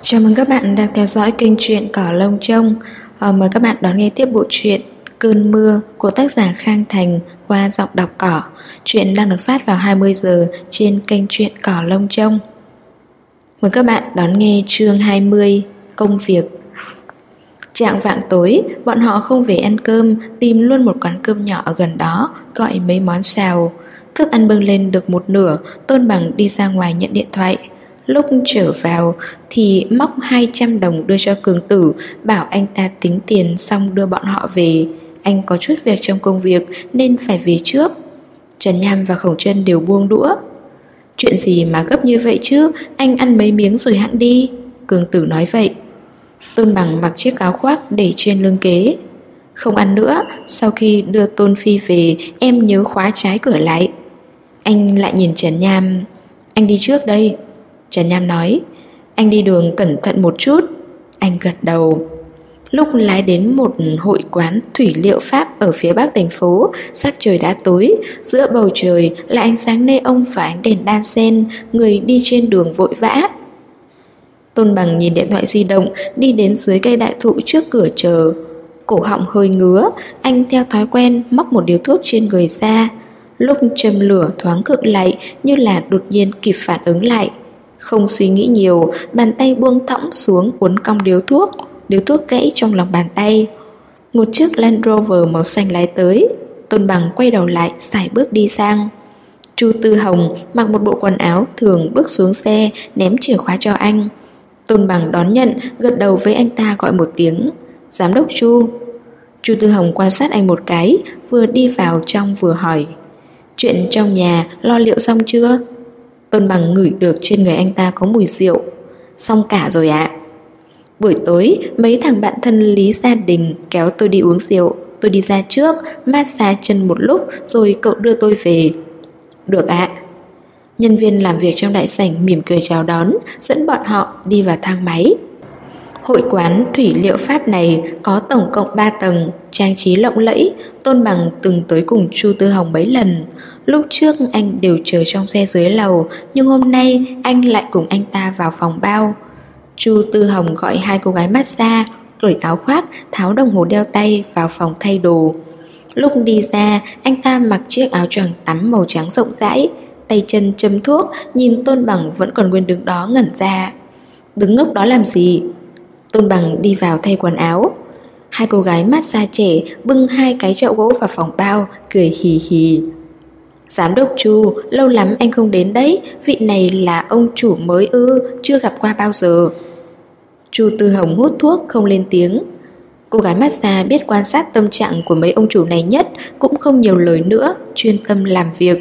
Chào mừng các bạn đang theo dõi kênh truyện Cỏ Lông Trông. Mời các bạn đón nghe tiếp bộ truyện Cơn Mưa của tác giả Khang Thành qua giọng đọc Cỏ. Truyện đang được phát vào 20 giờ trên kênh truyện Cỏ Lông Trông. Mời các bạn đón nghe chương 20, Công việc. Chạng vạng tối, bọn họ không về ăn cơm, tìm luôn một quán cơm nhỏ ở gần đó, gọi mấy món xào. Thức ăn bưng lên được một nửa, Tôn Bằng đi ra ngoài nhận điện thoại. Lúc trở vào thì móc 200 đồng đưa cho Cường Tử, bảo anh ta tính tiền xong đưa bọn họ về. Anh có chút việc trong công việc nên phải về trước. Trần Nham và Khổng Trân đều buông đũa. Chuyện gì mà gấp như vậy chứ, anh ăn mấy miếng rồi hẵng đi, Cường Tử nói vậy. Tôn Bằng mặc chiếc áo khoác để trên lưng kế. Không ăn nữa, sau khi đưa Tôn Phi về em nhớ khóa trái cửa lại. Anh lại nhìn Trần Nham. Anh đi trước đây, Trần Nham nói. Anh đi đường cẩn thận một chút. Anh gật đầu. Lúc lái đến một hội quán thủy liệu Pháp ở phía bắc thành phố, sắc trời đã tối, giữa bầu trời là ánh sáng neon và ánh đèn đan xen, người đi trên đường vội vã. Tôn Bằng nhìn điện thoại di động, đi đến dưới cây đại thụ trước cửa chờ. Cổ họng hơi ngứa, anh theo thói quen móc một điếu thuốc trên người ra. Lúc châm lửa thoáng cực lại, như là đột nhiên kịp phản ứng lại. Không suy nghĩ nhiều, bàn tay buông thõng xuống uốn cong điếu thuốc gãy trong lòng bàn tay. Một chiếc Land Rover màu xanh lái tới. Tôn Bằng quay đầu lại, sải bước đi sang. Chu Tư Hồng mặc một bộ quần áo thường bước xuống xe, ném chìa khóa cho anh. Tôn Bằng đón nhận, gật đầu với anh ta gọi một tiếng. Giám đốc Chu. Chu Tư Hồng quan sát anh một cái, vừa đi vào trong vừa hỏi. Chuyện trong nhà lo liệu xong chưa? Tôn Bằng ngửi được trên người anh ta có mùi rượu. Xong cả rồi ạ. Buổi tối, mấy thằng bạn thân Lý gia đình kéo tôi đi uống rượu. Tôi đi ra trước, massage chân một lúc rồi cậu đưa tôi về. Được ạ. Nhân viên làm việc trong đại sảnh mỉm cười chào đón, dẫn bọn họ đi vào thang máy. Hội quán thủy liệu Pháp này có tổng cộng 3 tầng, trang trí lộng lẫy. Tôn Bằng từng tới cùng Chu Tư Hồng mấy lần. Lúc trước anh đều chờ trong xe dưới lầu, nhưng hôm nay anh lại cùng anh ta vào phòng bao. Chu Tư Hồng gọi hai cô gái massage, cởi áo khoác, tháo đồng hồ đeo tay vào phòng thay đồ. Lúc đi ra, anh ta mặc chiếc áo choàng tắm màu trắng rộng rãi, tay chân châm thuốc, nhìn Tôn Bằng vẫn còn nguyên đứng đó ngẩn ra. Đứng ngốc đó làm gì? Tôn Bằng đi vào thay quần áo. Hai cô gái massage trẻ bưng hai cái chậu gỗ vào phòng bao, cười hì hì. Giám đốc Chu, lâu lắm anh không đến đấy, vị này là ông chủ mới ư, chưa gặp qua bao giờ. Chu Tư Hồng hút thuốc không lên tiếng. Cô gái massage biết quan sát tâm trạng của mấy ông chủ này nhất, cũng không nhiều lời nữa, chuyên tâm làm việc.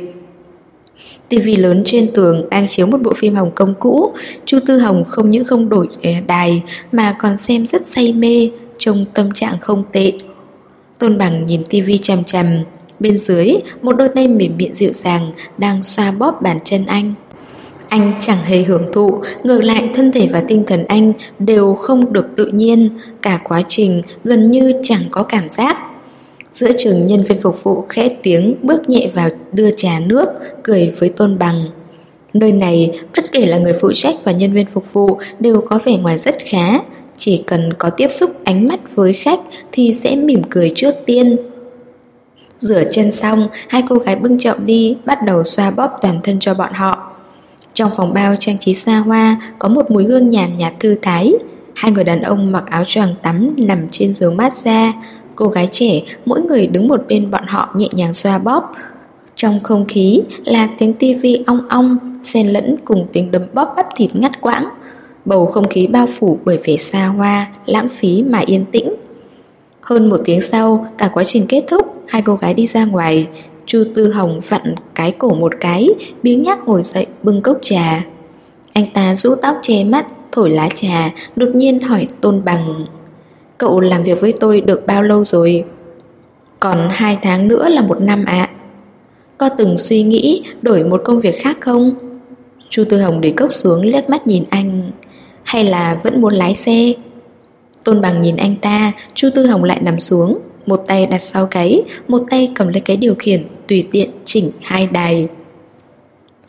TV lớn trên tường đang chiếu một bộ phim Hồng Kông cũ. Chu Tư Hồng không những không đổi đài mà còn xem rất say mê, trông tâm trạng không tệ. Tôn Bằng nhìn TV chằm chằm. Bên dưới, một đôi tay mềm mịn dịu dàng đang xoa bóp bàn chân anh. Anh chẳng hề hưởng thụ, ngược lại thân thể và tinh thần anh đều không được tự nhiên. Cả quá trình gần như chẳng có cảm giác. Giữa chừng nhân viên phục vụ khẽ tiếng bước nhẹ vào đưa trà nước, cười với Tôn Bằng. Nơi này, bất kể là người phụ trách và nhân viên phục vụ đều có vẻ ngoài rất khá. Chỉ cần có tiếp xúc ánh mắt với khách thì sẽ mỉm cười trước tiên. Rửa chân xong, hai cô gái bưng chậu đi, bắt đầu xoa bóp toàn thân cho bọn họ. Trong phòng bao trang trí xa hoa, có một mùi hương nhàn nhạt thư thái. Hai người đàn ông mặc áo choàng tắm nằm trên giường massage. Cô gái trẻ, mỗi người đứng một bên bọn họ nhẹ nhàng xoa bóp. Trong không khí là tiếng tivi ong ong, xen lẫn cùng tiếng đấm bóp bắp thịt ngắt quãng. Bầu không khí bao phủ bởi vẻ xa hoa, lãng phí mà yên tĩnh. Hơn một tiếng sau, cả quá trình kết thúc, hai cô gái đi ra ngoài. Chu Tư Hồng vặn cái cổ một cái, biếng nhác ngồi dậy bưng cốc trà. Anh ta rũ tóc che mắt, thổi lá trà, đột nhiên hỏi Tôn Bằng. Cậu làm việc với tôi được bao lâu rồi? Còn 2 tháng nữa là 1 năm ạ. Có từng suy nghĩ đổi một công việc khác không? Chu Tư Hồng để cốc xuống liếc mắt nhìn anh. Hay là vẫn muốn lái xe? Tôn Bằng nhìn anh ta. Chu Tư Hồng lại nằm xuống, một tay đặt sau gáy, một tay cầm lấy cái điều khiển, tùy tiện chỉnh 2 đài.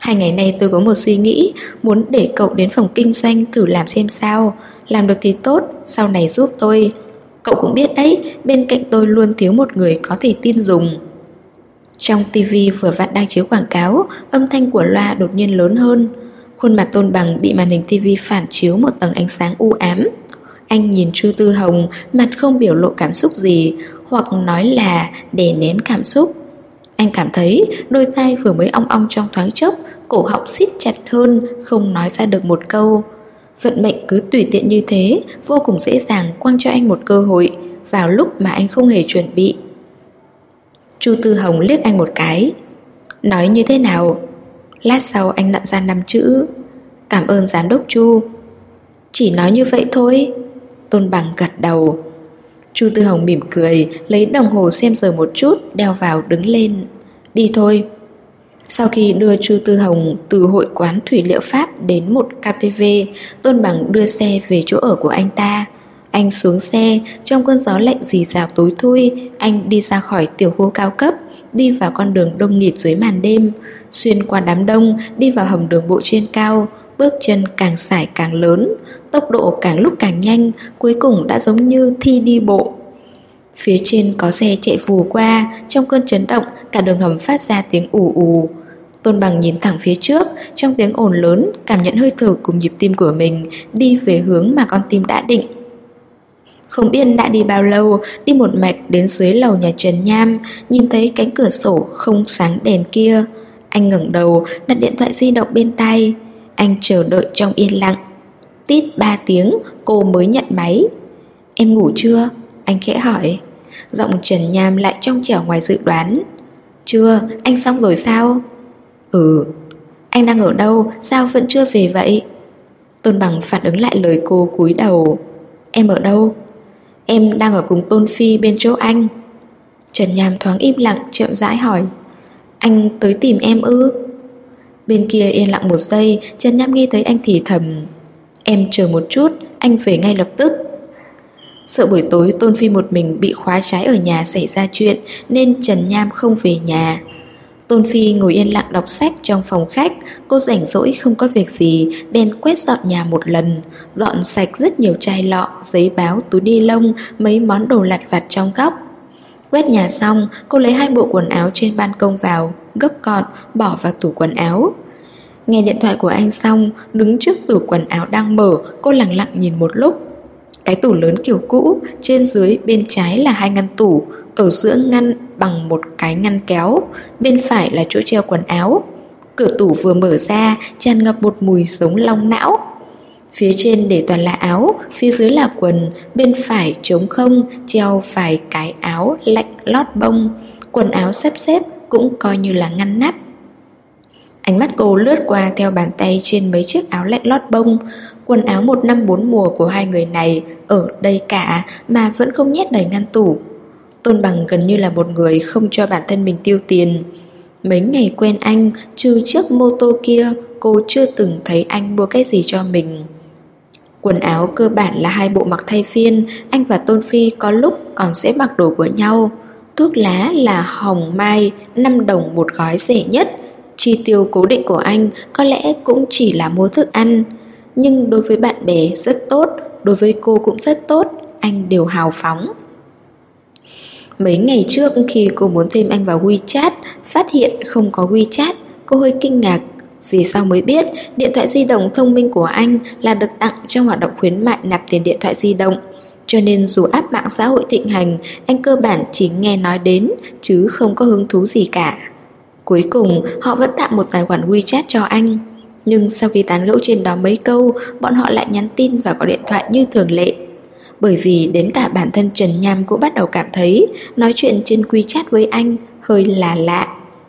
2 ngày nay tôi có một suy nghĩ, muốn để cậu đến phòng kinh doanh thử làm xem sao. Làm được thì tốt, sau này giúp tôi. Cậu cũng biết đấy, bên cạnh tôi luôn thiếu một người có thể tin dùng. Trong tivi vừa vặn đang chiếu quảng cáo, âm thanh của loa đột nhiên lớn hơn. Khuôn mặt Tôn Bằng bị màn hình tivi phản chiếu một tầng ánh sáng u ám. Anh nhìn Chu Tư Hồng, mặt không biểu lộ cảm xúc gì, hoặc nói là đè nén cảm xúc. Anh cảm thấy đôi tai vừa mới ong ong trong thoáng chốc, cổ họng siết chặt hơn, không nói ra được một câu. Vận mệnh cứ tùy tiện như thế, vô cùng dễ dàng quăng cho anh một cơ hội, vào lúc mà anh không hề chuẩn bị. Chu Tư Hồng liếc anh một cái. Nói như thế nào? Lát sau anh nặn ra 5 chữ: cảm ơn giám đốc Chu. Chỉ nói như vậy thôi. Tôn Bằng gật đầu. Chu Tư Hồng mỉm cười, lấy đồng hồ xem giờ một chút, đeo vào đứng lên. Đi thôi. Sau khi đưa Chu Tư Hồng từ hội quán Thủy Liệu Pháp đến một KTV, Tôn Bằng đưa xe về chỗ ở của anh ta. Anh xuống xe, trong cơn gió lạnh rì rào tối thui, anh đi ra khỏi tiểu khu cao cấp, đi vào con đường đông nghịt dưới màn đêm, xuyên qua đám đông, đi vào hầm đường bộ trên cao. Bước chân càng sải càng lớn, tốc độ càng lúc càng nhanh, cuối cùng đã giống như thi đi bộ. Phía trên có xe chạy vù qua, trong cơn chấn động, cả đường hầm phát ra tiếng ù ù. Tôn Bằng nhìn thẳng phía trước, trong tiếng ồn lớn, cảm nhận hơi thở cùng nhịp tim của mình, đi về hướng mà con tim đã định. Không biết đã đi bao lâu, đi một mạch đến dưới lầu nhà Trần Nham, nhìn thấy cánh cửa sổ không sáng đèn kia. Anh ngẩng đầu, đặt điện thoại di động bên tai. Anh chờ đợi trong yên lặng. Tít 3 tiếng, cô mới nhận máy. Em ngủ chưa? Anh khẽ hỏi. Giọng Trần Nham lại trong trẻo ngoài dự đoán. Chưa, anh xong rồi sao? Ừ. Anh đang ở đâu, sao vẫn chưa về vậy? Tôn Bằng phản ứng lại lời cô, cúi đầu. Em ở đâu? Em đang ở cùng Tôn Phi bên chỗ anh. Trần Nham thoáng im lặng, chậm rãi hỏi. Anh tới tìm em ư? Bên kia yên lặng một giây, Trần Nham nghe thấy anh thì thầm. Em chờ một chút, anh về ngay lập tức. Sợ buổi tối Tôn Phi một mình bị khóa trái ở nhà xảy ra chuyện, nên Trần Nham không về nhà. Tôn Phi ngồi yên lặng đọc sách trong phòng khách. Cô rảnh rỗi không có việc gì, bèn quét dọn nhà một lần, dọn sạch rất nhiều chai lọ, giấy báo, túi ni lông, mấy món đồ lặt vặt trong góc. Quét nhà xong, cô lấy 2 bộ quần áo trên ban công vào, gấp gọn, bỏ vào tủ quần áo. Nghe điện thoại của anh xong, đứng trước tủ quần áo đang mở, cô lặng lặng nhìn một lúc. Cái tủ lớn kiểu cũ, trên dưới bên trái là 2 ngăn tủ, ở giữa ngăn bằng một cái ngăn kéo, bên phải là chỗ treo quần áo. Cửa tủ vừa mở ra, tràn ngập một mùi giống long não. Phía trên để toàn là áo, phía dưới là quần, bên phải trống không, treo vài cái áo lạnh lót bông. Quần áo xếp xếp cũng coi như là ngăn nắp. Ánh mắt cô lướt qua theo bàn tay trên mấy chiếc áo lạnh lót bông. Quần áo 1 năm 4 mùa của 2 người này ở đây cả mà vẫn không nhét đầy ngăn tủ. Tôn Bằng gần như là một người không cho bản thân mình tiêu tiền. Mấy ngày quen anh, trừ chiếc mô tô kia, cô chưa từng thấy anh mua cái gì cho mình. Quần áo cơ bản là 2 bộ mặc thay phiên, anh và Tôn Phi có lúc còn sẽ mặc đồ của nhau. Thuốc lá là Hồng Mai, 5 đồng một gói rẻ nhất. Chi tiêu cố định của anh có lẽ cũng chỉ là mua thức ăn. Nhưng đối với bạn bè rất tốt, đối với cô cũng rất tốt, anh đều hào phóng. Mấy ngày trước khi cô muốn thêm anh vào WeChat, phát hiện không có WeChat, cô hơi kinh ngạc. Vì sao mới biết điện thoại di động thông minh của anh là được tặng trong hoạt động khuyến mại nạp tiền điện thoại di động. Cho nên dù app mạng xã hội thịnh hành, anh cơ bản chỉ nghe nói đến chứ không có hứng thú gì cả. Cuối cùng họ vẫn tặng một tài khoản WeChat cho anh. Nhưng sau khi tán gẫu trên đó mấy câu, bọn họ lại nhắn tin và gọi điện thoại như thường lệ. Bởi vì đến cả bản thân Trần Nham cũng bắt đầu cảm thấy nói chuyện trên WeChat với anh hơi là lạ.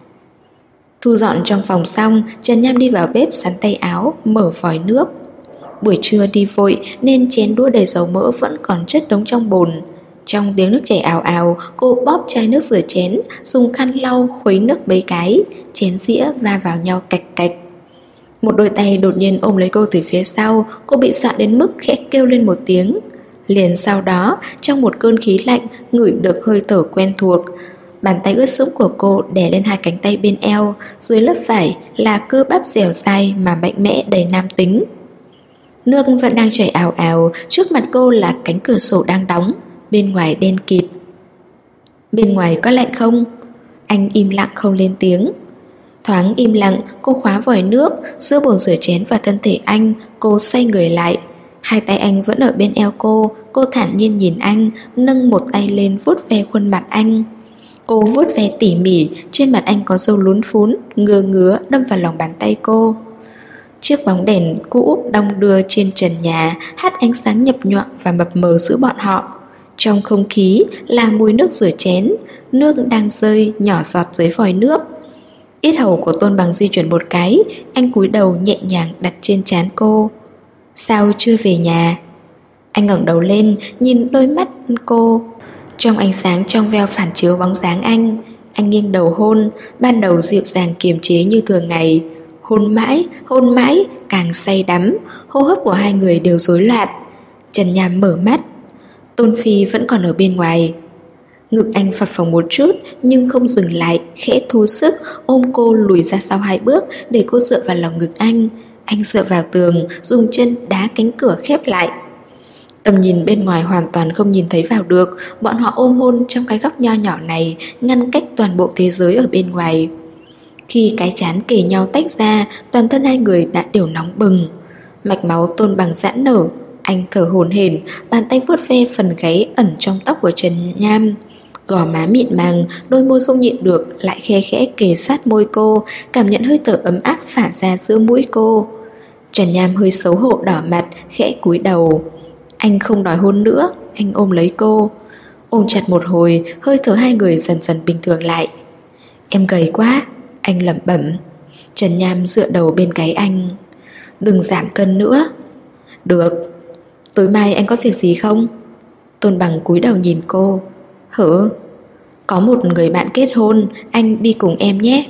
Thu dọn trong phòng xong, Trần Nham đi vào bếp sắn tay áo, mở vòi nước. Buổi trưa đi vội nên chén đũa đầy dầu mỡ vẫn còn chất đống trong bồn. Trong tiếng nước chảy ào ào, cô bóp chai nước rửa chén, dùng khăn lau khuấy nước mấy cái, chén dĩa va vào nhau cạch cạch. Một đôi tay đột nhiên ôm lấy cô từ phía sau, cô bị dọa đến mức khẽ kêu lên một tiếng. Liền sau đó, trong một cơn khí lạnh, ngửi được hơi thở quen thuộc. Bàn tay ướt sũng của cô đè lên hai cánh tay bên eo, dưới lớp vải là cơ bắp dẻo dai mà mạnh mẽ đầy nam tính. Nước vẫn đang chảy ào ào, trước mặt cô là cánh cửa sổ đang đóng, bên ngoài đen kịt. Bên ngoài có lạnh không? Anh im lặng không lên tiếng. Thoáng im lặng, cô khóa vòi nước, giữa bồn rửa chén và thân thể anh, cô xoay người lại. Hai tay anh vẫn ở bên eo cô thản nhiên nhìn anh, nâng một tay lên vuốt ve khuôn mặt anh. Cô vuốt ve tỉ mỉ, trên mặt anh có râu lún phún, ngứa ngứa đâm vào lòng bàn tay cô. Chiếc bóng đèn cũ đong đưa trên trần nhà hắt ánh sáng nhập nhọn và mập mờ giữa bọn họ. Trong không khí là mùi nước rửa chén, nước đang rơi nhỏ giọt dưới vòi nước. Yết hầu của Tôn Bằng di chuyển một cái, anh cúi đầu nhẹ nhàng đặt trên trán cô. Sao chưa về nhà? Anh ngẩng đầu lên, nhìn đôi mắt cô. Trong ánh sáng trong veo phản chiếu bóng dáng anh nghiêng đầu hôn, ban đầu dịu dàng kiềm chế như thường ngày. Hôn mãi, càng say đắm, hô hấp của hai người đều rối loạn. Trần Nham mở mắt. Tôn Phi vẫn còn ở bên ngoài. Ngực anh phập phồng một chút nhưng không dừng lại, khẽ thu sức ôm cô lùi ra sau 2 bước để cô dựa vào lòng ngực anh. Anh dựa vào tường, dùng chân đá cánh cửa khép lại. Tầm nhìn bên ngoài hoàn toàn không nhìn thấy vào được. Bọn họ ôm hôn trong cái góc nho nhỏ này, ngăn cách toàn bộ thế giới ở bên ngoài. Khi cái trán kề nhau tách ra, toàn thân hai người đã đều nóng bừng. Mạch máu Tôn Bằng giãn nở. Anh thở hổn hển, bàn tay vuốt ve phần gáy ẩn trong tóc của Trần Nham. Gò má mịn màng, đôi môi không nhịn được lại khe khẽ kề sát môi cô, cảm nhận hơi thở ấm áp phả ra giữa mũi cô. Trần Nham hơi xấu hổ đỏ mặt, khẽ cúi đầu. Anh không đòi hôn nữa, anh ôm lấy cô. Ôm chặt một hồi, hơi thở hai người dần dần bình thường lại. Em gầy quá, anh lẩm bẩm. Trần Nham dựa đầu bên gáy anh. Đừng giảm cân nữa. Được. Tối mai anh có việc gì không? Tôn Bằng cúi đầu nhìn cô. Hử? Có một người bạn kết hôn, anh đi cùng em nhé.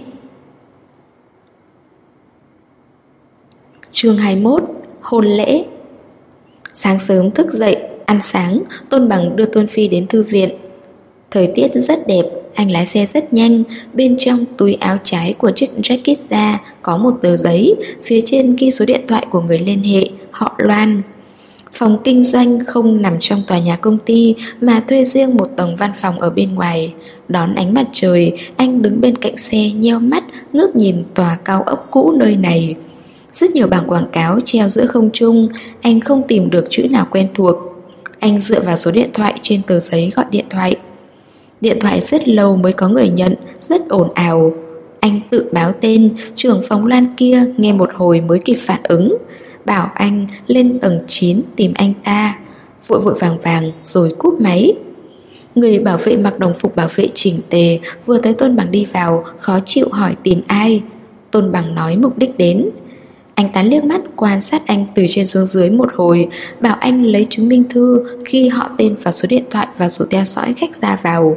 Chương 21. Hôn lễ. Sáng sớm thức dậy, ăn sáng, Tôn Bằng đưa Tôn Phi đến thư viện. Thời tiết rất đẹp, anh lái xe rất nhanh. Bên trong túi áo trái của chiếc jacket ra có một tờ giấy, phía trên ghi số điện thoại của người liên hệ, họ Loan. Phòng kinh doanh không nằm trong tòa nhà công ty mà thuê riêng một tầng văn phòng ở bên ngoài. Đón ánh mặt trời, anh đứng bên cạnh xe nheo mắt ngước nhìn tòa cao ốc cũ nơi này. Rất nhiều bảng quảng cáo treo giữa không trung, anh không tìm được chữ nào quen thuộc. Anh dựa vào số điện thoại trên tờ giấy gọi điện thoại. Điện thoại rất lâu mới có người nhận, rất ồn ào. Anh tự báo tên, trưởng phòng Loan kia nghe một hồi mới kịp phản ứng. Bảo anh lên tầng 9 tìm anh ta. Vội vội vàng vàng rồi cúp máy. Người bảo vệ mặc đồng phục bảo vệ chỉnh tề vừa thấy Tôn Bằng đi vào, khó chịu hỏi tìm ai. Tôn Bằng nói mục đích đến. Anh ta liếc mắt quan sát anh từ trên xuống dưới một hồi, bảo anh lấy chứng minh thư, ghi họ tên và số điện thoại và số theo dõi khách ra vào.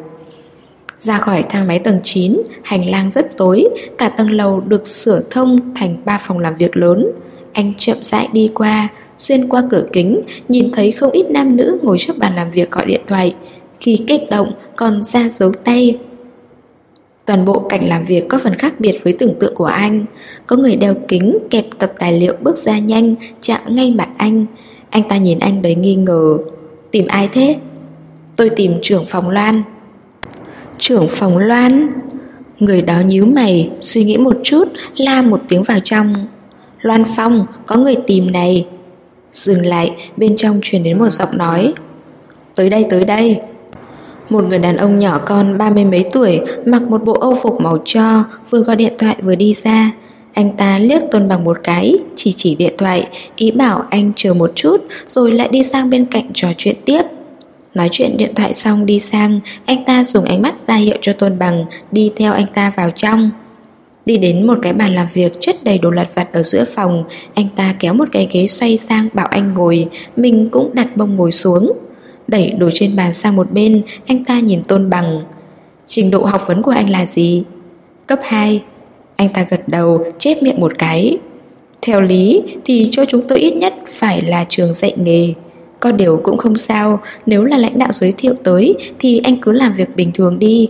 Ra khỏi thang máy tầng 9, hành lang rất tối, cả tầng lầu được sửa thông thành 3 phòng làm việc lớn. Anh chậm rãi đi qua, xuyên qua cửa kính, nhìn thấy không ít nam nữ ngồi trước bàn làm việc gọi điện thoại. Khi kích động còn ra dấu tay. Toàn bộ cảnh làm việc có phần khác biệt với tưởng tượng của anh. Có người đeo kính kẹp tập tài liệu bước ra nhanh, chạm ngay mặt anh. Anh ta nhìn anh đầy nghi ngờ. Tìm ai thế? Tôi tìm trưởng phòng Loan. Trưởng phòng Loan? Người đó nhíu mày, suy nghĩ một chút, la một tiếng vào trong. Loan Phong, có người tìm này. Dừng lại, bên trong truyền đến một giọng nói. Tới đây. Một người đàn ông nhỏ con 30 mấy tuổi, mặc một bộ âu phục màu tro, vừa gọi điện thoại vừa đi ra. Anh ta liếc Tôn Bằng một cái, chỉ điện thoại, ý bảo anh chờ một chút, rồi lại đi sang bên cạnh trò chuyện tiếp. Nói chuyện điện thoại xong đi sang, anh ta dùng ánh mắt ra hiệu cho Tôn Bằng đi theo anh ta vào trong. Đi đến một cái bàn làm việc chất đầy đồ lặt vặt ở giữa phòng, anh ta kéo một cái ghế xoay sang bảo anh ngồi, mình cũng đặt mông ngồi xuống. Đẩy đồ trên bàn sang một bên, anh ta nhìn Tôn Bằng. Trình độ học vấn của anh là gì? Cấp 2. Anh ta gật đầu, chép miệng một cái. Theo lý thì cho chúng tôi ít nhất phải là trường dạy nghề. Có điều cũng không sao, nếu là lãnh đạo giới thiệu tới thì anh cứ làm việc bình thường đi.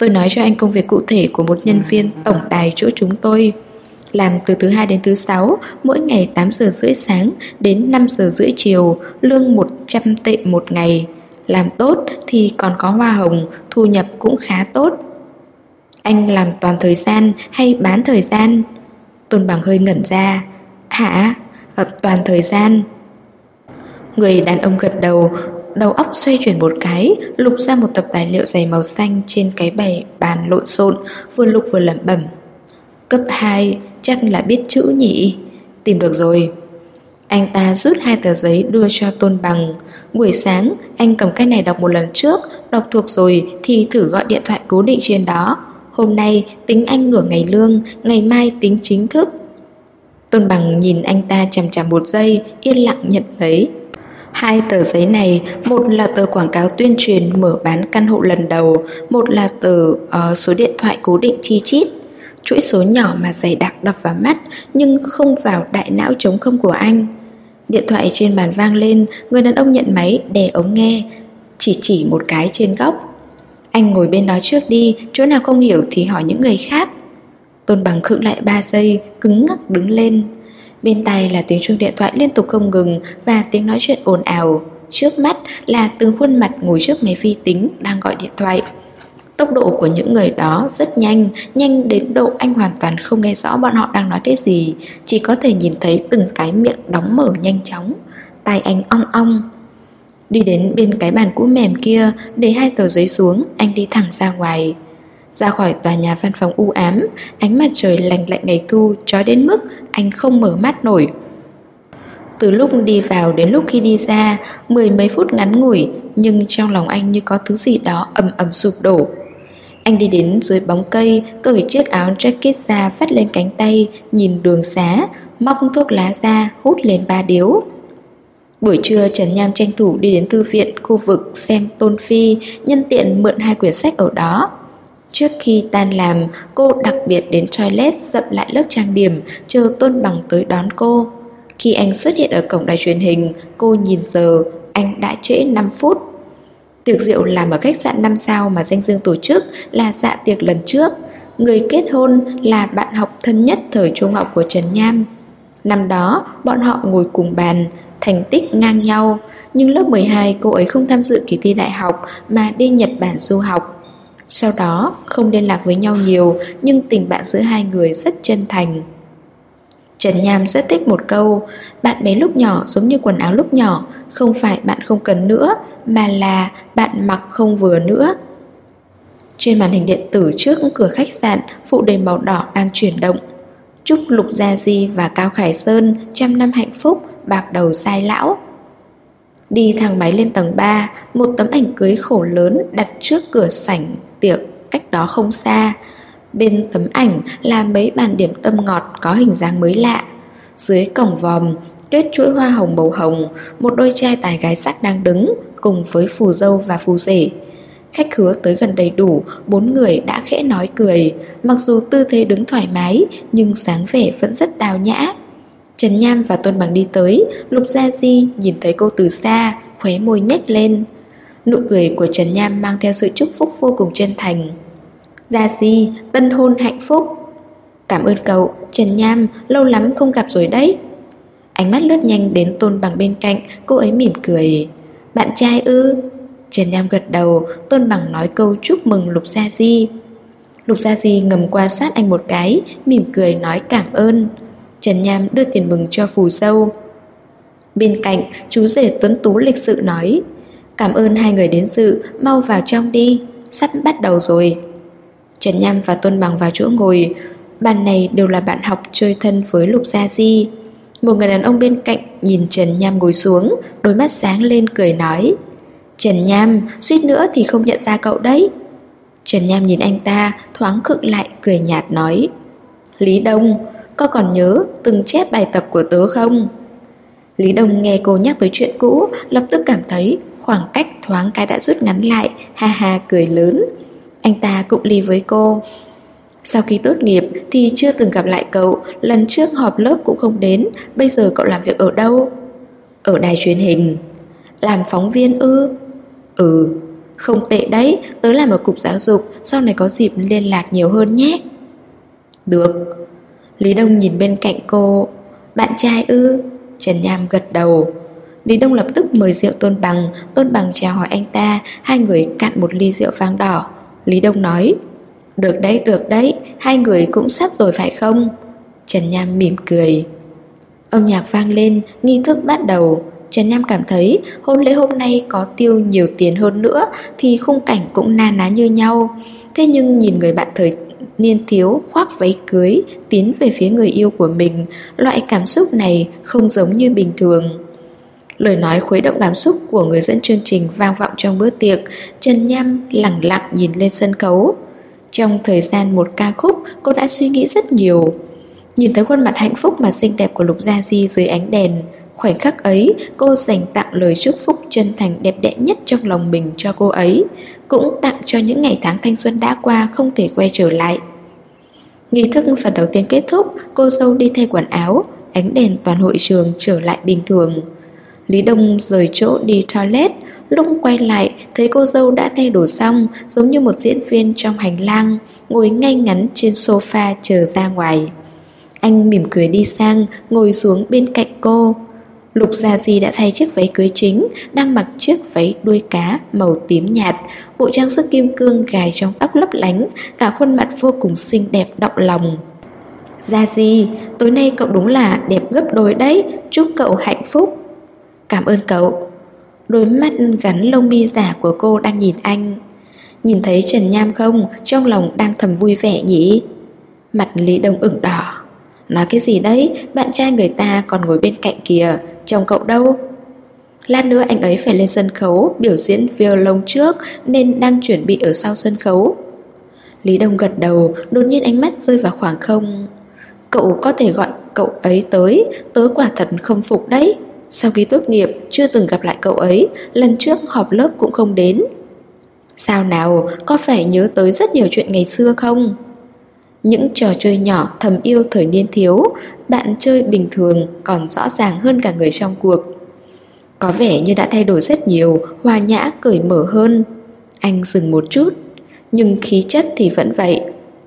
Tôi nói cho anh công việc cụ thể của một nhân viên tổng đài chỗ chúng tôi. Làm từ thứ 2 đến thứ 6, mỗi ngày 8 giờ rưỡi sáng đến 5 giờ rưỡi chiều, lương 100 tệ một ngày. Làm tốt thì còn có hoa hồng, thu nhập cũng khá tốt. Anh làm toàn thời gian hay bán thời gian? Tôn Bằng hơi ngẩn ra. Hả? Toàn thời gian. Người đàn ông gật đầu, đầu óc xoay chuyển một cái, lục ra một tập tài liệu dày màu xanh trên cái bày bàn lộn xộn, vừa lục vừa lẩm bẩm. Cấp 2, chắc là biết chữ nhỉ? Tìm được rồi. Anh ta rút 2 tờ giấy đưa cho Tôn Bằng. Buổi sáng, anh cầm cái này đọc một lần trước, đọc thuộc rồi thì thử gọi điện thoại cố định trên đó. Hôm nay tính anh nửa ngày lương, ngày mai tính chính thức. Tôn Bằng nhìn anh ta chằm chằm một giây, yên lặng nhận lấy. 2 tờ giấy này, một là tờ quảng cáo tuyên truyền mở bán căn hộ lần đầu, một là tờ số điện thoại cố định chi chít. Chuỗi số nhỏ mà dày đặc đập vào mắt, nhưng không vào đại não trống không của anh. Điện thoại trên bàn vang lên, người đàn ông nhận máy, đè ống nghe, chỉ một cái trên góc. Anh ngồi bên đó trước đi, chỗ nào không hiểu thì hỏi những người khác. Tôn Bằng khựng lại 3 giây, cứng ngắc đứng lên. Bên tai là tiếng chuông điện thoại liên tục không ngừng và tiếng nói chuyện ồn ào. Trước mắt là từng khuôn mặt ngồi trước máy vi tính đang gọi điện thoại. Tốc độ của những người đó rất nhanh, nhanh đến độ anh hoàn toàn không nghe rõ bọn họ đang nói cái gì, chỉ có thể nhìn thấy từng cái miệng đóng mở nhanh chóng. Tai anh ong ong. Đi đến bên cái bàn cũ mềm kia, để 2 tờ giấy xuống, anh đi thẳng ra ngoài. Ra khỏi tòa nhà văn phòng u ám, ánh mặt trời lạnh lạnh ngày thu chói đến mức anh không mở mắt nổi. Từ lúc đi vào đến lúc khi đi ra, 10 mấy phút ngắn ngủi, nhưng trong lòng anh như có thứ gì đó ầm ầm sụp đổ. Anh đi đến dưới bóng cây, cởi chiếc áo jacket ra vắt lên cánh tay, nhìn đường xá, móc thuốc lá ra, hút lên 3 điếu. Buổi trưa Trần Nham tranh thủ đi đến thư viện khu vực xem Tôn Phi, nhân tiện mượn 2 quyển sách ở đó. Trước khi tan làm, cô đặc biệt đến toilet dậm lại lớp trang điểm, chờ Tôn Bằng tới đón cô. Khi anh xuất hiện ở cổng đài truyền hình, cô nhìn giờ, anh đã trễ 5 phút. Tiệc rượu làm ở khách sạn 5 sao mà danh dương tổ chức là dạ tiệc lần trước. Người kết hôn là bạn học thân nhất thời trung học của Trần Nham. Năm đó, bọn họ ngồi cùng bàn, thành tích ngang nhau. Nhưng lớp 12 cô ấy không tham dự kỳ thi đại học mà đi Nhật Bản du học. Sau đó không liên lạc với nhau nhiều, nhưng tình bạn giữa hai người rất chân thành. Trần Nham rất thích một câu: bạn bè lúc nhỏ giống như quần áo lúc nhỏ, không phải bạn không cần nữa, mà là bạn mặc không vừa nữa. Trên màn hình điện tử trước cửa khách sạn, phụ đề màu đỏ đang chuyển động. Chúc Lục Gia Di và Cao Khải Sơn 100 năm hạnh phúc, bạc đầu dai lão. Đi thang máy lên tầng 3, một tấm ảnh cưới khổ lớn đặt trước cửa sảnh tiệc cách đó không xa. Bên tấm ảnh là mấy bàn điểm tâm ngọt có hình dáng mới lạ. Dưới cổng vòm, kết chuỗi hoa hồng màu hồng, một đôi trai tài gái sắc đang đứng, cùng với phù dâu và phù rể. Khách khứa tới gần đầy đủ, 4 người đã khẽ nói cười. Mặc dù tư thế đứng thoải mái, nhưng dáng vẻ vẫn rất tao nhã. Trần Nham và Tôn Bằng đi tới, Lục Gia Di nhìn thấy cô từ xa, khóe môi nhếch lên. Nụ cười của Trần Nham mang theo sự chúc phúc vô cùng chân thành. Gia Di, tân hôn hạnh phúc. Cảm ơn cậu, Trần Nham, lâu lắm không gặp rồi đấy. Ánh mắt lướt nhanh đến Tôn Bằng bên cạnh, cô ấy mỉm cười. Bạn trai ư? Trần Nham gật đầu, Tôn Bằng nói câu chúc mừng Lục Gia Di. Lục Gia Di ngầm qua sát anh một cái, mỉm cười nói cảm ơn. Trần Nham đưa tiền mừng cho phù dâu. Bên cạnh, chú rể tuấn tú lịch sự nói: cảm ơn hai người đến dự, mau vào trong đi, sắp bắt đầu rồi. Trần Nham và Tôn Bằng vào chỗ ngồi. Bàn này đều là bạn học chơi thân với Lục Gia Di. Một người đàn ông bên cạnh nhìn Trần Nham ngồi xuống, đôi mắt sáng lên cười nói: Trần Nham, suýt nữa thì không nhận ra cậu đấy. Trần Nham nhìn anh ta, thoáng khựng lại, cười nhạt nói: Lý Đông, có còn nhớ từng chép bài tập của tớ không? Lý Đông nghe cô nhắc tới chuyện cũ, lập tức cảm thấy khoảng cách thoáng cái đã rút ngắn lại, ha ha cười lớn. Anh ta cụng ly với cô. Sau khi tốt nghiệp thì chưa từng gặp lại cậu, lần trước họp lớp cũng không đến, bây giờ cậu làm việc ở đâu? Ở đài truyền hình. Làm phóng viên ư? Ừ. Không tệ đấy, tớ làm ở cục giáo dục, sau này có dịp liên lạc nhiều hơn nhé. Được. Lý Đông nhìn bên cạnh cô. Bạn trai ư? Trần Nham gật đầu. Lý Đông lập tức mời rượu Tôn Bằng chào hỏi anh ta. Hai người cạn một ly rượu vang đỏ. Lý Đông nói, được đấy, hai người cũng sắp rồi phải không? Trần Nham mỉm cười. Âm nhạc vang lên, nghi thức bắt đầu. Trần Nham cảm thấy hôn lễ hôm nay có tiêu nhiều tiền hơn nữa thì khung cảnh cũng na ná như nhau. Thế nhưng nhìn người bạn thời niên thiếu khoác váy cưới tiến về phía người yêu của mình, loại cảm xúc này không giống như bình thường. Lời nói khuấy động cảm xúc của người dẫn chương trình vang vọng trong bữa tiệc. Trần Nham lẳng lặng nhìn lên sân khấu. Trong thời gian một ca khúc, cô đã suy nghĩ rất nhiều. Nhìn thấy khuôn mặt hạnh phúc mà xinh đẹp của Lục Gia Di dưới ánh đèn, khoảnh khắc ấy cô dành tặng lời chúc phúc chân thành đẹp đẽ nhất trong lòng mình cho cô ấy, cũng tặng cho những ngày tháng thanh xuân đã qua không thể quay trở lại. Nghi thức phần đầu tiên kết thúc, cô dâu đi thay quần áo, ánh đèn toàn hội trường trở lại bình thường. Lý Đông rời chỗ đi toilet, lúc quay lại thấy cô dâu đã thay đồ xong, giống như một diễn viên trong hành lang, ngồi ngay ngắn trên sofa chờ ra ngoài. Anh mỉm cười đi sang, ngồi xuống bên cạnh cô. Lục Gia Di đã thay chiếc váy cưới chính, đang mặc chiếc váy đuôi cá màu tím nhạt, bộ trang sức kim cương gài trong tóc lấp lánh, cả khuôn mặt vô cùng xinh đẹp động lòng. Gia Di, tối nay cậu đúng là đẹp gấp đôi đấy, chúc cậu hạnh phúc. Cảm ơn cậu. Đôi mắt gắn lông mi giả của cô đang nhìn anh. Nhìn thấy Trần Nham không, trong lòng đang thầm vui vẻ nhỉ? Mặt Lý Đông ửng đỏ. Nói cái gì đấy, bạn trai người ta còn ngồi bên cạnh kìa, chồng cậu đâu? Lát nữa anh ấy phải lên sân khấu biểu diễn violon trước, nên đang chuẩn bị ở sau sân khấu. Lý Đông gật đầu, đột nhiên ánh mắt rơi vào khoảng không. Cậu có thể gọi cậu ấy tới, tớ quả thật không phục đấy. Sau khi tốt nghiệp chưa từng gặp lại cậu ấy, lần trước họp lớp cũng không đến. Sao nào, có phải nhớ tới rất nhiều chuyện ngày xưa không? Những trò chơi nhỏ thầm yêu thời niên thiếu, bạn chơi bình thường còn rõ ràng hơn cả người trong cuộc. Có vẻ như đã thay đổi rất nhiều, hòa nhã cởi mở hơn. Anh dừng một chút, nhưng khí chất thì vẫn vậy.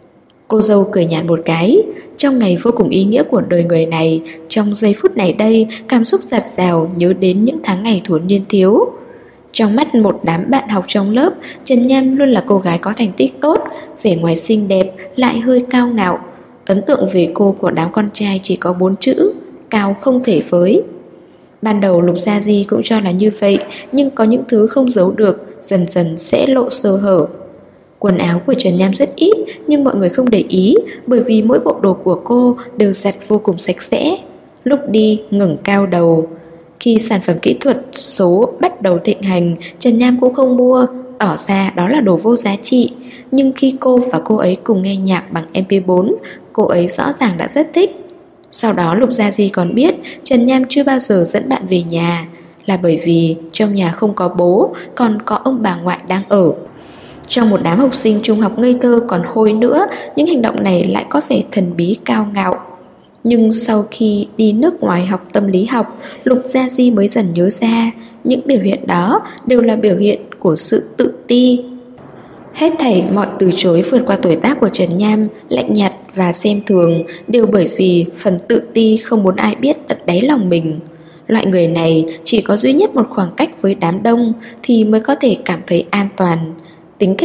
Cô dâu cười nhạt một cái. Trong ngày vô cùng ý nghĩa của đời người này, trong giây phút này đây, cảm xúc dạt dào nhớ đến những tháng ngày thuở niên thiếu. Trong mắt một đám bạn học trong lớp, Trần Nham luôn là cô gái có thành tích tốt, vẻ ngoài xinh đẹp lại hơi cao ngạo. Ấn tượng về cô của đám con trai chỉ có 4 chữ: cao không thể phới. Ban đầu Lục Gia Di cũng cho là như vậy, nhưng có những thứ không giấu được, dần dần sẽ lộ sơ hở. Quần áo của Trần Nham rất ít, nhưng mọi người không để ý, bởi vì mỗi bộ đồ của cô đều giặt vô cùng sạch sẽ. Lúc đi ngẩng cao đầu. Khi sản phẩm kỹ thuật số bắt đầu thịnh hành, Trần Nham cũng không mua, tỏ ra đó là đồ vô giá trị. Nhưng khi cô và cô ấy cùng nghe nhạc bằng MP4, cô ấy rõ ràng đã rất thích. Sau đó Lục Gia Di còn biết Trần Nham chưa bao giờ dẫn bạn về nhà, là bởi vì trong nhà không có bố, còn có ông bà ngoại đang ở. Trong một đám học sinh trung học ngây thơ còn hôi nữa, những hành động này lại có vẻ thần bí cao ngạo. Nhưng sau khi đi nước ngoài học tâm lý học, Lục Gia Di mới dần nhớ ra, những biểu hiện đó đều là biểu hiện của sự tự ti. Hết thảy mọi từ chối vượt qua tuổi tác của Trần Nham, lạnh nhạt và xem thường, đều bởi vì phần tự ti không muốn ai biết tận đáy lòng mình. Loại người này chỉ có duy nhất một khoảng cách với đám đông thì mới có thể cảm thấy an toàn. Tính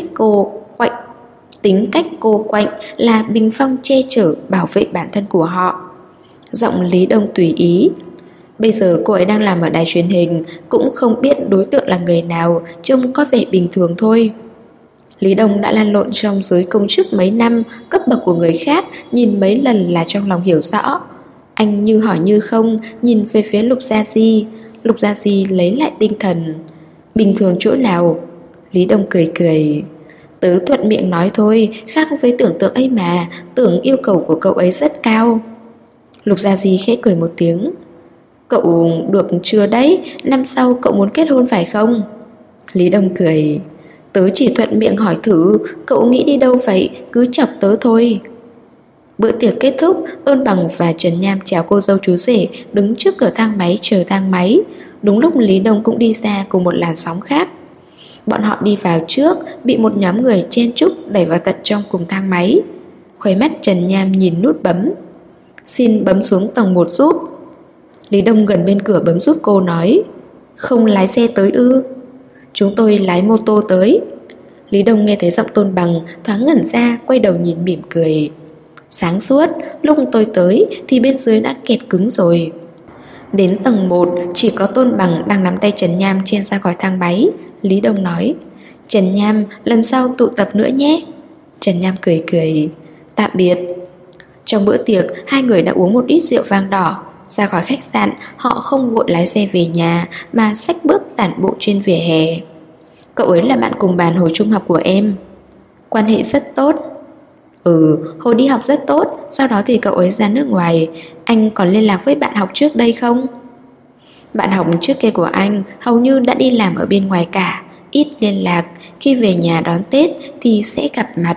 cách cô quạnh là bình phong che chở bảo vệ bản thân của họ. Giọng Lý Đông tùy ý. Bây giờ cô ấy đang làm ở đài truyền hình, cũng không biết đối tượng là người nào, trông có vẻ bình thường thôi. Lý Đông đã lăn lộn trong giới công chức mấy năm, cấp bậc của người khác nhìn mấy lần là trong lòng hiểu rõ. Anh như hỏi như không, nhìn về phía Lục Gia Di. Lục Gia Di lấy lại tinh thần. Bình thường chỗ nào? Lý Đông cười cười. Tớ thuận miệng nói thôi, khác với tưởng tượng ấy mà, tưởng yêu cầu của cậu ấy rất cao. Lục Gia Di khẽ cười một tiếng. Cậu được chưa đấy, năm sau cậu muốn kết hôn phải không? Lý Đông cười. Tớ chỉ thuận miệng hỏi thử, cậu nghĩ đi đâu vậy, cứ chọc tớ thôi. Bữa tiệc kết thúc, Tôn Bằng và Trần Nham chào cô dâu chú rể đứng trước cửa thang máy chờ thang máy. Đúng lúc Lý Đông cũng đi ra cùng một làn sóng khác. Bọn họ đi vào trước, bị một nhóm người chen chúc đẩy vào tận trong cùng thang máy. Khóe mắt Trần Nham nhìn nút bấm. Xin bấm xuống tầng 1 giúp. Lý Đông gần bên cửa bấm giúp cô nói. Không lái xe tới ư? Chúng tôi lái mô tô tới. Lý Đông nghe thấy giọng Tôn Bằng, thoáng ngẩn ra, quay đầu nhìn mỉm cười. Sáng suốt, lúc tôi tới thì bên dưới đã kẹt cứng rồi. Đến tầng 1, chỉ có Tôn Bằng đang nắm tay Trần Nham chen ra khỏi thang máy. Lý Đông nói. Trần Nham, lần sau tụ tập nữa nhé. Trần Nham cười cười. Tạm biệt. Trong bữa tiệc, hai người đã uống một ít rượu vang đỏ. Ra khỏi khách sạn, họ không vội lái xe về nhà mà xách bước tản bộ trên vỉa hè. Cậu ấy là bạn cùng bàn hồi trung học của em. Quan hệ rất tốt. Hồi đi học rất tốt. Sau đó thì cậu ấy ra nước ngoài. Anh còn liên lạc với bạn học trước đây không? Bạn học trước kia của anh hầu như đã đi làm ở bên ngoài cả. Ít liên lạc. Khi về nhà đón Tết thì sẽ gặp mặt.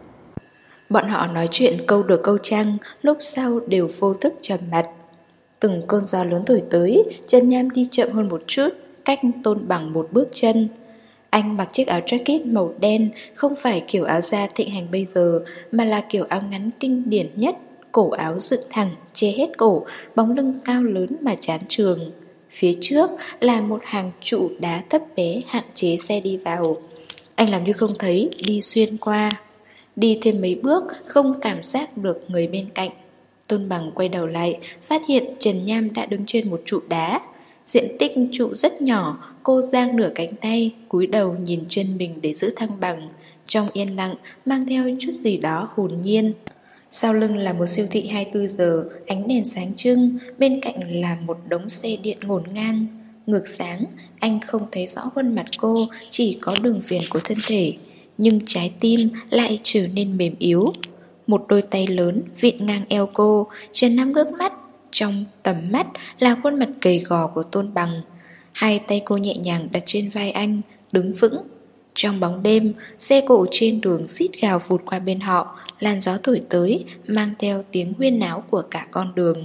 Bọn họ nói chuyện câu được câu trăng, lúc sau đều vô thức trầm mặt. Từng cơn gió lớn thổi tới, Trần Nham đi chậm hơn một chút, cách Tôn Bằng một bước chân. Anh mặc chiếc áo jacket màu đen, không phải kiểu áo da thịnh hành bây giờ, mà là kiểu áo ngắn kinh điển nhất, cổ áo dựng thẳng, che hết cổ, bóng lưng cao lớn mà chán trường. Phía trước là một hàng trụ đá thấp bé hạn chế xe đi vào. Anh làm như không thấy, đi xuyên qua. Đi thêm mấy bước, không cảm giác được người bên cạnh. Tôn Bằng quay đầu lại, phát hiện Trần Nham đã đứng trên một trụ đá. Diện tích trụ rất nhỏ, cô giang nửa cánh tay, cúi đầu nhìn chân mình để giữ thăng bằng. Trong yên lặng, mang theo chút gì đó hồn nhiên. Sau lưng là một siêu thị 24 giờ, ánh đèn sáng trưng, bên cạnh là một đống xe điện ngổn ngang. Ngược sáng, anh không thấy rõ khuôn mặt cô, chỉ có đường viền của thân thể. Nhưng trái tim lại trở nên mềm yếu. Một đôi tay lớn vịn ngang eo cô. Trần Nam ngước mắt. Trong tầm mắt là khuôn mặt gầy gò của Tôn Bằng. Hai tay cô nhẹ nhàng đặt trên vai anh, đứng vững. Trong bóng đêm, xe cộ trên đường xít gào vụt qua bên họ. Làn gió thổi tới, mang theo tiếng huyên náo của cả con đường.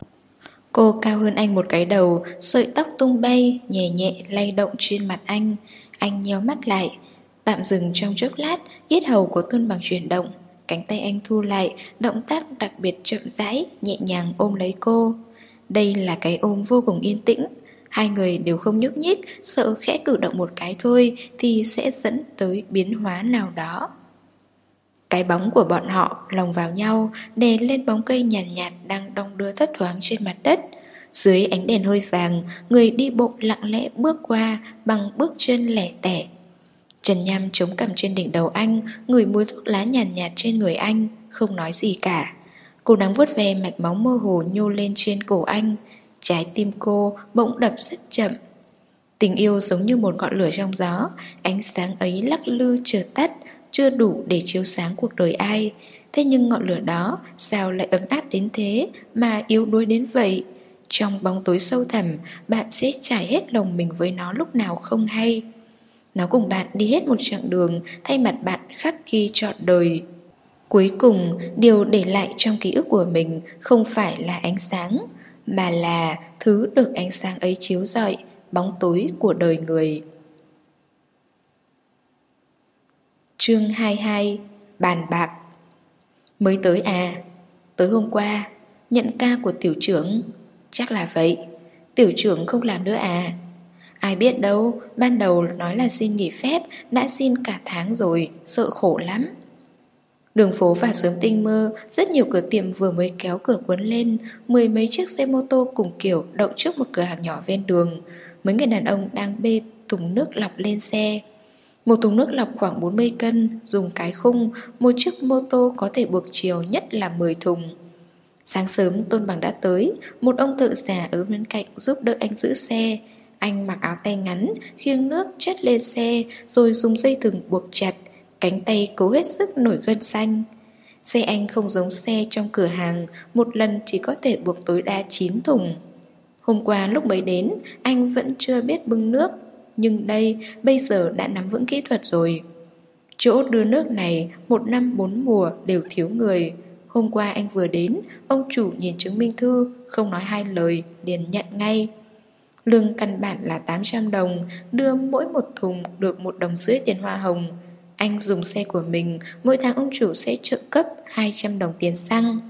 Cô cao hơn anh một cái đầu, sợi tóc tung bay, nhẹ nhẹ lay động trên mặt anh. Anh nheo mắt lại. Tạm dừng trong chốc lát, yết hầu của Tôn Bằng chuyển động. Cánh tay anh thu lại, động tác đặc biệt chậm rãi, nhẹ nhàng ôm lấy cô. Đây là cái ôm vô cùng yên tĩnh. Hai người đều không nhúc nhích, sợ khẽ cử động một cái thôi thì sẽ dẫn tới biến hóa nào đó. Cái bóng của bọn họ lồng vào nhau, đè lên bóng cây nhàn nhạt đang đong đưa thấp thoáng trên mặt đất. Dưới ánh đèn hơi vàng, người đi bộ lặng lẽ bước qua bằng bước chân lẻ tẻ. Trần Nham chống cằm trên đỉnh đầu anh, ngửi mùi thuốc lá nhàn nhạt trên người anh, không nói gì cả. Cô đang vuốt ve mạch máu mơ hồ nhô lên trên cổ anh. Trái tim cô bỗng đập rất chậm. Tình yêu giống như một ngọn lửa trong gió, ánh sáng ấy lắc lư chợt tắt, chưa đủ để chiếu sáng cuộc đời ai. Thế nhưng ngọn lửa đó sao lại ấm áp đến thế mà yếu đuối đến vậy? Trong bóng tối sâu thẳm, bạn sẽ trải hết lòng mình với nó lúc nào không hay. Nó cùng bạn đi hết một chặng đường, thay mặt bạn khắc ghi trọn đời. Cuối cùng, điều để lại trong ký ức của mình không phải là ánh sáng, mà là thứ được ánh sáng ấy chiếu rọi, bóng tối của đời người. Chương 22. Bàn bạc. Mới tới à? Tới hôm qua. Nhận ca của tiểu trưởng. Chắc là vậy. Tiểu trưởng không làm nữa à? Ai biết đâu, ban đầu nói là xin nghỉ phép, đã xin cả tháng rồi, sợ khổ lắm. Đường phố vào sớm tinh mơ, rất nhiều cửa tiệm vừa mới kéo cửa cuốn lên, mười mấy chiếc xe mô tô cùng kiểu đậu trước một cửa hàng nhỏ ven đường. Mấy người đàn ông đang bê thùng nước lọc lên xe. Một thùng nước lọc khoảng 40 cân, dùng cái khung, một chiếc mô tô có thể buộc chiều nhất là 10 thùng. Sáng sớm Tôn Bằng đã tới, một ông thợ già ở bên cạnh giúp đỡ anh giữ xe. Anh mặc áo tay ngắn, khiêng nước chất lên xe, rồi dùng dây thừng buộc chặt, cánh tay cố hết sức nổi gân xanh. Xe anh không giống xe trong cửa hàng, một lần chỉ có thể buộc tối đa 9 thùng. Hôm qua lúc mới đến, anh vẫn chưa biết bưng nước, nhưng đây bây giờ đã nắm vững kỹ thuật rồi. Chỗ đưa nước này 1 năm 4 mùa đều thiếu người. Hôm qua anh vừa đến, ông chủ nhìn chứng minh thư, không nói hai lời, liền nhận ngay. Lương căn bản là 800 đồng, đưa mỗi một thùng được 1,5 đồng tiền hoa hồng. Anh dùng xe của mình, mỗi tháng ông chủ sẽ trợ cấp 200 đồng tiền xăng.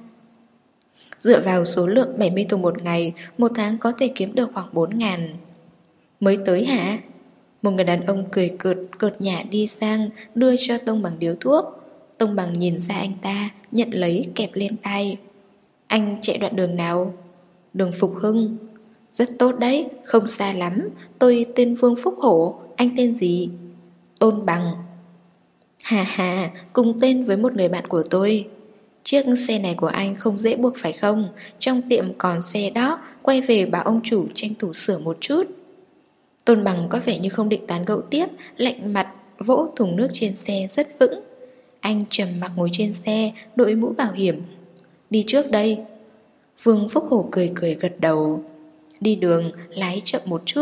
Dựa vào số lượng 70 thùng một ngày, một tháng có thể kiếm được khoảng 4.000. Mới tới hả? Một người đàn ông cười cợt nhả đi sang, đưa cho Tông Bằng điếu thuốc. Tông Bằng nhìn ra anh ta, nhận lấy kẹp lên tay. Anh chạy đoạn đường nào? Đường Phục Hưng. Rất tốt đấy, không xa lắm. Tôi tên Vương Phúc Hổ. Anh tên gì? Tôn Bằng. Hà hà, cùng tên với một người bạn của tôi. Chiếc xe này của anh không dễ buộc phải không? Trong tiệm còn xe đó, quay về bảo ông chủ tranh thủ sửa một chút. Tôn Bằng có vẻ như không định tán gẫu tiếp, lạnh mặt vỗ thùng nước trên xe rất vững. Anh trầm mặc ngồi trên xe, đội mũ bảo hiểm. Đi trước đây. Vương Phúc Hổ cười gật đầu. Đi đường, lái chậm một chút.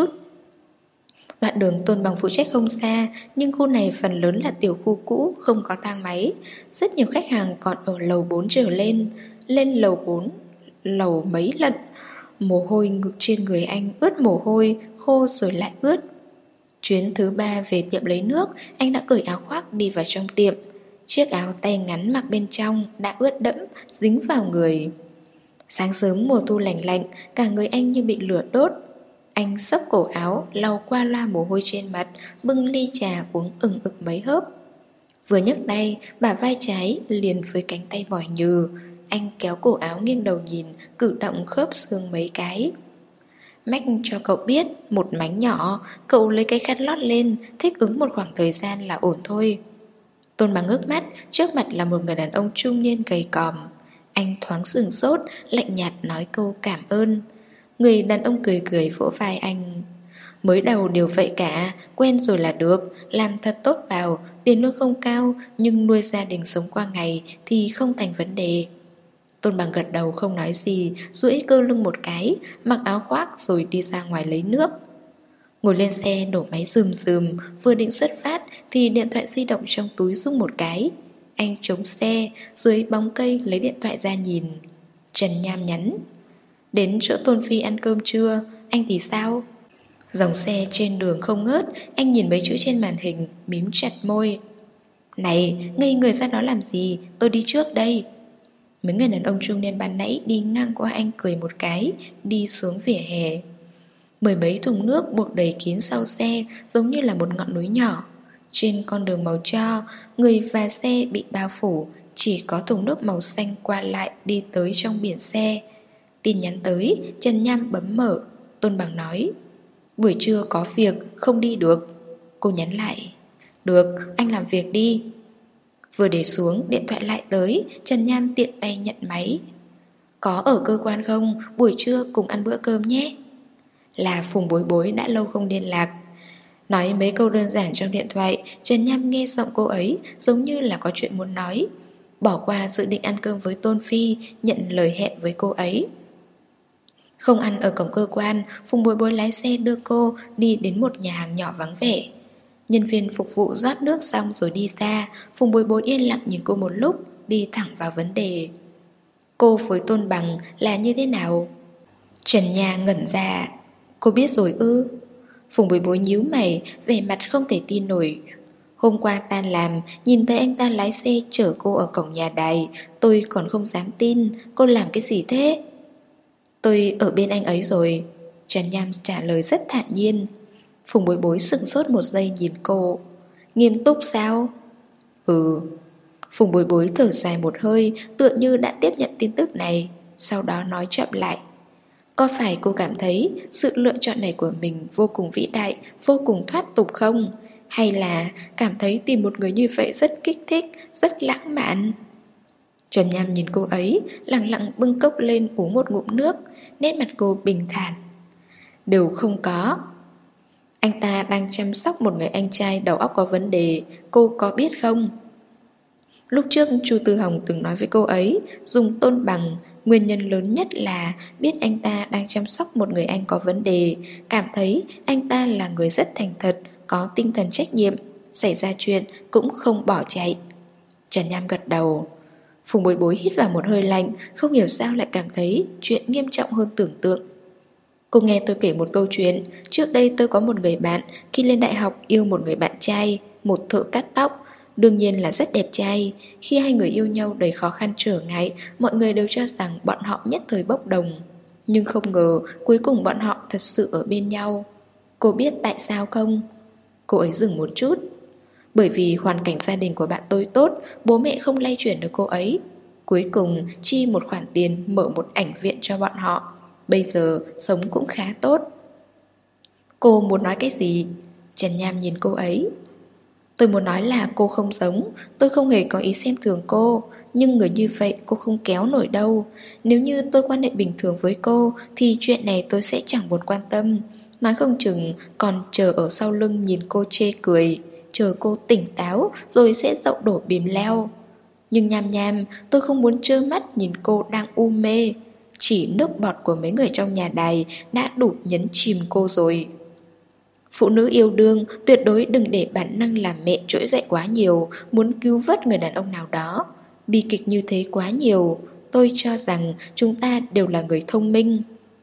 Đoạn đường Tôn Bằng phụ trách không xa, nhưng khu này phần lớn là tiểu khu cũ, không có thang máy. Rất nhiều khách hàng còn ở lầu 4 trở lên. Lên lầu 4, lầu mấy lần. Mồ hôi ngực trên người anh ướt mồ hôi, khô rồi lại ướt. Chuyến thứ 3 về tiệm lấy nước, anh đã cởi áo khoác đi vào trong tiệm. Chiếc áo tay ngắn mặc bên trong đã ướt đẫm, dính vào người. Sáng sớm mùa thu lạnh lạnh, cả người anh như bị lửa đốt. Anh xốc cổ áo, lau qua loa mồ hôi trên mặt, bưng ly trà uống ừng ực mấy hớp. Vừa nhấc tay, bả vai trái liền với cánh tay mỏi nhừ. Anh kéo cổ áo nghiêng đầu nhìn, cử động khớp xương mấy cái. Mách cho cậu biết, một mánh nhỏ, cậu lấy cái khăn lót lên, thích ứng một khoảng thời gian là ổn thôi. Tôn Bằng ngước mắt, trước mặt là một người đàn ông trung niên gầy còm. Anh thoáng sửng sốt, lạnh nhạt nói câu cảm ơn. Người đàn ông cười vỗ vai anh. Mới đầu đều vậy cả, quen rồi là được, làm thật tốt vào, tiền lương không cao, nhưng nuôi gia đình sống qua ngày thì không thành vấn đề. Tôn Bằng gật đầu không nói gì, duỗi cơ lưng một cái, mặc áo khoác rồi đi ra ngoài lấy nước. Ngồi lên xe nổ máy rườm, vừa định xuất phát thì điện thoại di động trong túi rung một cái. Anh chống xe, dưới bóng cây lấy điện thoại ra nhìn. Trần Nham nhắn. Đến chỗ Tôn Phi ăn cơm trưa, anh thì sao? Dòng xe trên đường không ngớt, anh nhìn mấy chữ trên màn hình, mím chặt môi. Này, ngây người ra đó làm gì, tôi đi trước đây. Mấy người đàn ông trung niên ban nãy đi ngang qua anh cười một cái, đi xuống vỉa hè. Mười mấy thùng nước buộc đầy kín sau xe, giống như là một ngọn núi nhỏ. Trên con đường màu tro, người và xe bị bao phủ, chỉ có thùng nước màu xanh qua lại đi tới trong biển xe. Tin nhắn tới, Trần Nham bấm mở. Tôn Bằng nói, buổi trưa có việc, không đi được. Cô nhắn lại, được, anh làm việc đi. Vừa để xuống, điện thoại lại tới, Trần Nham tiện tay nhận máy. Có ở cơ quan không? Buổi trưa cùng ăn bữa cơm nhé. Là Phùng Bối Bối đã lâu không liên lạc. Nói mấy câu đơn giản trong điện thoại, Trần Nham nghe giọng cô ấy giống như là có chuyện muốn nói. Bỏ qua dự định ăn cơm với Tôn Phi, nhận lời hẹn với cô ấy. Không ăn ở cổng cơ quan, Phùng Bối Bối lái xe đưa cô đi đến một nhà hàng nhỏ vắng vẻ. Nhân viên phục vụ rót nước xong rồi đi ra. Phùng Bối Bối yên lặng nhìn cô một lúc, đi thẳng vào vấn đề. Cô với Tôn Bằng là như thế nào? Trần Nha ngẩn ra. Cô biết rồi ư? Phùng Bối Bối nhíu mày, vẻ mặt không thể tin nổi. Hôm qua tan làm, nhìn thấy anh ta lái xe chở cô ở cổng nhà đài, tôi còn không dám tin. Cô làm cái gì thế? Tôi ở bên anh ấy rồi. Trần Nham trả lời rất thản nhiên. Phùng Bối Bối sững sốt một giây nhìn cô. Nghiêm túc sao? Ừ. Phùng Bối Bối thở dài một hơi, tựa như đã tiếp nhận tin tức này. Sau đó nói chậm lại. Có phải cô cảm thấy sự lựa chọn này của mình vô cùng vĩ đại, vô cùng thoát tục không? Hay là cảm thấy tìm một người như vậy rất kích thích, rất lãng mạn? Trần Nham nhìn cô ấy, lặng lặng bưng cốc lên uống một ngụm nước. Nét mặt cô bình thản. Đều không có. Anh ta đang chăm sóc một người anh trai đầu óc có vấn đề, cô có biết không? Lúc trước Chu Tư Hồng từng nói với cô ấy, dùng Tôn Bằng, nguyên nhân lớn nhất là biết anh ta đang chăm sóc một người anh có vấn đề, cảm thấy anh ta là người rất thành thật, có tinh thần trách nhiệm, xảy ra chuyện cũng không bỏ chạy. Trần Nham gật đầu. Phùng Bối Bối hít vào một hơi lạnh, không hiểu sao lại cảm thấy chuyện nghiêm trọng hơn tưởng tượng. Cô nghe tôi kể một câu chuyện. Trước đây tôi có một người bạn, khi lên đại học yêu một người bạn trai, một thợ cắt tóc. Đương nhiên là rất đẹp trai. Khi hai người yêu nhau đầy khó khăn trở ngại, mọi người đều cho rằng bọn họ nhất thời bốc đồng. Nhưng không ngờ cuối cùng bọn họ thật sự ở bên nhau. Cô biết tại sao không? Cô ấy dừng một chút. Bởi vì hoàn cảnh gia đình của bạn tôi tốt, bố mẹ không lay chuyển được cô ấy. Cuối cùng chi một khoản tiền mở một ảnh viện cho bọn họ. Bây giờ sống cũng khá tốt. Cô muốn nói cái gì? Trần Nham nhìn cô ấy. Tôi muốn nói là cô không giống. Tôi không hề có ý xem thường cô. Nhưng người như vậy cô không kéo nổi đâu. Nếu như tôi quan hệ bình thường với cô thì chuyện này tôi sẽ chẳng buồn quan tâm. Nói không chừng còn chờ ở sau lưng nhìn cô chê cười, chờ cô tỉnh táo rồi sẽ dậu đổ bìm leo. Nhưng Nham Nham, tôi không muốn trơ mắt nhìn cô đang u mê. Chỉ nước bọt của mấy người trong nhà đài đã đủ nhấn chìm cô rồi. Phụ nữ yêu đương tuyệt đối đừng để bản năng làm mẹ trỗi dậy quá nhiều, muốn cứu vớt người đàn ông nào đó. Bi kịch như thế quá nhiều. Tôi cho rằng chúng ta đều là người thông minh.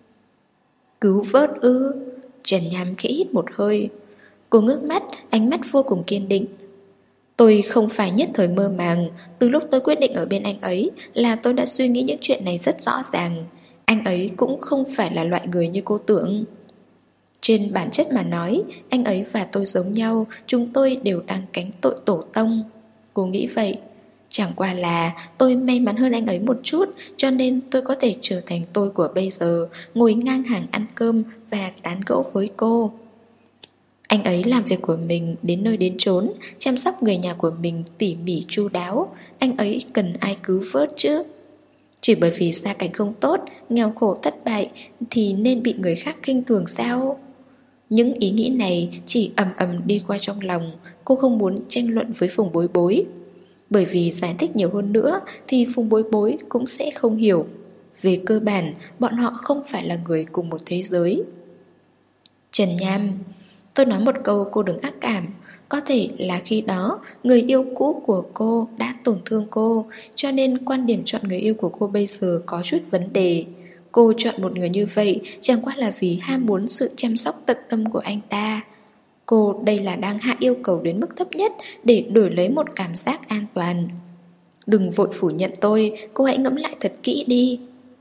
Cứu vớt ư? Trần Nham khẽ hít một hơi. Cô ngước mắt, ánh mắt vô cùng kiên định. Tôi không phải nhất thời mơ màng. Từ lúc tôi quyết định ở bên anh ấy là tôi đã suy nghĩ những chuyện này rất rõ ràng. Anh ấy cũng không phải là loại người như cô tưởng. Trên bản chất mà nói, anh ấy và tôi giống nhau, chúng tôi đều đang gánh tội tổ tông. Cô nghĩ vậy. Chẳng qua là tôi may mắn hơn anh ấy một chút, cho nên tôi có thể trở thành tôi của bây giờ, ngồi ngang hàng ăn cơm và tán gẫu với cô. Anh ấy làm việc của mình đến nơi đến chốn, chăm sóc người nhà của mình tỉ mỉ chu đáo. Anh ấy cần ai cứu vớt chứ? Chỉ bởi vì gia cảnh không tốt, nghèo khổ thất bại thì nên bị người khác khinh thường sao? Những ý nghĩ này chỉ ầm ầm đi qua trong lòng. Cô không muốn tranh luận với Phùng Bối Bối, bởi vì giải thích nhiều hơn nữa thì Phùng Bối Bối cũng sẽ không hiểu. Về cơ bản, bọn họ không phải là người cùng một thế giới. Trần Nham, tôi nói một câu cô đừng ác cảm. Có thể là khi đó người yêu cũ của cô đã tổn thương cô, cho nên quan điểm chọn người yêu của cô bây giờ có chút vấn đề. Cô chọn một người như vậy chẳng qua là vì ham muốn sự chăm sóc tận tâm của anh ta. Cô đây là đang hạ yêu cầu đến mức thấp nhất để đổi lấy một cảm giác an toàn. Đừng vội phủ nhận tôi, cô hãy ngẫm lại thật kỹ đi.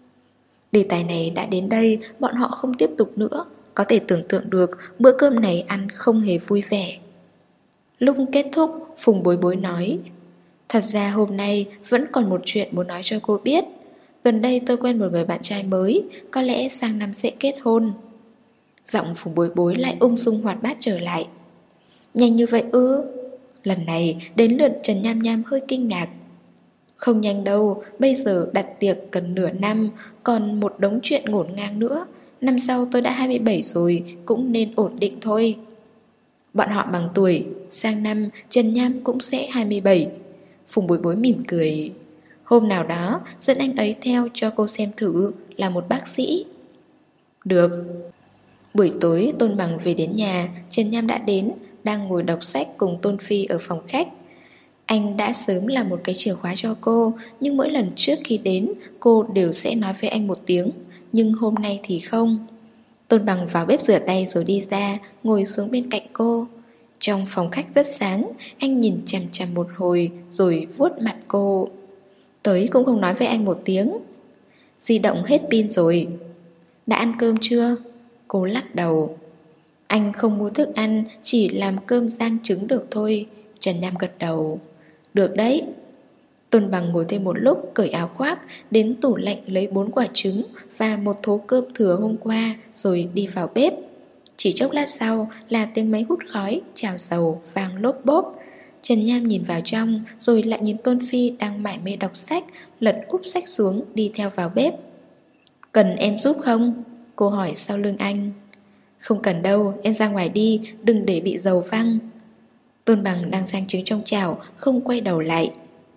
Đề tài này đã đến đây, bọn họ không tiếp tục nữa. Có thể tưởng tượng được bữa cơm này ăn không hề vui vẻ. Lúc kết thúc, Phùng Bối Bối nói: thật ra hôm nay vẫn còn một chuyện muốn nói cho cô biết. Gần đây tôi quen một người bạn trai mới, có lẽ sang năm sẽ kết hôn. Giọng Phùng Bối Bối lại ung dung hoạt bát trở lại. Nhanh như vậy ư? Lần này đến lượt Trần Nham Nham hơi kinh ngạc. Không nhanh đâu, bây giờ đặt tiệc cần nửa năm, còn một đống chuyện ngổn ngang nữa. Năm sau tôi đã 27 rồi, cũng nên ổn định thôi. Bọn họ bằng tuổi, sang năm Trần Nham cũng sẽ 27. Phùng Bối Bối mỉm cười. Hôm nào đó dẫn anh ấy theo cho cô xem thử, là một bác sĩ. Được. Buổi tối Tôn Bằng về đến nhà, Trần Nham đã đến, đang ngồi đọc sách cùng Tôn Phi ở phòng khách. Anh đã sớm làm một cái chìa khóa cho cô, nhưng mỗi lần trước khi đến cô đều sẽ nói với anh một tiếng, nhưng hôm nay thì không. Tôn Bằng vào bếp rửa tay rồi đi ra, ngồi xuống bên cạnh cô. Trong phòng khách rất sáng, anh nhìn chằm chằm một hồi rồi vuốt mặt cô. Tới cũng không nói với anh một tiếng. Di động hết pin rồi. Đã ăn cơm chưa? Cô lắc đầu. Anh không mua thức ăn, chỉ làm cơm rang trứng được thôi. Trần Nham gật đầu. Được đấy. Tôn Bằng ngồi thêm một lúc, cởi áo khoác, đến tủ lạnh lấy 4 quả trứng và một thố cơm thừa hôm qua, rồi đi vào bếp. Chỉ chốc lát sau là tiếng máy hút khói, chảo dầu, vang lốp bốp. Trần Nham nhìn vào trong, rồi lại nhìn Tôn Phi đang mải mê đọc sách, lật úp sách xuống, đi theo vào bếp. Cần em giúp không? Cô hỏi sau lưng anh. Không cần đâu, em ra ngoài đi, đừng để bị dầu văng. Tôn Bằng đang rang trứng trong chảo, không quay đầu lại.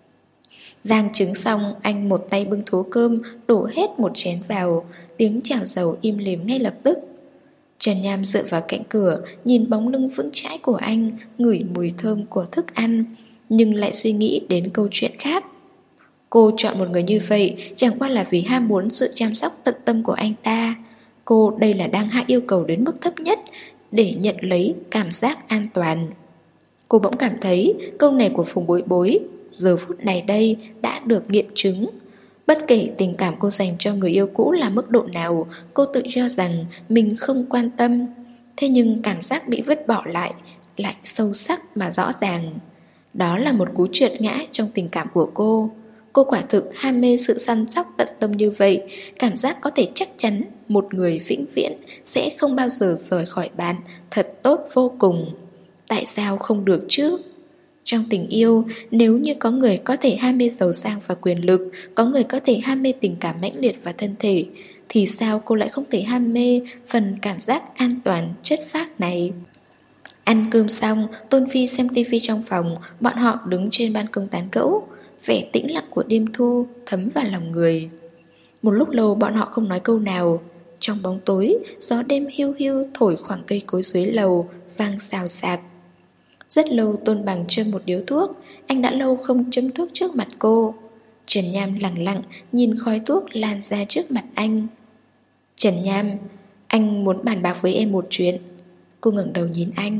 Rang trứng xong, anh một tay bưng thố cơm, đổ hết một chén vào, tiếng chảo dầu im lìm ngay lập tức. Trần Nham dựa vào cạnh cửa, nhìn bóng lưng vững chãi của anh, ngửi mùi thơm của thức ăn, nhưng lại suy nghĩ đến câu chuyện khác. Cô chọn một người như vậy chẳng qua là vì ham muốn sự chăm sóc tận tâm của anh ta. Cô đây là đang hạ yêu cầu đến mức thấp nhất để nhận lấy cảm giác an toàn. Cô bỗng cảm thấy câu này của Phùng Bối Bối giờ phút này đây đã được nghiệm chứng. Bất kể tình cảm cô dành cho người yêu cũ là mức độ nào, cô tự cho rằng mình không quan tâm. Thế nhưng cảm giác bị vứt bỏ lại sâu sắc mà rõ ràng. Đó là một cú trượt ngã trong tình cảm của cô. Cô quả thực ham mê sự săn sóc tận tâm như vậy, cảm giác có thể chắc chắn một người vĩnh viễn sẽ không bao giờ rời khỏi bạn, thật tốt vô cùng. Tại sao không được chứ? Trong tình yêu, nếu như có người có thể ham mê giàu sang và quyền lực, có người có thể ham mê tình cảm mãnh liệt và thân thể, thì sao cô lại không thể ham mê phần cảm giác an toàn chất phác này? Ăn cơm xong, Tôn Phi xem tivi trong phòng, bọn họ đứng trên ban công tán gẫu. Vẻ tĩnh lặng của đêm thu thấm vào lòng người. Một lúc lâu bọn họ không nói câu nào. Trong bóng tối, gió đêm hiu hiu thổi khoảng cây cối dưới lầu, vang xào xạc. Rất lâu Tôn Bằng châm một điếu thuốc. Anh đã lâu không châm thuốc trước mặt cô. Trần Nham lặng lặng nhìn khói thuốc lan ra trước mặt anh. Trần Nham, anh muốn bàn bạc với em một chuyện. Cô ngẩng đầu nhìn anh.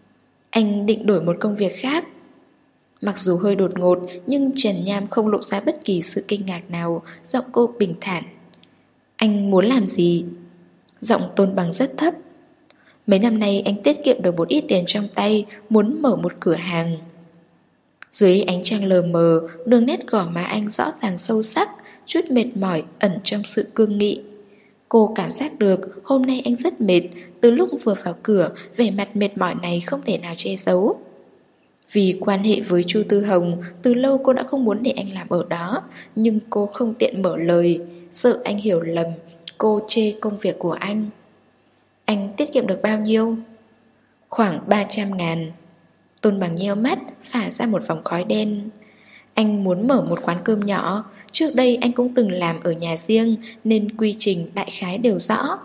Anh định đổi một công việc khác. Mặc dù hơi đột ngột, nhưng Trần Nham không lộ ra bất kỳ sự kinh ngạc nào, giọng cô bình thản. Anh muốn làm gì? Giọng Tôn Bằng rất thấp. Mấy năm nay anh tiết kiệm được một ít tiền trong tay, muốn mở một cửa hàng. Dưới ánh trăng lờ mờ, đường nét gò má anh rõ ràng sâu sắc, chút mệt mỏi ẩn trong sự cương nghị. Cô cảm giác được hôm nay anh rất mệt, từ lúc vừa vào cửa, vẻ mặt mệt mỏi này không thể nào che giấu. Vì quan hệ với Chu Tư Hồng, từ lâu cô đã không muốn để anh làm ở đó, nhưng cô không tiện mở lời, sợ anh hiểu lầm, cô chê công việc của anh. Anh tiết kiệm được bao nhiêu? Khoảng 300.000. Tôn Bằng nheo mắt, phả ra một vòng khói đen. Anh muốn mở một quán cơm nhỏ. Trước đây anh cũng từng làm ở nhà riêng, nên quy trình đại khái đều rõ.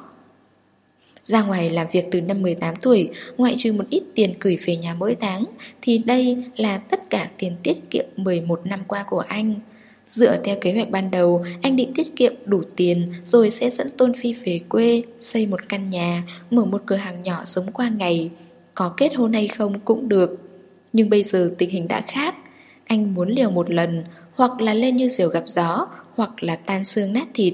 Ra ngoài làm việc từ năm 18 tuổi, ngoại trừ một ít tiền gửi về nhà mỗi tháng, thì đây là tất cả tiền tiết kiệm 11 năm qua của anh. Dựa theo kế hoạch ban đầu, anh định tiết kiệm đủ tiền rồi sẽ dẫn Tôn Phi về quê, xây một căn nhà, mở một cửa hàng nhỏ sống qua ngày. Có kết hôn hay không cũng được. Nhưng bây giờ tình hình đã khác. Anh muốn liều một lần, hoặc là lên như diều gặp gió, hoặc là tan xương nát thịt.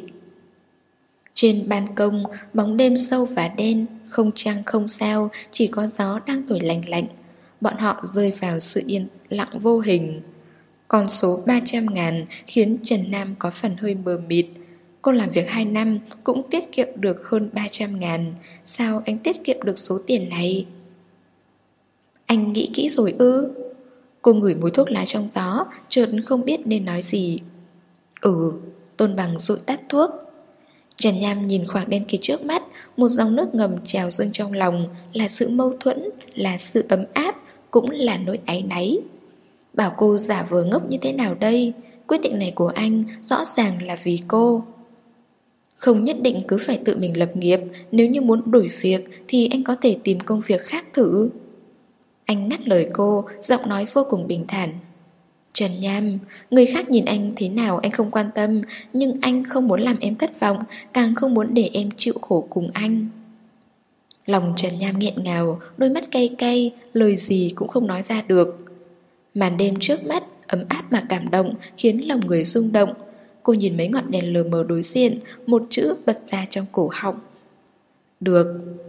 Trên ban công, bóng đêm sâu và đen, không trăng không sao, chỉ có gió đang thổi lạnh lạnh. Bọn họ rơi vào sự yên lặng vô hình. Con số 300.000 khiến Trần Nam có phần hơi mờ mịt. Cô làm việc 2 năm cũng tiết kiệm được hơn 300.000. Sao anh tiết kiệm được số tiền này? Anh nghĩ kỹ rồi ư? Cô ngửi mùi thuốc lá trong gió, chợt không biết nên nói gì. Tôn Bằng dụi tắt thuốc. Trần Nham nhìn khoảng đen kịt trước mắt, một dòng nước ngầm trào dâng trong lòng, là sự mâu thuẫn, là sự ấm áp, cũng là nỗi áy náy. Bảo cô giả vờ ngốc như thế nào đây? Quyết định này của anh rõ ràng là vì cô. Không nhất định cứ phải tự mình lập nghiệp, nếu như muốn đổi việc thì anh có thể tìm công việc khác thử. Anh ngắt lời cô, giọng nói vô cùng bình thản. Trần Nham, người khác nhìn anh thế nào anh không quan tâm, nhưng anh không muốn làm em thất vọng, càng không muốn để em chịu khổ cùng anh. Lòng Trần Nham nghẹn ngào, đôi mắt cay cay, lời gì cũng không nói ra được. Màn đêm trước mắt, ấm áp mà cảm động, khiến lòng người rung động. Cô nhìn mấy ngọn đèn lờ mờ đối diện, một chữ bật ra trong cổ họng. Được.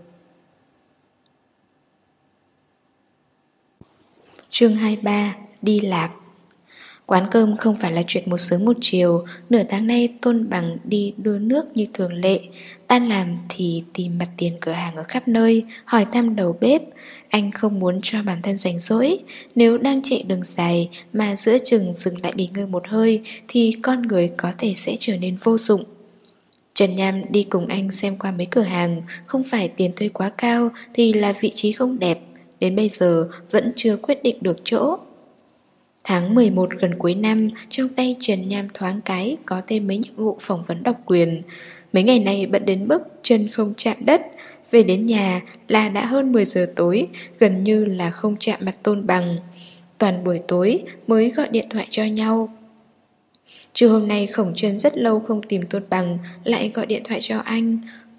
Chương 23. Đi lạc. Quán cơm không phải là chuyện một sớm một chiều. Nửa tháng nay Tôn Bằng đi đưa nước như thường lệ. Tan làm thì tìm mặt tiền cửa hàng ở khắp nơi, hỏi thăm đầu bếp. Anh không muốn cho bản thân rảnh rỗi. Nếu đang chạy đường dài mà giữa chừng dừng lại nghỉ ngơi một hơi, thì con người có thể sẽ trở nên vô dụng. Trần Nham đi cùng anh xem qua mấy cửa hàng. Không phải tiền thuê quá cao thì là vị trí không đẹp. Đến bây giờ vẫn chưa quyết định được chỗ. Tháng 11 gần cuối năm, trong tay Trần Nham thoáng cái có thêm mấy nhiệm vụ phỏng vấn độc quyền. Mấy ngày này bận đến mức chân không chạm đất. Về đến nhà là đã hơn 10 giờ tối, gần như là không chạm mặt Tôn Bằng. Toàn buổi tối mới gọi điện thoại cho nhau. Trưa hôm nay Khổng Trân rất lâu không tìm Tôn Bằng, lại gọi điện thoại cho anh.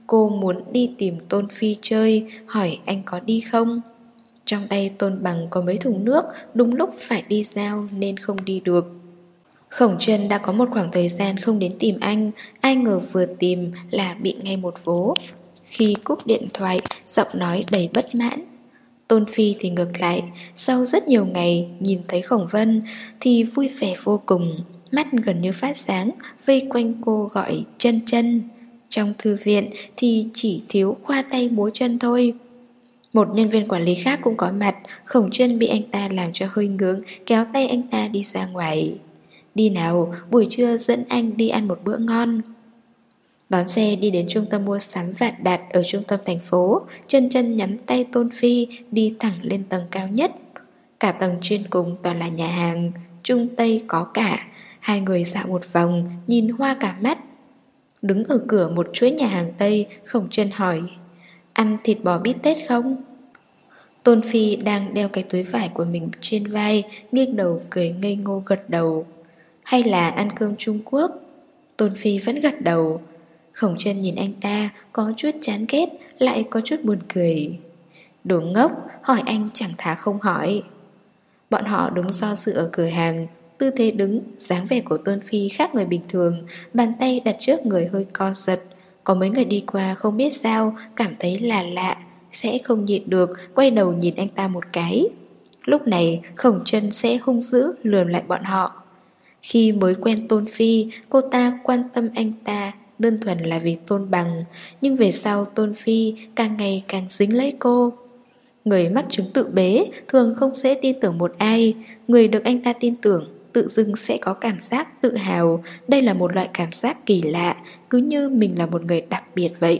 Cô muốn đi tìm Tôn Phi chơi, hỏi anh có đi không? Trong tay Tôn Bằng có mấy thùng nước, đúng lúc phải đi giao nên không đi được. Khổng Trân đã có một khoảng thời gian không đến tìm anh, ai ngờ vừa tìm là bị ngay một vố. Khi cúp điện thoại, giọng nói đầy bất mãn. Tôn Phi thì ngược lại, sau rất nhiều ngày nhìn thấy Khổng Vân thì vui vẻ vô cùng, mắt gần như phát sáng, vây quanh cô gọi chân chân. Trong thư viện thì chỉ thiếu khoa tay múa chân thôi. Một nhân viên quản lý khác cũng có mặt, Khổng Trân bị anh ta làm cho hơi ngướng, kéo tay anh ta đi ra ngoài. Đi nào, buổi trưa dẫn anh đi ăn một bữa ngon. Đón xe đi đến trung tâm mua sắm Vạn Đạt ở trung tâm thành phố, chân chân nhắm tay Tôn Phi đi thẳng lên tầng cao nhất. Cả tầng trên cùng toàn là nhà hàng, Trung Tây có cả. Hai người dạo một vòng, nhìn hoa cả mắt. Đứng ở cửa một chuỗi nhà hàng Tây, Khổng Trân hỏi: ăn thịt bò bít tết không? Tôn Phi đang đeo cái túi vải của mình trên vai, nghiêng đầu cười ngây ngô gật đầu. Hay là ăn cơm Trung Quốc? Tôn Phi vẫn gật đầu. Khổng Trân nhìn anh ta, có chút chán ghét, lại có chút buồn cười. Đồ ngốc, hỏi anh chẳng thà không hỏi. Bọn họ đứng do dự ở cửa hàng. Tư thế đứng, dáng vẻ của Tôn Phi khác người bình thường, bàn tay đặt trước người hơi co giật. Có mấy người đi qua không biết sao, cảm thấy là lạ, sẽ không nhịn được, quay đầu nhìn anh ta một cái. Lúc này Khổng Trân sẽ hung dữ lườm lại bọn họ. Khi mới quen Tôn Phi, cô ta quan tâm anh ta đơn thuần là vì Tôn Bằng, nhưng về sau Tôn Phi càng ngày càng dính lấy cô. Người mắc chứng tự bế thường không dễ tin tưởng một ai, người được anh ta tin tưởng tự dưng sẽ có cảm giác tự hào. Đây là một loại cảm giác kỳ lạ, cứ như mình là một người đặc biệt vậy.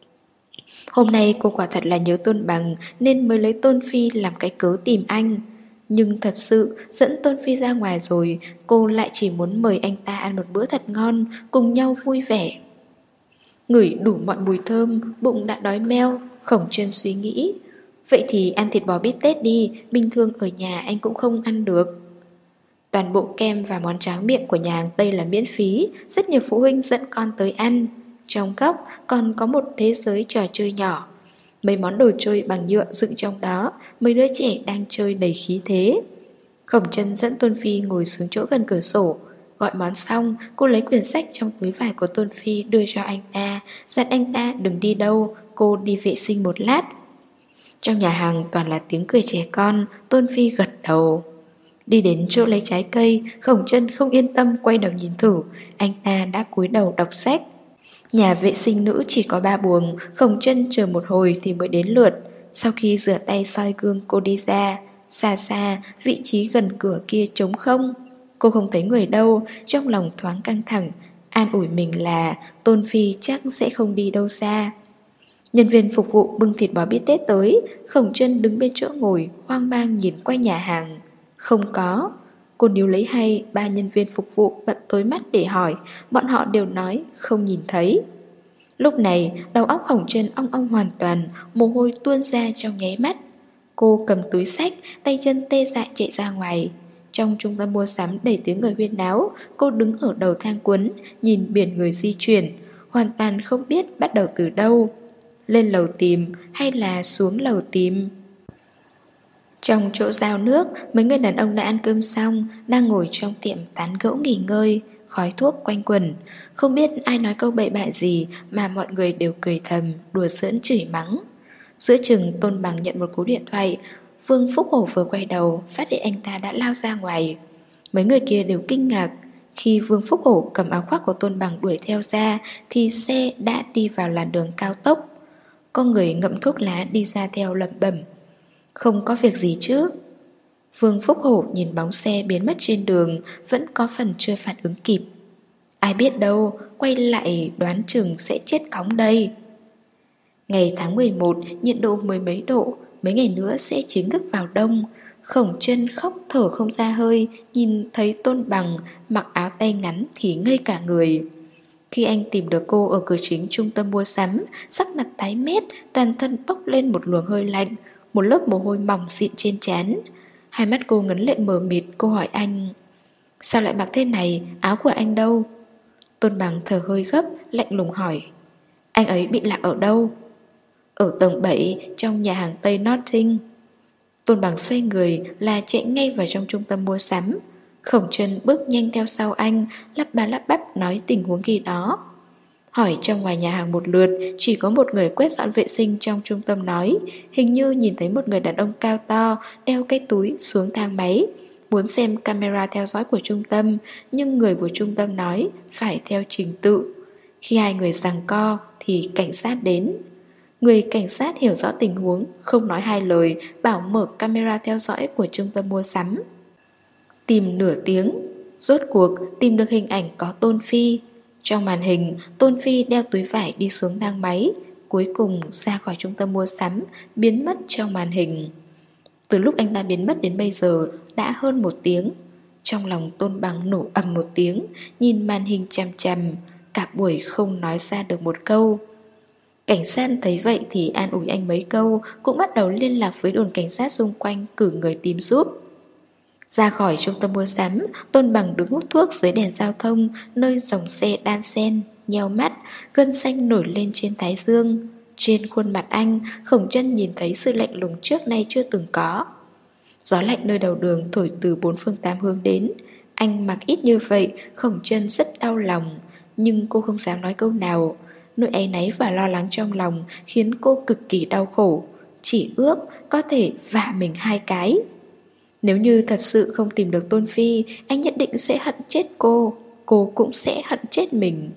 Hôm nay cô quả thật là nhớ Tôn Bằng nên mới lấy Tôn Phi làm cái cớ tìm anh. Nhưng thật sự dẫn Tôn Phi ra ngoài rồi, cô lại chỉ muốn mời anh ta ăn một bữa thật ngon, cùng nhau vui vẻ. Ngửi đủ mọi mùi thơm, bụng đã đói meo, Khổng Trân suy nghĩ. Vậy thì ăn thịt bò bít tết đi, bình thường ở nhà anh cũng không ăn được. Toàn bộ kem và món tráng miệng của nhà hàng Tây là miễn phí, rất nhiều phụ huynh dẫn con tới ăn. Trong góc còn có một thế giới trò chơi nhỏ. Mấy món đồ chơi bằng nhựa dựng trong đó, mấy đứa trẻ đang chơi đầy khí thế. Khổng Trân dẫn Tôn Phi ngồi xuống chỗ gần cửa sổ. Gọi món xong, cô lấy quyển sách trong túi vải của Tôn Phi đưa cho anh ta, dặn anh ta đừng đi đâu, cô đi vệ sinh một lát. Trong nhà hàng toàn là tiếng cười trẻ con, Tôn Phi gật đầu. Đi đến chỗ lấy trái cây, Khổng Trân không yên tâm quay đầu nhìn thử, anh ta đã cúi đầu đọc sách. Nhà vệ sinh nữ chỉ có 3 buồng, Khổng Trân chờ một hồi thì mới đến lượt. Sau khi rửa tay soi gương cô đi ra. Xa xa, vị trí gần cửa kia trống không. Cô không thấy người đâu, trong lòng thoáng căng thẳng, an ủi mình là Tôn Phi chắc sẽ không đi đâu xa. Nhân viên phục vụ bưng thịt bò bít tết tới, Khổng Trân đứng bên chỗ ngồi, hoang mang nhìn quanh nhà hàng. Không có. Cô níu lấy hay 3 nhân viên phục vụ bận tối mắt để hỏi, bọn họ đều nói không nhìn thấy. Lúc này, đầu óc Khổng Trân ong ong hoàn toàn, mồ hôi tuôn ra trong nháy mắt. Cô cầm túi sách, tay chân tê dại chạy ra ngoài. Trong trung tâm mua sắm đầy tiếng người huyên náo, cô đứng ở đầu thang cuốn, nhìn biển người di chuyển, hoàn toàn không biết bắt đầu từ đâu. Lên lầu tìm hay là xuống lầu tìm? Trong chỗ giao nước, mấy người đàn ông đã ăn cơm xong, đang ngồi trong tiệm tán gẫu nghỉ ngơi, khói thuốc quanh quẩn. Không biết ai nói câu bậy bạ gì mà mọi người đều cười thầm, đùa giỡn chửi mắng. Giữa chừng Tôn Bằng nhận một cú điện thoại, Vương Phúc Hổ vừa quay đầu, phát hiện anh ta đã lao ra ngoài. Mấy người kia đều kinh ngạc. Khi Vương Phúc Hổ cầm áo khoác của Tôn Bằng đuổi theo ra, thì xe đã đi vào làn đường cao tốc. Có người ngậm thuốc lá đi ra theo lẩm bẩm. Không có việc gì chứ? Vương Phúc Hổ nhìn bóng xe biến mất trên đường, vẫn có phần chưa phản ứng kịp. Ai biết đâu, quay lại đoán chừng sẽ chết cóng đây. Ngày tháng 11, nhiệt độ mười mấy độ, mấy ngày nữa sẽ chính thức vào đông. Khổng Trân khóc thở không ra hơi, nhìn thấy Tôn Bằng mặc áo tay ngắn thì ngây cả người. Khi anh tìm được cô ở cửa chính trung tâm mua sắm, sắc mặt tái mét, toàn thân bốc lên một luồng hơi lạnh, một lớp mồ hôi mỏng dịn trên trán. Hai mắt cô ngấn lệ mờ mịt, cô hỏi anh: sao lại mặc thế này, áo của anh đâu? Tôn Bằng thở hơi gấp, lạnh lùng hỏi: Anh ấy bị lạc ở đâu? Ở tầng 7 trong nhà hàng Tây Notting. Tôn Bằng xoay người là chạy ngay vào trong trung tâm mua sắm. Khổng Trân bước nhanh theo sau anh, lắp ba lắp bắp nói tình huống khi đó. Hỏi trong ngoài nhà hàng một lượt, chỉ có một người quét dọn vệ sinh trong trung tâm nói, hình như nhìn thấy một người đàn ông cao to, đeo cái túi xuống thang máy. Muốn xem camera theo dõi của trung tâm, nhưng người của trung tâm nói phải theo trình tự. Khi hai người giằng co thì cảnh sát đến. Người cảnh sát hiểu rõ tình huống, không nói hai lời, bảo mở camera theo dõi của trung tâm mua sắm. Tìm nửa tiếng, rốt cuộc tìm được hình ảnh có Tôn Phi. Trong màn hình, Tôn Phi đeo túi vải đi xuống thang máy, cuối cùng ra khỏi trung tâm mua sắm, biến mất trong màn hình. Từ lúc anh ta biến mất đến bây giờ đã hơn 1 tiếng. Trong lòng Tôn Bằng nổ ầm một tiếng, nhìn màn hình chằm chằm, cả buổi không nói ra được một câu. Cảnh sát thấy vậy thì an ủi anh mấy câu, cũng bắt đầu liên lạc với đồn cảnh sát xung quanh cử người tìm giúp. Ra khỏi trung tâm mua sắm, Tôn Bằng đứng hút thuốc dưới đèn giao thông, nơi dòng xe đan xen, nheo mắt, gân xanh nổi lên trên thái dương. Trên khuôn mặt anh, Khổng Trân nhìn thấy sự lạnh lùng trước nay chưa từng có. Gió lạnh nơi đầu đường thổi từ 4 phương 8 hướng đến. Anh mặc ít như vậy, Khổng Trân rất đau lòng, nhưng cô không dám nói câu nào. Nỗi áy náy và lo lắng trong lòng khiến cô cực kỳ đau khổ, chỉ ước có thể vạ mình 2 cái. Nếu như thật sự không tìm được Tôn Phi, anh nhất định sẽ hận chết cô cũng sẽ hận chết mình.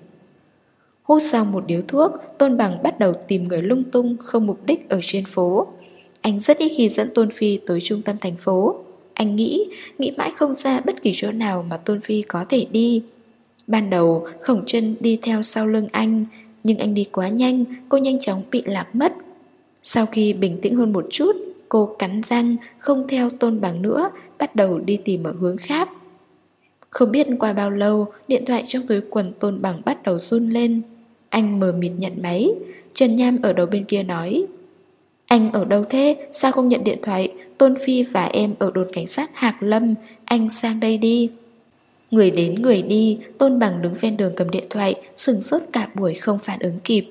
Hút xong một điếu thuốc, Tôn Bằng bắt đầu tìm người lung tung không mục đích ở trên phố. Anh rất ít khi dẫn Tôn Phi tới trung tâm thành phố. Anh nghĩ mãi không ra bất kỳ chỗ nào mà Tôn Phi có thể đi. Ban đầu Khổng Trân đi theo sau lưng anh, nhưng anh đi quá nhanh, cô nhanh chóng bị lạc mất. Sau khi bình tĩnh hơn một chút, cô cắn răng, không theo Tôn Bằng nữa, bắt đầu đi tìm ở hướng khác. Không biết qua bao lâu, điện thoại trong túi quần Tôn Bằng bắt đầu run lên. Anh mờ mịt nhận máy. Trần Nham ở đầu bên kia nói: Anh ở đâu thế? Sao không nhận điện thoại? Tôn Phi và em ở đồn cảnh sát Hạc Lâm, anh sang đây đi. Người đến người đi, Tôn Bằng đứng ven đường cầm điện thoại, sửng sốt cả buổi không phản ứng kịp.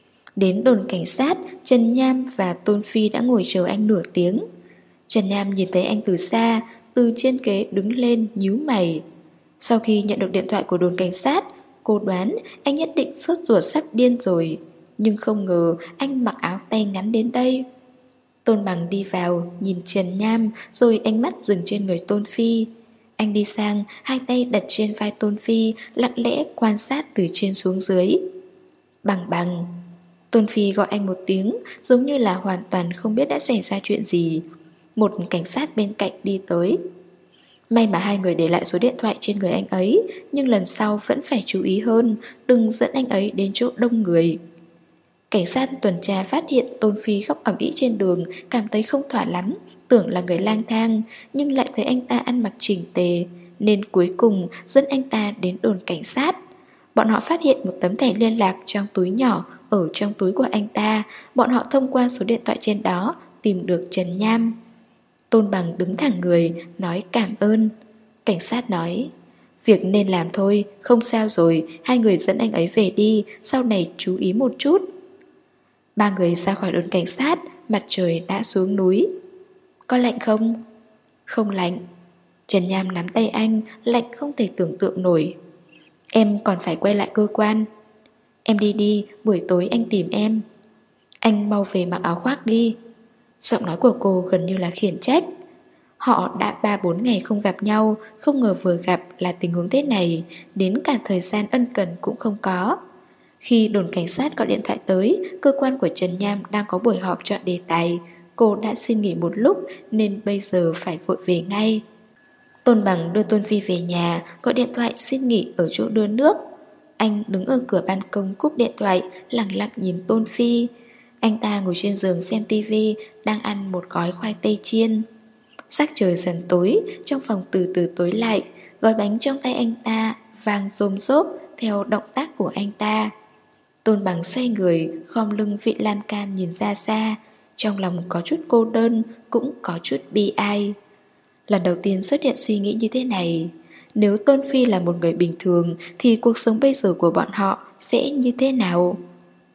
Đến đồn cảnh sát, Trần Nham và Tôn Phi đã ngồi chờ anh nửa tiếng. Trần Nham nhìn thấy anh từ xa, từ trên ghế đứng lên nhíu mày. Sau khi nhận được điện thoại của đồn cảnh sát, cô đoán anh nhất định sốt ruột sắp điên rồi, nhưng không ngờ anh mặc áo tay ngắn đến đây. Tôn Bằng đi vào, nhìn Trần Nham, rồi ánh mắt dừng trên người Tôn Phi. Anh đi sang, hai tay đặt trên vai Tôn Phi, lặng lẽ quan sát từ trên xuống dưới. Bằng bằng. Tôn Phi gọi anh một tiếng, giống như là hoàn toàn không biết đã xảy ra chuyện gì. Một cảnh sát bên cạnh đi tới. May mà hai người để lại số điện thoại trên người anh ấy, nhưng lần sau vẫn phải chú ý hơn, đừng dẫn anh ấy đến chỗ đông người. Cảnh sát tuần tra phát hiện Tôn Phi khóc ầm ĩ trên đường, cảm thấy không thỏa lắm, tưởng là người lang thang, nhưng lại thấy anh ta ăn mặc chỉnh tề, nên cuối cùng dẫn anh ta đến đồn cảnh sát. Bọn họ phát hiện một tấm thẻ liên lạc trong túi nhỏ ở trong túi của anh ta. Bọn họ thông qua số điện thoại trên đó tìm được Trần Nham. Tôn Bằng đứng thẳng người, nói cảm ơn. Cảnh sát nói: Việc nên làm thôi, không sao rồi, hai người dẫn anh ấy về đi, sau này chú ý một chút. Ba người ra khỏi đồn cảnh sát, mặt trời đã xuống núi. Có lạnh không? Không lạnh. Trần Nham nắm tay anh, lạnh không thể tưởng tượng nổi. Em còn phải quay lại cơ quan. Em đi đi, buổi tối anh tìm em. Anh mau về mặc áo khoác đi. Giọng nói của cô gần như là khiển trách. Họ đã 3-4 ngày không gặp nhau, không ngờ vừa gặp là tình huống thế này, đến cả thời gian ân cần cũng không có. Khi đồn cảnh sát gọi điện thoại tới, cơ quan của Trần Nham đang có buổi họp chọn đề tài. Cô đã xin nghỉ một lúc nên bây giờ phải vội về ngay. Tôn Bằng đưa Tôn Phi về nhà, gọi điện thoại xin nghỉ ở chỗ đưa nước. Anh đứng ở cửa ban công cúp điện thoại, lặng lặng nhìn Tôn Phi. Anh ta ngồi trên giường xem tivi, đang ăn một gói khoai tây chiên. Sắc trời dần tối, trong phòng từ từ tối lại. Gói bánh trong tay anh ta vang rôm rốp theo động tác của anh ta. Tôn Bằng xoay người, khom lưng vị lan can nhìn ra xa. Trong lòng có chút cô đơn, cũng có chút bi ai. Lần đầu tiên xuất hiện suy nghĩ như thế này. Nếu Tôn Phi là một người bình thường thì cuộc sống bây giờ của bọn họ sẽ như thế nào?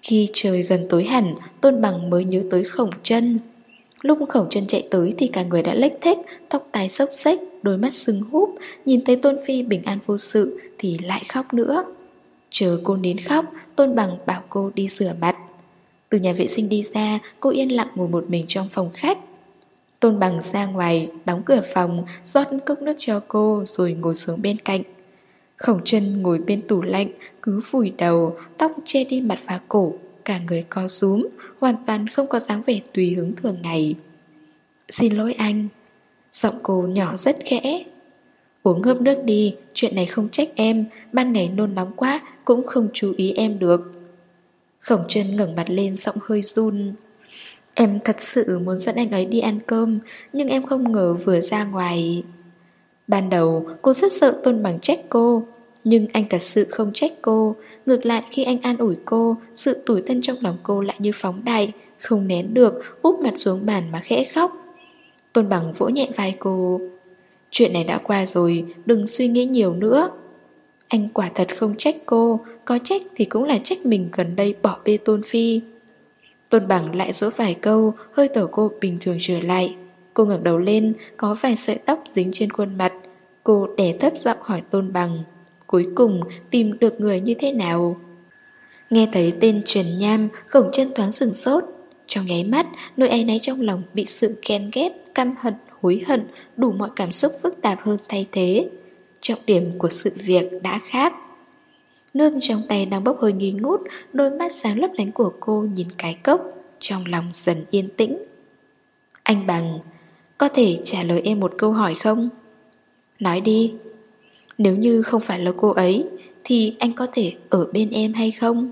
Khi trời gần tối hẳn, Tôn Bằng mới nhớ tới Khổng Chân. Lúc Khổng Chân chạy tới thì cả người đã lếch thếch, tóc tai xốc xếch, đôi mắt sưng húp, nhìn thấy Tôn Phi bình an vô sự thì lại khóc nữa. Chờ cô nín khóc, Tôn Bằng bảo cô đi rửa mặt. Từ nhà vệ sinh đi ra, cô yên lặng ngồi một mình trong phòng khách. Tôn Bằng ra ngoài, đóng cửa phòng, rót cốc nước cho cô rồi ngồi xuống bên cạnh. Khổng Chân ngồi bên tủ lạnh, cứ vùi đầu, tóc che đi mặt và cổ, cả người co rúm, hoàn toàn không có dáng vẻ tùy hứng thường ngày. Xin lỗi anh. Giọng cô nhỏ rất khẽ. Uống hớp nước đi, chuyện này không trách em, ban ngày nôn nóng quá, cũng không chú ý em được. Khổng Chân ngẩng mặt lên, giọng hơi run. Em thật sự muốn dẫn anh ấy đi ăn cơm, nhưng em không ngờ vừa ra ngoài. Ban đầu cô rất sợ Tôn Bằng trách cô, nhưng anh thật sự không trách cô. Ngược lại khi anh an ủi cô, sự tủi thân trong lòng cô lại như phóng đại, không nén được, úp mặt xuống bàn mà khẽ khóc. Tôn Bằng vỗ nhẹ vai cô. Chuyện này đã qua rồi, đừng suy nghĩ nhiều nữa. Anh quả thật không trách cô, có trách thì cũng là trách mình gần đây bỏ bê Tôn Phi. Tôn Bằng lại dỗ vài câu, hơi thở cô bình thường trở lại. Cô ngẩng đầu lên, có vài sợi tóc dính trên khuôn mặt. Cô đè thấp giọng hỏi Tôn Bằng, cuối cùng tìm được người như thế nào? Nghe thấy tên Trần Nham, Khổng Chân thoáng sửng sốt. Trong nháy mắt, nỗi áy náy trong lòng bị sự ghen ghét, căm hận, hối hận, đủ mọi cảm xúc phức tạp hơn thay thế. Trọng điểm của sự việc đã khác. Nước trong tay đang bốc hơi nghi ngút, đôi mắt sáng lấp lánh của cô nhìn cái cốc, trong lòng dần yên tĩnh. Anh Bằng, có thể trả lời em một câu hỏi không? Nói đi. Nếu như không phải là cô ấy, thì anh có thể ở bên em hay không?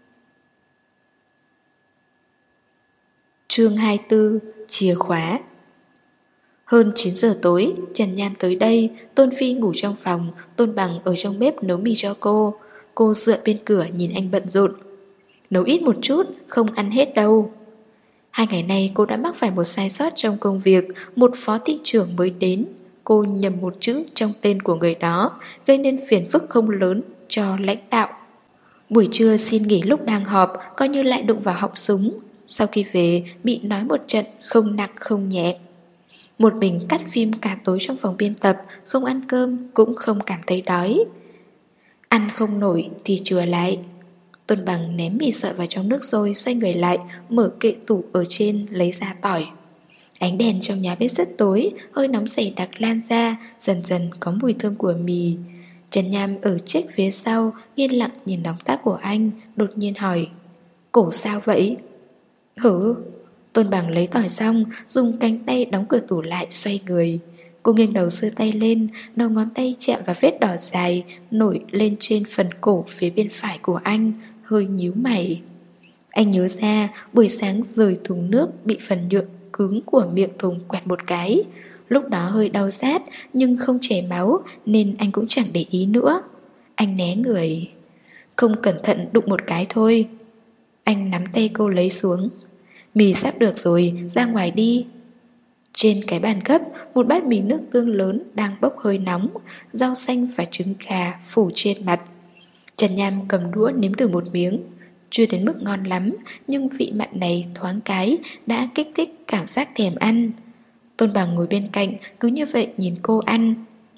Chương 24, chìa khóa. Hơn 9 giờ tối, Trần Nham tới đây, Tôn Phi ngủ trong phòng, Tôn Bằng ở trong bếp nấu mì cho cô. Cô dựa bên cửa nhìn anh bận rộn. Nấu ít một chút, không ăn hết đâu. 2 ngày nay cô đã mắc phải một sai sót trong công việc, một phó thị trưởng mới đến. Cô nhầm một chữ trong tên của người đó, gây nên phiền phức không lớn cho lãnh đạo. Buổi trưa xin nghỉ lúc đang họp, coi như lại đụng vào họng súng. Sau khi về, bị nói một trận không nặng không nhẹ. Một mình cắt phim cả tối trong phòng biên tập, không ăn cơm, cũng không cảm thấy đói. Ăn không nổi thì chừa lại. Tôn Bằng ném mì sợi vào trong nước rồi xoay người lại, mở kệ tủ ở trên lấy ra tỏi. Ánh đèn trong nhà bếp rất tối, hơi nóng dày đặc lan ra, dần dần có mùi thơm của mì. Trần Nham ở chết phía sau, yên lặng nhìn động tác của anh, đột nhiên hỏi: Cổ sao vậy? Hử? Tôn Bằng lấy tỏi xong, dùng cánh tay đóng cửa tủ lại xoay người. Cô nghiêng đầu giơ tay lên, đầu ngón tay chạm vào vết đỏ dài nổi lên trên phần cổ phía bên phải của anh, hơi nhíu mày. Anh nhớ ra buổi sáng rời thùng nước bị phần nhựa cứng của miệng thùng quẹt một cái. Lúc đó hơi đau rát nhưng không chảy máu nên anh cũng chẳng để ý nữa. Anh né người. Không cẩn thận đụng một cái thôi. Anh nắm tay cô lấy xuống. Mì sắp được rồi, ra ngoài đi. Trên cái bàn gấp, một bát mì nước tương lớn đang bốc hơi nóng, rau xanh và trứng gà phủ trên mặt. Trần Nham cầm đũa nếm thử một miếng. Chưa đến mức ngon lắm, nhưng vị mặn này thoáng cái đã kích thích cảm giác thèm ăn. Tôn Bằng ngồi bên cạnh, cứ như vậy nhìn cô ăn.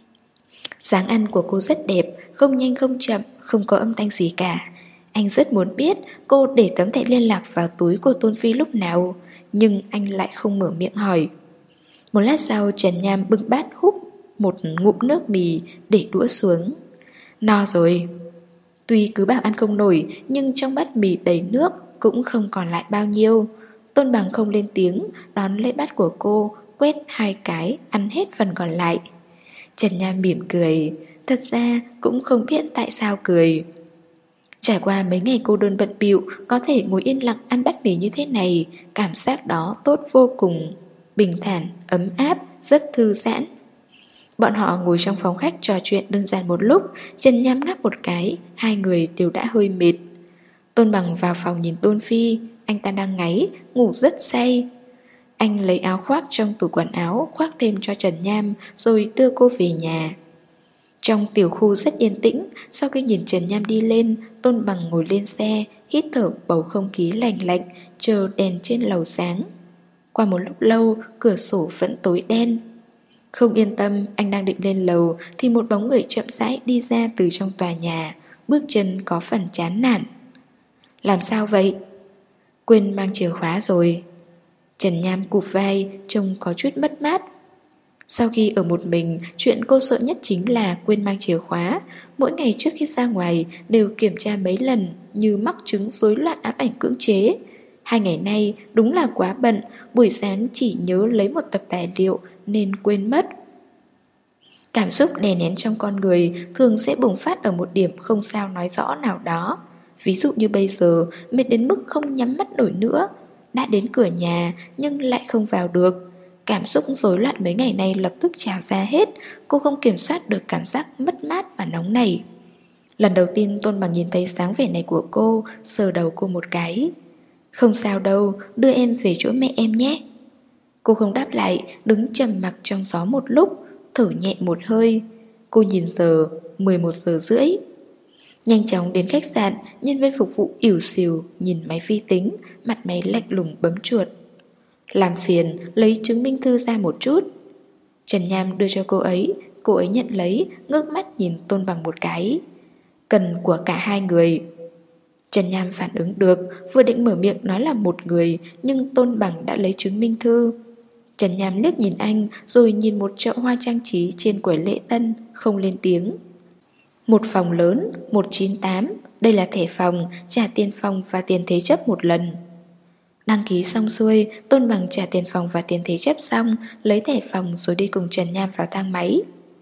Dáng ăn của cô rất đẹp, không nhanh không chậm, không có âm thanh gì cả. Anh rất muốn biết cô để tấm thẻ liên lạc vào túi của Tôn Phi lúc nào, nhưng anh lại không mở miệng hỏi. Một lát sau Trần Nham bưng bát húp một ngụm nước mì để đũa xuống. No rồi. Tuy cứ bảo ăn không nổi, nhưng trong bát mì đầy nước cũng không còn lại bao nhiêu. Tôn Bằng không lên tiếng, đón lấy bát của cô, quét 2 cái, ăn hết phần còn lại. Trần Nham mỉm cười, thật ra cũng không biết tại sao cười. Trải qua mấy ngày cô đơn bận bịu, có thể ngồi yên lặng ăn bát mì như thế này, cảm giác đó tốt vô cùng. Bình thản, ấm áp, rất thư giãn. Bọn họ ngồi trong phòng khách trò chuyện đơn giản một lúc, Trần Nham ngáp một cái, hai người đều đã hơi mệt. Tôn Bằng vào phòng nhìn Tôn Phi, anh ta đang ngáy, ngủ rất say. Anh lấy áo khoác trong tủ quần áo, khoác thêm cho Trần Nham, rồi đưa cô về nhà. Trong tiểu khu rất yên tĩnh, sau khi nhìn Trần Nham đi lên, Tôn Bằng ngồi lên xe, hít thở bầu không khí lành lạnh, chờ đèn trên lầu sáng. Qua một lúc lâu, cửa sổ vẫn tối đen. Không yên tâm, anh đang định lên lầu thì một bóng người chậm rãi đi ra từ trong tòa nhà, bước chân có phần chán nản. Làm sao vậy? Quên mang chìa khóa rồi. Trần Nham cụp vai, trông có chút mất mát. Sau khi ở một mình, chuyện cô sợ nhất chính là quên mang chìa khóa. Mỗi ngày trước khi ra ngoài đều kiểm tra mấy lần, như mắc chứng rối loạn ám ảnh cưỡng chế. 2 ngày nay đúng là quá bận, buổi sáng chỉ nhớ lấy một tập tài liệu nên quên mất. Cảm xúc đè nén trong con người thường sẽ bùng phát ở một điểm không sao nói rõ nào đó. Ví dụ như bây giờ, mệt đến mức không nhắm mắt nổi nữa. Đã đến cửa nhà nhưng lại không vào được. Cảm xúc rối loạn mấy ngày nay lập tức trào ra hết. Cô không kiểm soát được cảm giác mất mát và nóng nảy. Lần đầu tiên Tôn Bằng nhìn thấy sáng vẻ này của cô, sờ đầu cô một cái. Không sao đâu, đưa em về chỗ mẹ em nhé. Cô không đáp lại, đứng trầm mặc trong gió một lúc, thở nhẹ một hơi. Cô nhìn giờ, 11 giờ rưỡi. Nhanh chóng đến khách sạn, nhân viên phục vụ ỉu xìu nhìn máy vi tính, mặt máy lạnh lùng bấm chuột. Làm phiền, lấy chứng minh thư ra một chút. Trần Nham đưa cho cô ấy nhận lấy, ngước mắt nhìn Tôn Bằng một cái. Cần của cả hai người. Trần Nham phản ứng được, vừa định mở miệng nói là một người, nhưng Tôn Bằng đã lấy chứng minh thư. Trần Nham liếc nhìn anh, rồi nhìn một chậu hoa trang trí trên quầy lễ tân, không lên tiếng. Một phòng lớn, 198, đây là thẻ phòng, trả tiền phòng và tiền thế chấp một lần. Đăng ký xong xuôi, Tôn Bằng trả tiền phòng và tiền thế chấp xong, lấy thẻ phòng rồi đi cùng Trần Nham vào thang máy.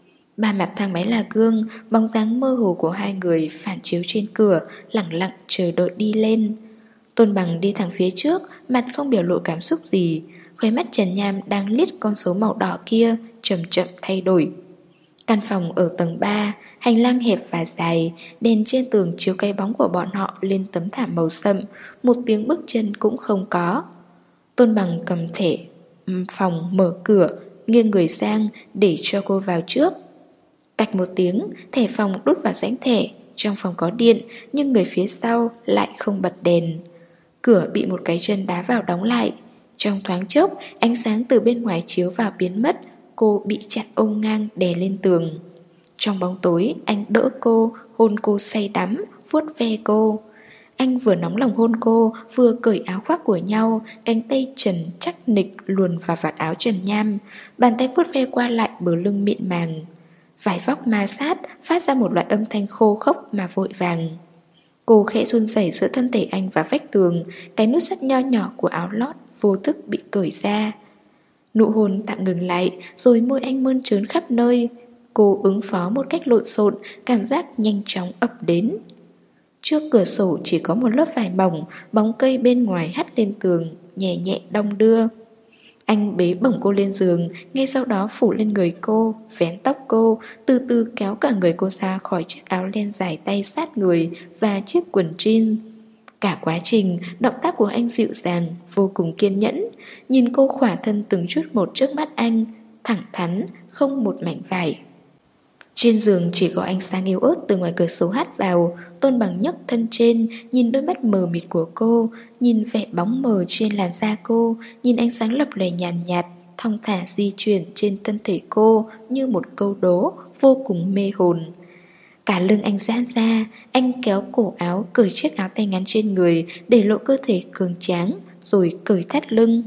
Ba mặt thang máy là gương, bóng dáng mơ hồ của hai người phản chiếu trên cửa, lẳng lặng chờ đợi đi lên. Tôn Bằng đi thẳng phía trước, mặt không biểu lộ cảm xúc gì, khóe mắt Trần Nham đang liếc con số màu đỏ kia, chậm chậm thay đổi. Căn phòng ở tầng 3, hành lang hẹp và dài, đèn trên tường chiếu cái bóng của bọn họ lên tấm thảm màu sậm, một tiếng bước chân cũng không có. Tôn Bằng cầm thẻ phòng mở cửa, nghiêng người sang để cho cô vào trước. Cạch một tiếng, thẻ phòng đút vào rãnh thẻ, trong phòng có điện nhưng người phía sau lại không bật đèn. Cửa bị một cái chân đá vào đóng lại. Trong thoáng chốc, ánh sáng từ bên ngoài chiếu vào biến mất, cô bị chặn ôm ngang đè lên tường. Trong bóng tối, anh đỡ cô, hôn cô say đắm, vuốt ve cô. Anh vừa nóng lòng hôn cô, vừa cởi áo khoác của nhau, cánh tay trần chắc nịch luồn vào vạt áo Trần Nham, bàn tay vuốt ve qua lại bờ lưng mịn màng. Vải vóc ma sát, phát ra một loại âm thanh khô khốc mà vội vàng. Cô khẽ run rẩy giữa thân thể anh và vách tường, cái nút sắt nho nhỏ của áo lót vô thức bị cởi ra. Nụ hôn tạm ngừng lại, rồi môi anh mơn trớn khắp nơi. Cô ứng phó một cách lộn xộn, cảm giác nhanh chóng ập đến. Trước cửa sổ chỉ có một lớp vải mỏng, bóng cây bên ngoài hắt lên tường, nhẹ nhẹ đong đưa. Anh bế bổng cô lên giường, ngay sau đó phủ lên người cô, vén tóc cô, từ từ kéo cả người cô ra khỏi chiếc áo len dài tay sát người và chiếc quần jean. Cả quá trình, động tác của anh dịu dàng, vô cùng kiên nhẫn, nhìn cô khỏa thân từng chút một trước mắt anh, thẳng thắn, không một mảnh vải. Trên giường chỉ có ánh sáng yếu ớt từ ngoài cửa sổ hắt vào. Tôn Bằng nhấc thân trên, nhìn đôi mắt mờ mịt của cô, nhìn vẻ bóng mờ trên làn da cô, nhìn ánh sáng lập lòe nhàn nhạt, thong thả di chuyển trên thân thể cô như một câu đố vô cùng mê hồn. Cả lưng anh giãn ra, anh kéo cổ áo, cởi chiếc áo tay ngắn trên người, để lộ cơ thể cường tráng, rồi cởi thắt lưng.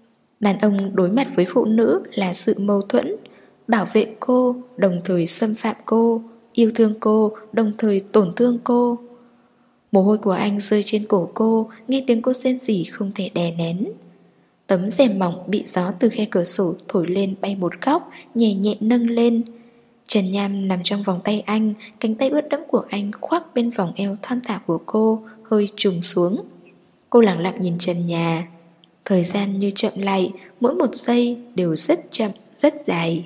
Đàn ông đối mặt với phụ nữ là sự mâu thuẫn, bảo vệ cô, đồng thời xâm phạm cô, yêu thương cô, đồng thời tổn thương cô. Mồ hôi của anh rơi trên cổ cô, nghe tiếng cô rên rỉ không thể đè nén. Tấm rèm mỏng bị gió từ khe cửa sổ thổi lên bay một góc, nhẹ nhẹ nâng lên. Trần Nham nằm trong vòng tay anh, cánh tay ướt đẫm của anh khoác bên vòng eo thon thả của cô, hơi trùng xuống. Cô lặng lặng nhìn trần nhà. Thời gian như chậm lại, mỗi một giây đều rất chậm, rất dài.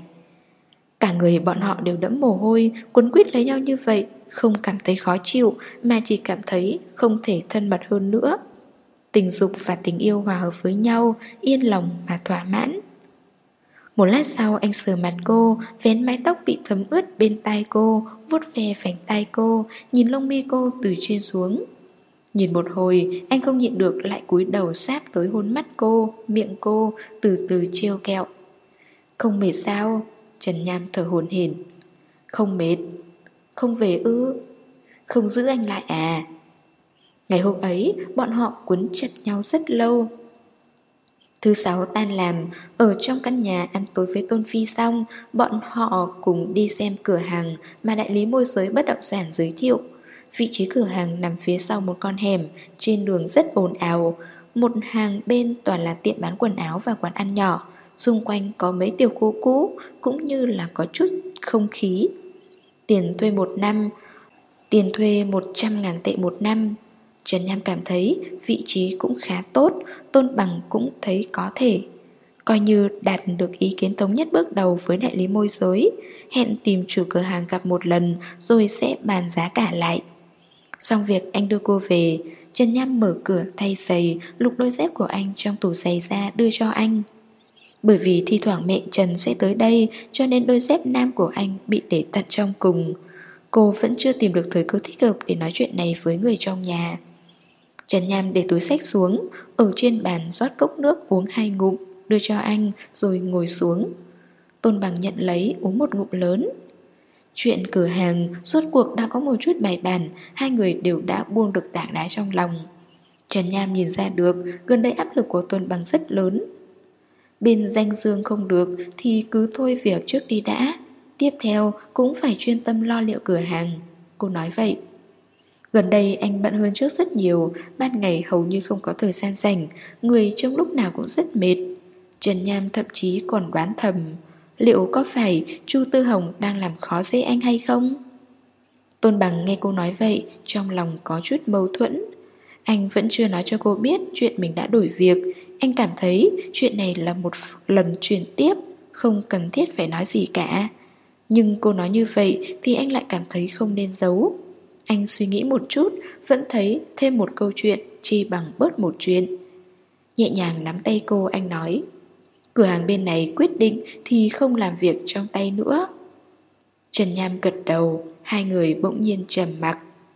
Cả người bọn họ đều đẫm mồ hôi, quấn quýt lấy nhau như vậy, không cảm thấy khó chịu, mà chỉ cảm thấy không thể thân mật hơn nữa. Tình dục và tình yêu hòa hợp với nhau, yên lòng mà thỏa mãn. Một lát sau anh sờ mặt cô, vén mái tóc bị thấm ướt bên tai cô, vuốt ve vành tai cô, nhìn lông mi cô từ trên xuống. Nhìn một hồi, anh không nhịn được lại cúi đầu sát tới hôn mắt cô, miệng cô, từ từ trêu kẹo. Không mệt sao? Trần Nham thở hổn hển. Không mệt. Không về ư? Không giữ anh lại à? Ngày hôm ấy, bọn họ quấn chặt nhau rất lâu. Thứ sáu tan làm, ở trong căn nhà ăn tối với Tôn Phi xong, bọn họ cùng đi xem cửa hàng mà đại lý môi giới bất động sản giới thiệu. Vị trí cửa hàng nằm phía sau một con hẻm, trên đường rất ồn ào. Một hàng bên toàn là tiệm bán quần áo và quán ăn nhỏ, xung quanh có mấy tiểu khu cũ, cũng như là có chút không khí. Tiền thuê 100.000 tệ một năm. Trần Nham cảm thấy vị trí cũng khá tốt, Tôn Bằng cũng thấy có thể. Coi như đạt được ý kiến thống nhất bước đầu với đại lý môi giới, hẹn tìm chủ cửa hàng gặp một lần rồi sẽ bàn giá cả lại. Xong việc anh đưa cô về, Trần Nham mở cửa thay giày, lục đôi dép của anh trong tủ giày ra đưa cho anh. Bởi vì thi thoảng mẹ Trần sẽ tới đây, cho nên đôi dép nam của anh bị để tận trong cùng. Cô vẫn chưa tìm được thời cơ thích hợp để nói chuyện này với người trong nhà. Trần Nham để túi xách xuống, ở trên bàn rót cốc nước uống 2 ngụm, đưa cho anh rồi ngồi xuống. Tôn Bằng nhận lấy uống một ngụm lớn. Chuyện cửa hàng rốt cuộc đã có một chút bài bản, hai người đều đã buông được tảng đá trong lòng. Trần Nham nhìn ra được gần đây áp lực của Tôn Bằng rất lớn. Bên danh dương không được thì cứ thôi việc trước đi đã. Tiếp theo cũng phải chuyên tâm lo liệu cửa hàng. Cô nói vậy. Gần đây anh bận hơn trước rất nhiều, ban ngày hầu như không có thời gian rảnh, người trong lúc nào cũng rất mệt. Trần Nham thậm chí còn đoán thầm, liệu có phải Chu Tư Hồng đang làm khó dễ anh hay không? Tôn Bằng nghe cô nói vậy, trong lòng có chút mâu thuẫn. Anh vẫn chưa nói cho cô biết chuyện mình đã đổi việc. Anh cảm thấy chuyện này là một lần chuyển tiếp, không cần thiết phải nói gì cả. Nhưng cô nói như vậy thì anh lại cảm thấy không nên giấu. Anh suy nghĩ một chút, vẫn thấy thêm một câu chuyện chi bằng bớt một chuyện. Nhẹ nhàng nắm tay cô, anh nói, cửa hàng bên này quyết định thì không làm việc trong tay nữa. Trần Nham gật đầu, hai người bỗng nhiên trầm mặc.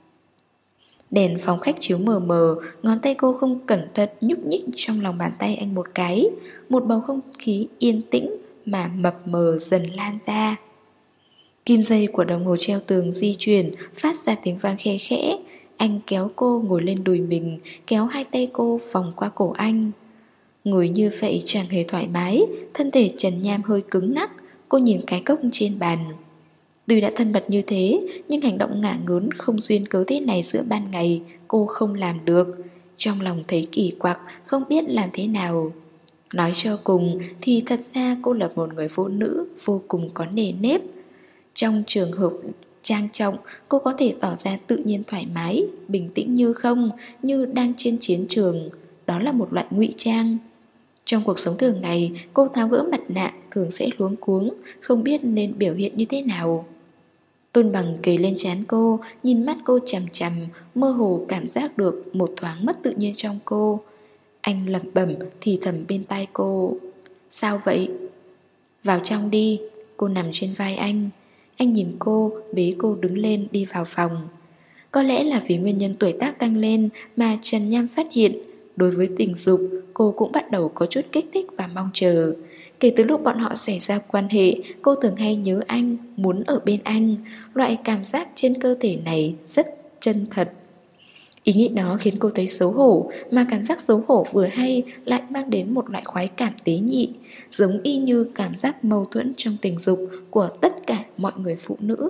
Đèn phòng khách chiếu mờ mờ, ngón tay cô không cẩn thận nhúc nhích trong lòng bàn tay anh một cái. Một bầu không khí yên tĩnh mà mập mờ dần lan ra. Kim dây của đồng hồ treo tường di chuyển, phát ra tiếng vang khe khẽ. Anh kéo cô ngồi lên đùi mình, kéo hai tay cô vòng qua cổ anh. Ngồi như vậy chẳng hề thoải mái, thân thể Trần Nham hơi cứng ngắc. Cô nhìn cái cốc trên bàn. Tuy đã thân mật như thế, nhưng hành động ngả ngớn không duyên cớ thế này giữa ban ngày cô không làm được. Trong lòng thấy kỳ quặc, không biết làm thế nào. Nói cho cùng thì thật ra cô là một người phụ nữ vô cùng có nề nếp. Trong trường hợp trang trọng, cô có thể tỏ ra tự nhiên thoải mái, bình tĩnh như không, như đang trên chiến trường. Đó là một loại ngụy trang. Trong cuộc sống thường ngày, cô tháo gỡ mặt nạ thường sẽ luống cuống, không biết nên biểu hiện như thế nào. Tôn Bằng kề lên trán cô, nhìn mắt cô chằm chằm, mơ hồ cảm giác được một thoáng mất tự nhiên trong cô. Anh lẩm bẩm thì thầm bên tai cô. Sao vậy? Vào trong đi. Cô nằm trên vai anh. Anh nhìn cô, bế cô đứng lên đi vào phòng. Có lẽ là vì nguyên nhân tuổi tác tăng lên mà Trần Nham phát hiện, đối với tình dục, cô cũng bắt đầu có chút kích thích và mong chờ. Kể từ lúc bọn họ xảy ra quan hệ, cô thường hay nhớ anh, muốn ở bên anh. Loại cảm giác trên cơ thể này rất chân thật. Ý nghĩ đó khiến cô thấy xấu hổ, mà cảm giác xấu hổ vừa hay lại mang đến một loại khoái cảm tế nhị, giống y như cảm giác mâu thuẫn trong tình dục của tất cả mọi người phụ nữ.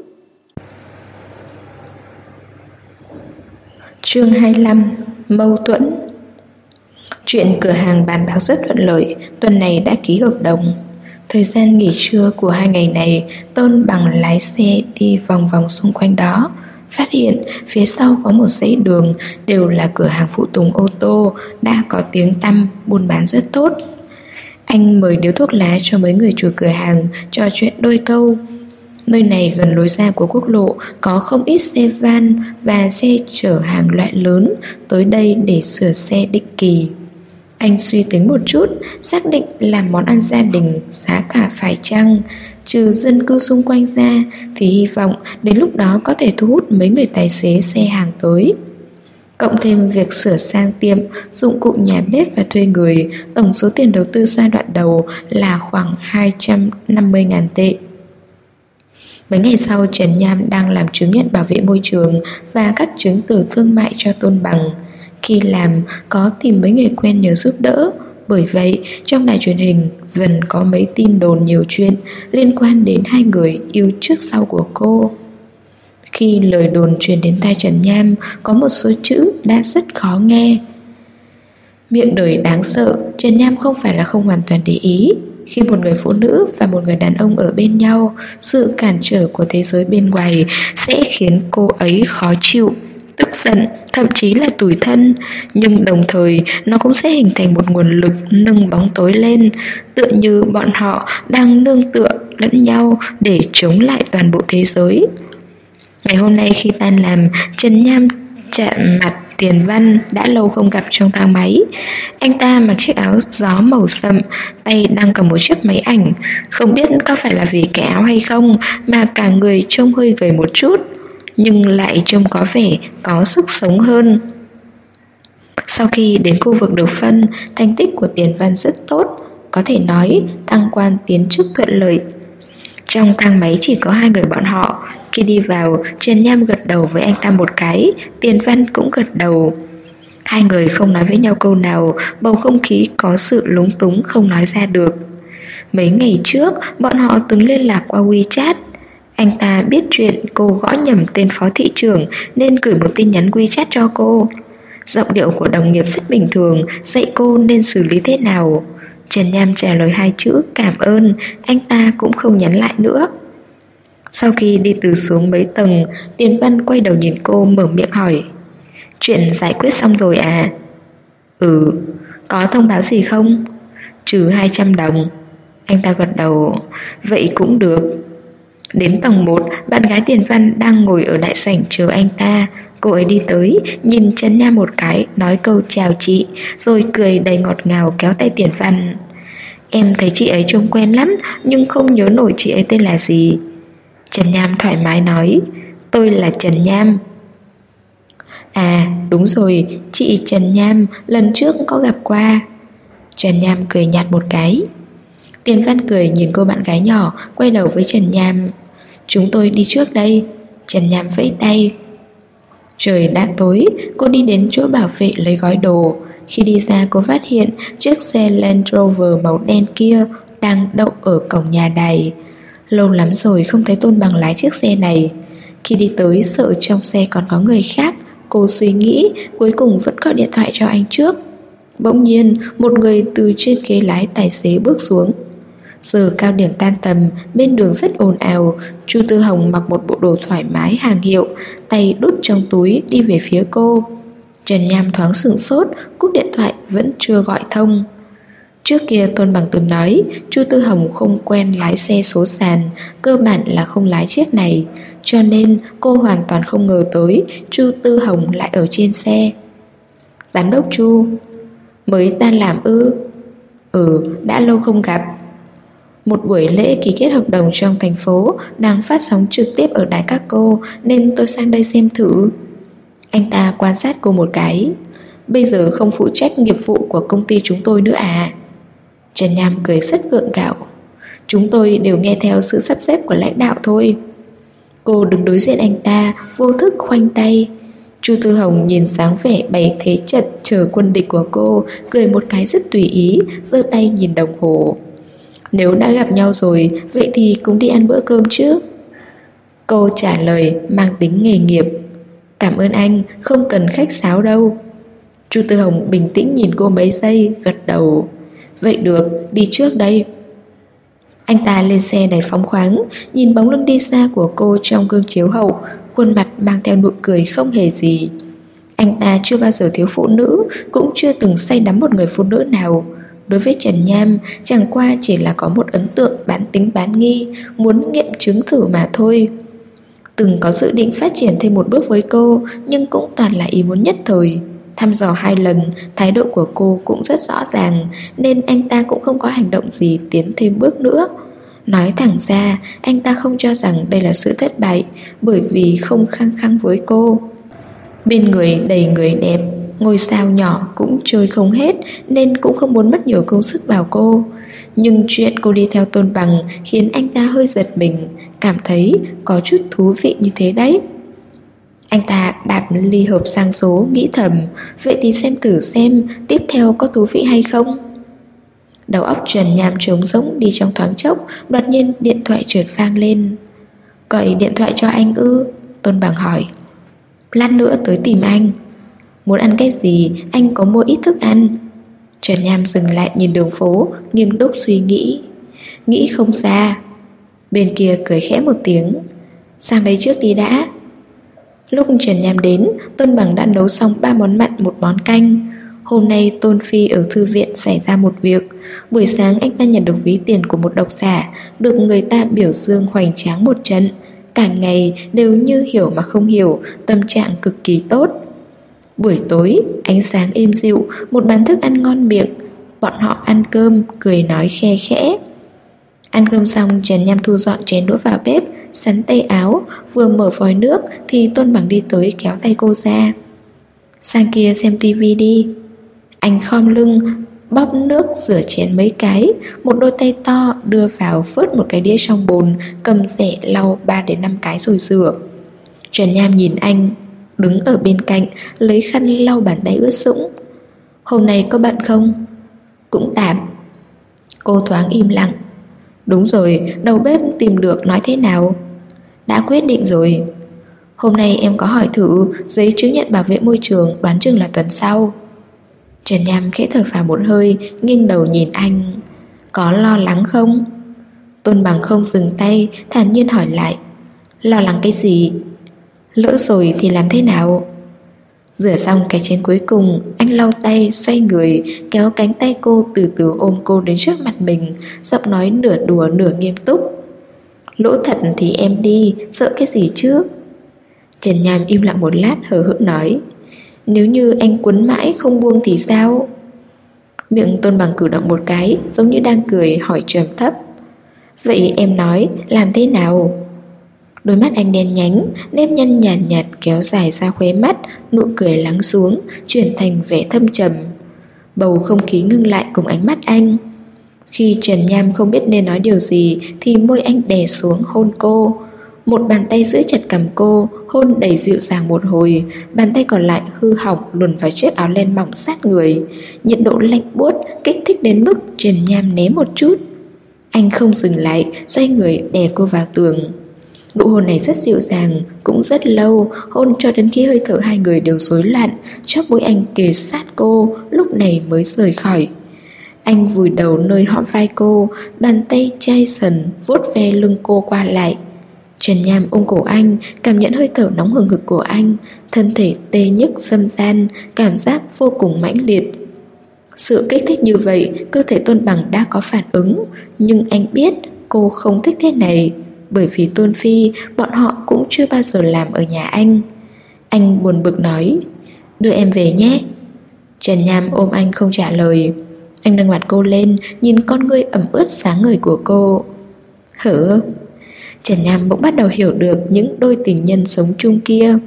Chương 25. Mâu thuẫn. Chuyện cửa hàng bàn bạc rất thuận lợi, tuần này đã ký hợp đồng. Thời gian nghỉ trưa của 2 ngày này, Tôn Bằng lái xe đi vòng vòng xung quanh đó, phát hiện phía sau có một dãy đường đều là cửa hàng phụ tùng ô tô, đã có tiếng tăm, buôn bán rất tốt. Anh mời điếu thuốc lá cho mấy người chủ cửa hàng, trò chuyện đôi câu. Nơi này gần lối ra của quốc lộ, có không ít xe van và xe chở hàng loại lớn tới đây để sửa xe định kỳ. Anh suy tính một chút, xác định làm món ăn gia đình, giá cả phải chăng, trừ dân cư xung quanh ra, thì hy vọng đến lúc đó có thể thu hút mấy người tài xế xe hàng tới. Cộng thêm việc sửa sang tiệm, dụng cụ nhà bếp và thuê người, tổng số tiền đầu tư giai đoạn đầu là khoảng 250.000 tệ. Mấy ngày sau, Trần Nham đang làm chứng nhận bảo vệ môi trường và các chứng từ thương mại cho Tôn Bằng. Khi làm, có tìm mấy người quen nhờ giúp đỡ. Bởi vậy, trong đài truyền hình dần có mấy tin đồn nhiều chuyện liên quan đến hai người yêu trước sau của cô. Khi lời đồn truyền đến tai Trần Nham, có một số chữ đã rất khó nghe. Miệng đời đáng sợ, Trần Nham không phải là không hoàn toàn để ý. Khi một người phụ nữ và một người đàn ông ở bên nhau, sự cản trở của thế giới bên ngoài sẽ khiến cô ấy khó chịu, tức giận, thậm chí là tủi thân. Nhưng đồng thời nó cũng sẽ hình thành một nguồn lực nâng bóng tối lên, tựa như bọn họ đang nương tựa lẫn nhau để chống lại toàn bộ thế giới. Ngày hôm nay khi tan làm, Trần Nham chạm mặt Tiền Văn đã lâu không gặp trong thang máy. Anh ta mặc chiếc áo gió màu sậm, tay đang cầm một chiếc máy ảnh. Không biết có phải là vì cái áo hay không mà cả người trông hơi gầy một chút, nhưng lại trông có vẻ có sức sống hơn. Sau khi đến khu vực được phân, thành tích của Tiền Văn rất tốt, có thể nói thăng quan tiến chức thuận lợi. Trong thang máy chỉ có hai người bọn họ. Khi đi vào, Trần Nham gật đầu với anh ta một cái, Tiền Văn cũng gật đầu. Hai người không nói với nhau câu nào, bầu không khí có sự lúng túng không nói ra được. Mấy ngày trước, bọn họ từng liên lạc qua WeChat. Anh ta biết chuyện cô gõ nhầm tên phó thị trưởng nên gửi một tin nhắn WeChat cho cô. Giọng điệu của đồng nghiệp rất bình thường, dạy cô nên xử lý thế nào. Trần Nham trả lời hai chữ cảm ơn, anh ta cũng không nhắn lại nữa. Sau khi đi từ xuống mấy tầng, Tiền Văn quay đầu nhìn cô mở miệng hỏi: chuyện giải quyết xong rồi à? Ừ. Có thông báo gì không? Trừ 200 đồng. Anh ta gật đầu. Vậy cũng được. Đến tầng 1, bạn gái Tiền Văn đang ngồi ở đại sảnh chờ anh ta. Cô ấy đi tới, nhìn Trần Nham một cái, nói câu chào chị, rồi cười đầy ngọt ngào kéo tay Tiền Văn. Em thấy chị ấy trông quen lắm, nhưng không nhớ nổi chị ấy tên là gì. Trần Nham thoải mái nói: tôi là Trần Nham. À đúng rồi, chị Trần Nham, lần trước có gặp qua. Trần Nham cười nhạt một cái. Tiền Văn cười nhìn cô bạn gái nhỏ, quay đầu với Trần Nham. Chúng tôi đi trước đây. Trần Nham vẫy tay. Trời đã tối, cô đi đến chỗ bảo vệ lấy gói đồ. Khi đi ra cô phát hiện chiếc xe Land Rover màu đen kia đang đậu ở cổng nhà đài. Lâu lắm rồi không thấy Tôn Bằng lái chiếc xe này. Khi đi tới sợ trong xe còn có người khác, cô suy nghĩ, cuối cùng vẫn gọi điện thoại cho anh trước. Bỗng nhiên một người từ trên ghế lái tài xế bước xuống. Giờ cao điểm tan tầm, bên đường rất ồn ào. Chu Tư Hồng mặc một bộ đồ thoải mái hàng hiệu, tay đút trong túi đi về phía cô. Trần Nham thoáng sửng sốt, cúp điện thoại vẫn chưa gọi thông. Trước kia Tôn Bằng từng nói Chu Tư Hồng không quen lái xe số sàn, cơ bản là không lái chiếc này, cho nên cô hoàn toàn không ngờ tới Chu Tư Hồng lại ở trên xe. Giám đốc Chu, mới tan làm ư? Ừ, đã lâu không gặp. Một buổi lễ ký kết hợp đồng trong thành phố đang phát sóng trực tiếp ở đài các cô, nên tôi sang đây xem thử. Anh ta quan sát cô một cái. Bây giờ không phụ trách nghiệp vụ của công ty chúng tôi nữa à? Trần Nham cười rất gượng gạo. Chúng tôi đều nghe theo sự sắp xếp của lãnh đạo thôi. Cô đứng đối diện anh ta, vô thức khoanh tay. Chu Tư Hồng nhìn dáng vẻ bày thế trận chờ quân địch của cô, cười một cái rất tùy ý, giơ tay nhìn đồng hồ. Nếu đã gặp nhau rồi, vậy thì cũng đi ăn bữa cơm chứ. Cô trả lời mang tính nghề nghiệp. Cảm ơn anh, không cần khách sáo đâu. Chu Tư Hồng bình tĩnh nhìn cô mấy giây, gật đầu. Vậy được, đi trước đây. Anh ta lên xe đầy phóng khoáng, nhìn bóng lưng đi xa của cô trong gương chiếu hậu, khuôn mặt mang theo nụ cười không hề gì. Anh ta chưa bao giờ thiếu phụ nữ, cũng chưa từng say đắm một người phụ nữ nào. Đối với Trần Nham, chẳng qua chỉ là có một ấn tượng bán tính bán nghi, muốn nghiệm chứng thử mà thôi. Từng có dự định phát triển thêm một bước với cô, nhưng cũng toàn là ý muốn nhất thời. Thăm dò 2 lần, thái độ của cô cũng rất rõ ràng, nên anh ta cũng không có hành động gì tiến thêm bước nữa. Nói thẳng ra, anh ta không cho rằng đây là sự thất bại, bởi vì không khăng khăng với cô. Bên người đầy người đẹp, ngôi sao nhỏ cũng chơi không hết nên cũng không muốn mất nhiều công sức vào cô. Nhưng chuyện cô đi theo Tôn Bằng khiến anh ta hơi giật mình, cảm thấy có chút thú vị như thế đấy. Anh ta đạp ly hợp sang số, nghĩ thầm, vậy thì xem thử xem tiếp theo có thú vị hay không. Đầu óc Trần Nham trống rỗng đi trong thoáng chốc, đột nhiên điện thoại chợt vang lên. Gọi điện thoại cho anh ư? Tôn Bằng hỏi. Lát nữa tới tìm anh. Muốn ăn cái gì, anh có mua ít thức ăn. Trần Nham dừng lại nhìn đường phố, nghiêm túc suy nghĩ. Nghĩ không ra. Bên kia cười khẽ một tiếng. Sang đây trước đi đã. Lúc Trần Nham đến, Tôn Bằng đã nấu xong 3 món mặn 1 món canh. Hôm nay Tôn Phi ở thư viện xảy ra một việc. Buổi sáng anh ta nhận được ví tiền của một độc giả, được người ta biểu dương hoành tráng một trận. Cả ngày đều như hiểu mà không hiểu, tâm trạng cực kỳ tốt. Buổi tối, ánh sáng êm dịu, một bàn thức ăn ngon miệng. Bọn họ ăn cơm, cười nói khe khẽ. Ăn cơm xong, Trần Nham thu dọn chén đũa vào bếp, sắn tay áo, vừa mở vòi nước thì Tôn Bằng đi tới kéo tay cô ra. Sang kia xem tivi đi. Anh khom lưng, bóp nước rửa chén mấy cái, một đôi tay to đưa vào vớt một cái đĩa trong bồn, cầm rẻ lau 3 đến 5 cái rồi rửa. Trần Nham nhìn anh, đứng ở bên cạnh, lấy khăn lau bàn tay ướt sũng. Hôm nay có bận không? Cũng tạm. Cô thoáng im lặng. Đúng rồi, đầu bếp tìm được nói thế nào? Đã quyết định rồi. Hôm nay em có hỏi thử, giấy chứng nhận bảo vệ môi trường đoán chừng là tuần sau. Trần Nham khẽ thở phào một hơi, nghiêng đầu nhìn anh. Có lo lắng không? Tôn Bằng không dừng tay, thản nhiên hỏi lại. Lo lắng cái gì? Lỡ rồi thì làm thế nào? Rửa xong cái chén cuối cùng, anh lau tay, xoay người, kéo cánh tay cô từ từ ôm cô đến trước mặt mình, giọng nói nửa đùa nửa nghiêm túc. Lỗ thật thì em đi, sợ cái gì chứ? Trần Nham im lặng một lát hờ hững nói. Nếu như anh quấn mãi không buông thì sao? Miệng Tôn Bằng cử động một cái, giống như đang cười, hỏi trầm thấp. Vậy em nói, làm thế nào? Đôi mắt anh đen nhánh, nếp nhăn nhàn nhạt kéo dài ra khóe mắt, nụ cười lắng xuống, chuyển thành vẻ thâm trầm. Bầu không khí ngưng lại cùng ánh mắt anh. Khi Trần Nham không biết nên nói điều gì thì môi anh đè xuống hôn cô. Một bàn tay giữ chặt cằm cô, hôn đầy dịu dàng một hồi, bàn tay còn lại hư hỏng luồn vào chiếc áo len mỏng sát người. Nhiệt độ lạnh buốt kích thích đến mức Trần Nham né một chút. Anh không dừng lại, xoay người đè cô vào tường. Nụ hôn này rất dịu dàng, cũng rất lâu, hôn cho đến khi hơi thở hai người đều rối loạn, chóp mũi anh kề sát cô, lúc này mới rời khỏi. Anh vùi đầu nơi hõm vai cô, bàn tay chai sần vuốt ve lưng cô qua lại. Trần Nham ôm cổ anh, cảm nhận hơi thở nóng hừng hực của anh, thân thể tê nhức dâm gian, cảm giác vô cùng mãnh liệt. Sự kích thích như vậy, cơ thể Tôn Bằng đã có phản ứng, nhưng anh biết cô không thích thế này, bởi vì Tôn Phi, bọn họ cũng chưa bao giờ làm ở nhà anh. Anh buồn bực nói, đưa em về nhé. Trần Nham ôm anh không trả lời. Anh nâng mặt cô lên, nhìn con ngươi ẩm ướt sáng ngời của cô. Hử? Trần Nham bỗng bắt đầu hiểu được những đôi tình nhân sống chung kia.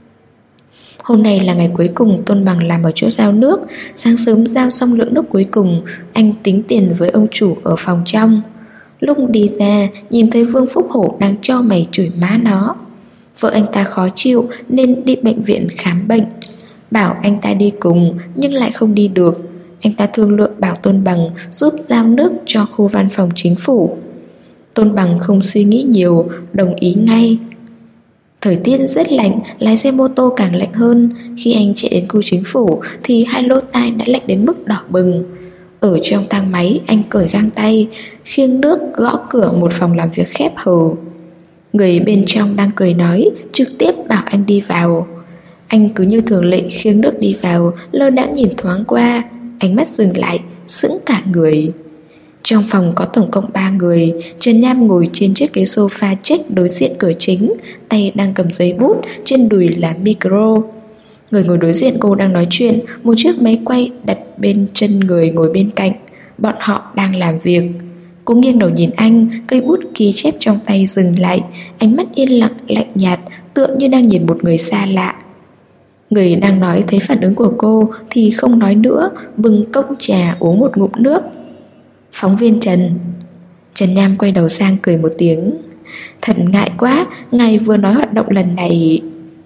Hôm nay là ngày cuối cùng Tôn Bằng làm ở chỗ giao nước. Sáng sớm giao xong lượng nước cuối cùng, anh tính tiền với ông chủ ở phòng trong. Lúc đi ra, nhìn thấy Vương Phúc Hổ đang cho mày chửi má nó. Vợ anh ta khó chịu nên đi bệnh viện khám bệnh. Bảo anh ta đi cùng nhưng lại không đi được. Anh ta thương lượng bảo Tôn Bằng giúp giao nước cho khu văn phòng chính phủ. Tôn Bằng không suy nghĩ nhiều, đồng ý ngay. Thời tiết rất lạnh, lái xe mô tô càng lạnh hơn. Khi anh chạy đến khu chính phủ thì hai lỗ tai đã lạnh đến mức đỏ bừng. Ở trong thang máy, anh cởi găng tay, khiêng nước gõ cửa một phòng làm việc khép hờ. Người bên trong đang cười nói, trực tiếp bảo anh đi vào. Anh cứ như thường lệ khiêng nước đi vào, lơ đãng nhìn thoáng qua, ánh mắt dừng lại, sững cả người. Trong phòng có tổng cộng 3 người. Trần Nham ngồi trên chiếc ghế sofa check đối diện cửa chính, tay đang cầm giấy bút, trên đùi là micro. Người ngồi đối diện cô đang nói chuyện, một chiếc máy quay đặt bên chân người ngồi bên cạnh. Bọn họ đang làm việc. Cô nghiêng đầu nhìn anh, cây bút ghi chép trong tay dừng lại, ánh mắt yên lặng lạnh nhạt, tựa như đang nhìn một người xa lạ. Người đang nói thấy phản ứng của cô thì không nói nữa, bưng cốc trà uống một ngụm nước. Phóng viên Trần. Trần Nham quay đầu sang cười một tiếng. Thật ngại quá, ngài vừa nói hoạt động lần này.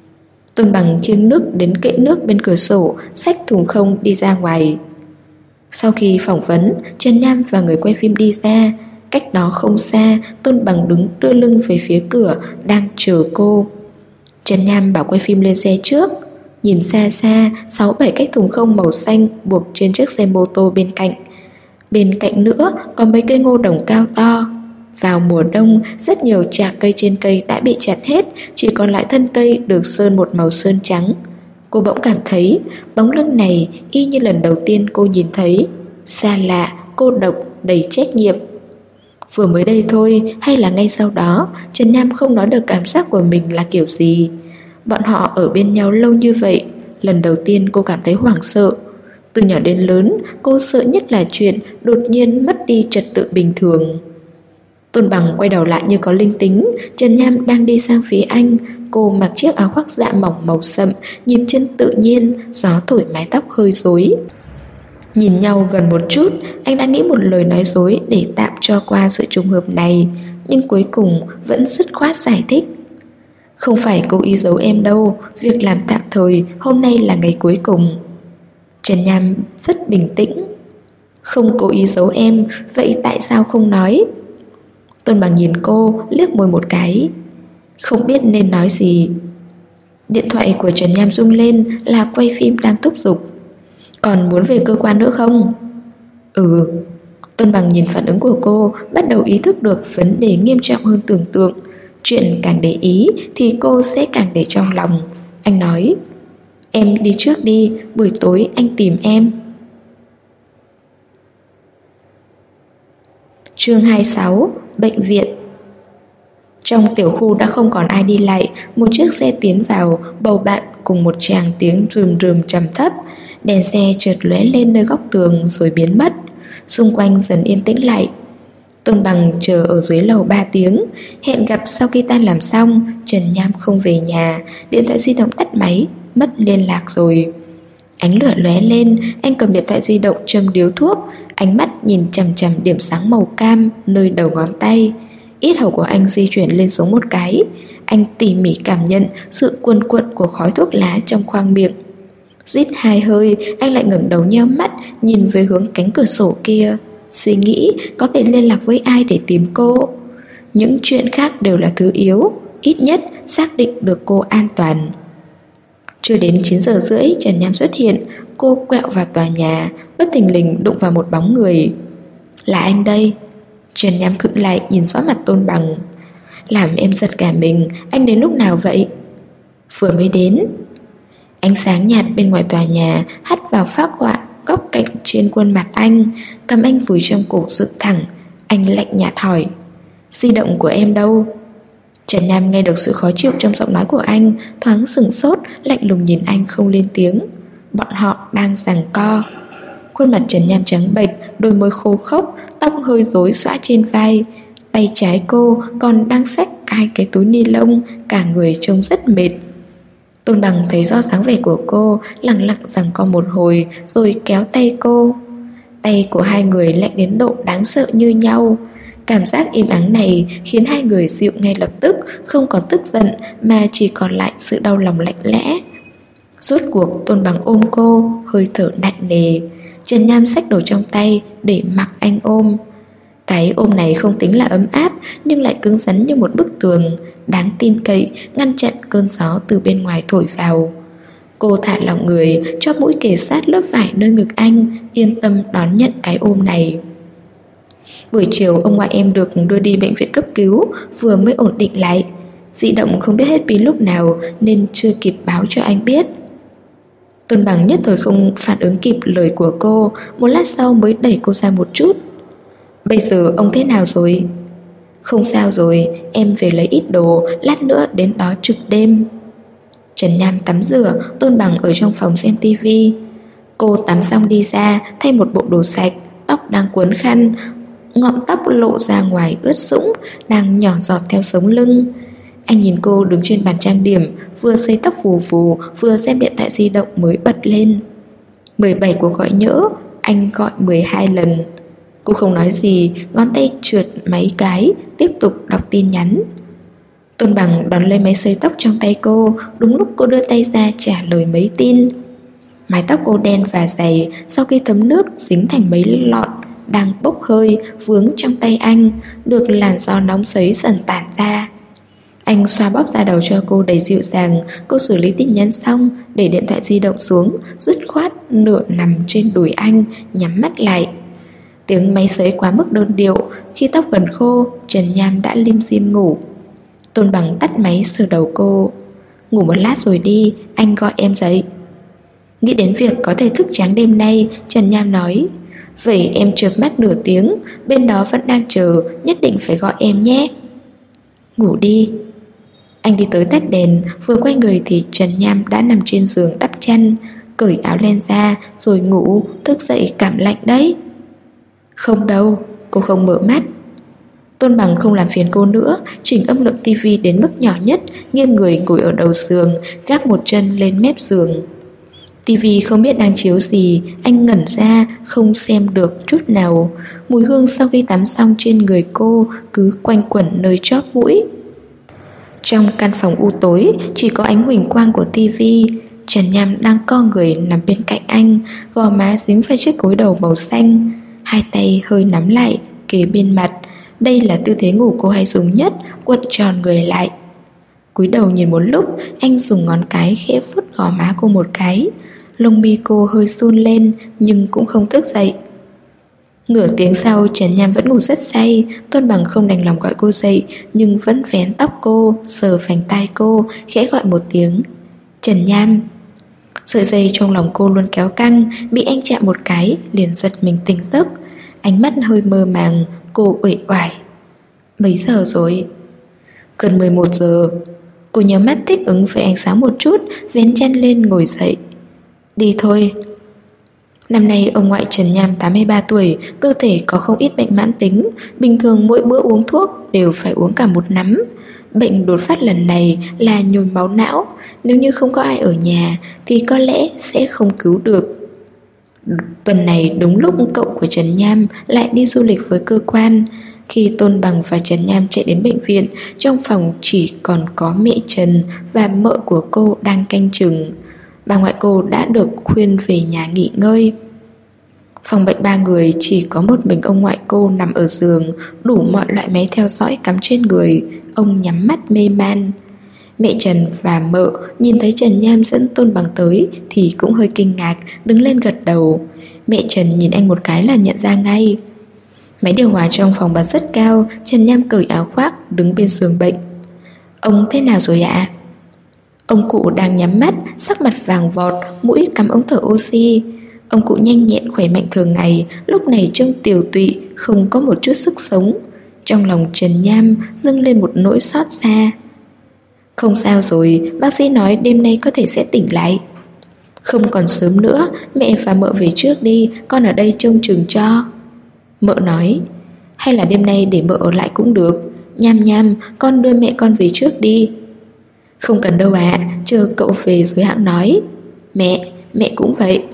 Tôn Bằng khiêng nước đến kệ nước bên cửa sổ, xách thùng không đi ra ngoài. Sau khi phỏng vấn, Trần Nham và người quay phim đi ra. Cách đó không xa, Tôn Bằng đứng đưa lưng về phía cửa, đang chờ cô. Trần Nham bảo quay phim lên xe trước. Nhìn xa xa, 6-7 cái thùng không màu xanh buộc trên chiếc xe mô tô bên cạnh. Bên cạnh nữa có mấy cây ngô đồng cao to. Vào mùa đông, rất nhiều chạc cây trên cây đã bị chặt hết, chỉ còn lại thân cây được sơn một màu sơn trắng. Cô bỗng cảm thấy bóng lưng này y như lần đầu tiên cô nhìn thấy. Xa lạ, cô độc, đầy trách nhiệm. Vừa mới đây thôi hay là ngay sau đó, Trần Nham không nói được cảm giác của mình là kiểu gì. Bọn họ ở bên nhau lâu như vậy, lần đầu tiên cô cảm thấy hoảng sợ. Từ nhỏ đến lớn, cô sợ nhất là chuyện đột nhiên mất đi trật tự bình thường. Tôn Bằng quay đầu lại như có linh tính. Trần Nham đang đi sang phía anh. Cô mặc chiếc áo khoác dạ mỏng màu sậm, nhịp chân tự nhiên, gió thổi mái tóc hơi rối. Nhìn nhau gần một chút, anh đã nghĩ một lời nói dối để tạm cho qua sự trùng hợp này, nhưng cuối cùng vẫn dứt khoát giải thích. Không phải cố ý giấu em đâu, việc làm tạm thời, hôm nay là ngày cuối cùng. Trần Nham rất bình tĩnh. Không cố ý giấu em, vậy tại sao không nói? Tôn Bằng nhìn cô, liếc môi một cái. Không biết nên nói gì. Điện thoại của Trần Nham rung lên, là quay phim đang thúc giục. Còn muốn về cơ quan nữa không? Ừ. Tôn Bằng nhìn phản ứng của cô, bắt đầu ý thức được vấn đề nghiêm trọng hơn tưởng tượng. Chuyện càng để ý thì cô sẽ càng để trong lòng. Anh nói, em đi trước đi, buổi tối anh tìm em. Chương 26. Bệnh viện. Trong tiểu khu đã không còn ai đi lại. Một chiếc xe tiến vào, bầu bạn cùng một tràng tiếng rườm rườm trầm thấp. Đèn xe chợt lóe lên nơi góc tường rồi biến mất. Xung quanh dần yên tĩnh lại. Tôn Bằng chờ ở dưới lầu 3 tiếng. Hẹn gặp sau khi tan làm xong. Trần Nham không về nhà. Điện thoại di động tắt máy, mất liên lạc rồi. Ánh lửa lóe lên. Anh cầm điện thoại di động châm điếu thuốc. Ánh mắt nhìn chằm chằm điểm sáng màu cam nơi đầu ngón tay. Yết hầu của anh di chuyển lên xuống một cái. Anh tỉ mỉ cảm nhận sự cuồn cuộn của khói thuốc lá trong khoang miệng. Rít 2 hơi, anh lại ngẩng đầu nheo mắt, nhìn về hướng cánh cửa sổ kia, suy nghĩ có thể liên lạc với ai để tìm cô. Những chuyện khác đều là thứ yếu, ít nhất xác định được cô an toàn. Chưa đến 9 giờ rưỡi, Trần Nham xuất hiện. Cô quẹo vào tòa nhà, bất thình lình đụng vào một bóng người. Là anh đây. Trần Nham khựng lại nhìn rõ mặt Tôn Bằng. Làm em giật cả mình, anh đến lúc nào vậy? Vừa mới đến. Ánh sáng nhạt bên ngoài tòa nhà hắt vào phác họa góc cạnh trên khuôn mặt anh. Cầm anh vùi trong cổ dựng thẳng. Anh lạnh nhạt hỏi, di động của em đâu? Trần Nham nghe được sự khó chịu trong giọng nói của anh, thoáng sửng sốt, lạnh lùng nhìn anh không lên tiếng. Bọn họ đang giằng co. Khuôn mặt Trần Nham trắng bệch, đôi môi khô khốc, tóc hơi rối xõa trên vai. Tay trái cô còn đang xách 2 cái túi ni lông, cả người trông rất mệt. Tôn Bằng thấy rõ dáng vẻ của cô, lặng lặng giằng co một hồi rồi kéo tay cô. Tay của hai người lạnh đến độ đáng sợ như nhau. Cảm giác im ắng này khiến hai người dịu ngay lập tức, không còn tức giận mà chỉ còn lại sự đau lòng lạnh lẽ. Rốt cuộc Tôn Bằng ôm cô, hơi thở nặng nề. Trần Nham xách đồ trong tay để mặc anh ôm. Cái ôm này không tính là ấm áp, nhưng lại cứng rắn như một bức tường, đáng tin cậy, ngăn chặn cơn gió từ bên ngoài thổi vào. Cô thả lỏng người, cho mũi kề sát lớp vải nơi ngực anh, yên tâm đón nhận cái ôm này. Buổi chiều ông ngoại em được đưa đi bệnh viện cấp cứu, vừa mới ổn định lại. Di động không biết hết pin lúc nào nên chưa kịp báo cho anh biết. Tôn Bằng nhất thời không phản ứng kịp lời của cô, một lát sau mới đẩy cô ra một chút. Bây giờ ông thế nào rồi? Không sao rồi, em về lấy ít đồ, lát nữa đến đó trực đêm. Trần Nham tắm rửa, Tôn Bằng ở trong phòng xem tivi. Cô tắm xong đi ra, thay một bộ đồ sạch, tóc đang cuốn khăn, ngọn tóc lộ ra ngoài ướt sũng, đang nhỏ giọt theo sống lưng. Anh nhìn cô đứng trên bàn trang điểm, vừa sấy tóc vù vù, vừa xem điện thoại di động mới bật lên. 17 cuộc gọi nhỡ, anh gọi 12 lần. Cô không nói gì, ngón tay trượt mấy cái, tiếp tục đọc tin nhắn. Tôn Bằng đón lấy máy sấy tóc trong tay cô, đúng lúc cô đưa tay ra trả lời mấy tin. Mái tóc cô đen và dày, sau khi thấm nước dính thành mấy lọn, đang bốc hơi, vướng trong tay anh, được làn gió nóng sấy dần tản ra. Anh xoa bóp da đầu cho cô đầy dịu dàng. Cô xử lý tin nhắn xong, để điện thoại di động xuống, dứt khoát nửa nằm trên đùi anh, nhắm mắt lại. Tiếng máy sấy quá mức đơn điệu. Khi tóc gần khô, Trần Nham đã lim dim ngủ. Tôn Bằng tắt máy sờ đầu cô. Ngủ một lát rồi đi, anh gọi em dậy. Nghĩ đến việc có thể thức trắng đêm nay, Trần Nham nói, vậy em chợp mắt nửa tiếng, bên đó vẫn đang chờ, nhất định phải gọi em nhé. Ngủ đi. Anh đi tới tắt đèn, vừa quay người thì Trần Nham đã nằm trên giường đắp chăn, cởi áo len ra rồi ngủ, thức dậy cảm lạnh đấy. Không đâu, cô không mở mắt. Tôn Bằng không làm phiền cô nữa, chỉnh âm lượng tivi đến mức nhỏ nhất, nghiêng người ngồi ở đầu giường, gác một chân lên mép giường. Tivi không biết đang chiếu gì, anh ngẩn ra, không xem được chút nào. Mùi hương sau khi tắm xong trên người cô cứ quanh quẩn nơi chóp mũi. Trong căn phòng u tối, chỉ có ánh huỳnh quang của tivi. Trần Nham đang co người nằm bên cạnh anh, gò má dính phải chiếc gối đầu màu xanh, hai tay hơi nắm lại, kề bên mặt. Đây là tư thế ngủ cô hay dùng nhất, cuộn tròn người lại. Cúi đầu nhìn một lúc, anh dùng ngón cái khẽ vuốt gò má cô một cái. Lông mi cô hơi run lên, nhưng cũng không thức dậy. Nửa tiếng sau, Trần Nham vẫn ngủ rất say. Tôn Bằng không đành lòng gọi cô dậy, nhưng vẫn vén tóc cô, sờ vành tai cô, khẽ gọi một tiếng Trần Nham. Sợi dây trong lòng cô luôn kéo căng, bị anh chạm một cái liền giật mình tỉnh giấc. Ánh mắt hơi mơ màng, cô uể oải. Mấy giờ rồi? Gần 11 giờ. Cô nhắm mắt thích ứng với ánh sáng một chút, vén chăn lên ngồi dậy. Đi thôi. Năm nay ông ngoại Trần Nham 83 tuổi, cơ thể có không ít bệnh mãn tính. Bình thường mỗi bữa uống thuốc đều phải uống cả một nắm. Bệnh đột phát lần này là nhồi máu não. Nếu như không có ai ở nhà thì có lẽ sẽ không cứu được. Tuần này đúng lúc cậu của Trần Nham lại đi du lịch với cơ quan. Khi Tôn Bằng và Trần Nham chạy đến bệnh viện, trong phòng chỉ còn có mẹ Trần và mợ của cô đang canh chừng. Bà ngoại cô đã được khuyên về nhà nghỉ ngơi. Phòng bệnh 3 người, chỉ có một mình ông ngoại cô nằm ở giường, đủ mọi loại máy theo dõi cắm trên người. Ông nhắm mắt mê man. Mẹ Trần và mợ nhìn thấy Trần Nham dẫn Tôn Bằng tới thì cũng hơi kinh ngạc, đứng lên gật đầu. Mẹ Trần nhìn anh một cái là nhận ra ngay. Máy điều hòa trong phòng bật rất cao. Trần Nham cởi áo khoác, đứng bên giường bệnh. Ông thế nào rồi ạ? Ông cụ đang nhắm mắt, sắc mặt vàng vọt, mũi cắm ống thở oxy. Ông cụ nhanh nhẹn khỏe mạnh thường ngày, lúc này trông tiều tụy, không có một chút sức sống. Trong lòng Trần Nham dâng lên một nỗi xót xa. Không sao rồi, bác sĩ nói đêm nay có thể sẽ tỉnh lại. Không còn sớm nữa, mẹ và mợ về trước đi, con ở đây trông chừng cho. Mợ nói, hay là đêm nay để mợ ở lại cũng được. Nham Nham, con đưa mẹ con về trước đi. Không cần đâu ạ, chờ cậu về rồi hãng nói. Mẹ cũng vậy.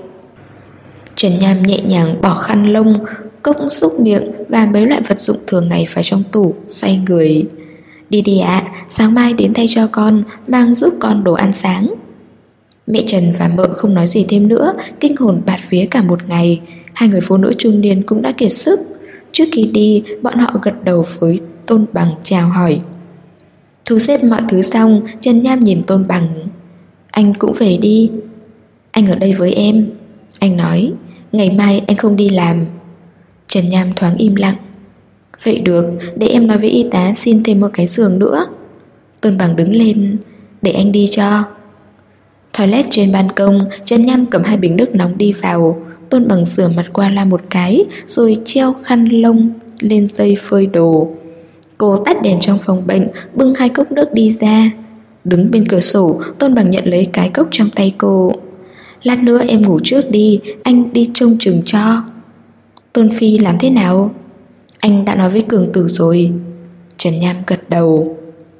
Trần Nham nhẹ nhàng bỏ khăn lông, cốc xúc miệng và mấy loại vật dụng thường ngày vào trong tủ, xoay người. Đi đi ạ, sáng mai đến thay cho con, mang giúp con đồ ăn sáng. Mẹ Trần và mợ không nói gì thêm nữa, kinh hồn bạt vía cả một ngày. Hai người phụ nữ trung niên cũng đã kiệt sức. Trước khi đi, bọn họ gật đầu với Tôn Bằng chào hỏi. Thu xếp mọi thứ xong, Trần Nham nhìn Tôn Bằng. Anh cũng về đi. Anh ở đây với em. Anh nói, ngày mai anh không đi làm. Trần Nham thoáng im lặng. Vậy được, để em nói với y tá xin thêm một cái giường nữa. Tôn Bằng đứng lên. Để anh đi cho. Toilet trên ban công, Trần Nham cầm 2 bình nước nóng đi vào. Tôn Bằng rửa mặt qua la một cái, rồi treo khăn lông lên dây phơi đồ. Cô tắt đèn trong phòng bệnh, bưng 2 cốc nước đi ra. Đứng bên cửa sổ, Tôn Bằng nhận lấy cái cốc trong tay cô. Lát nữa em ngủ trước đi, anh đi trông chừng cho. Tôn Phi làm thế nào? Anh đã nói với Cường Tử rồi. Trần Nham gật đầu.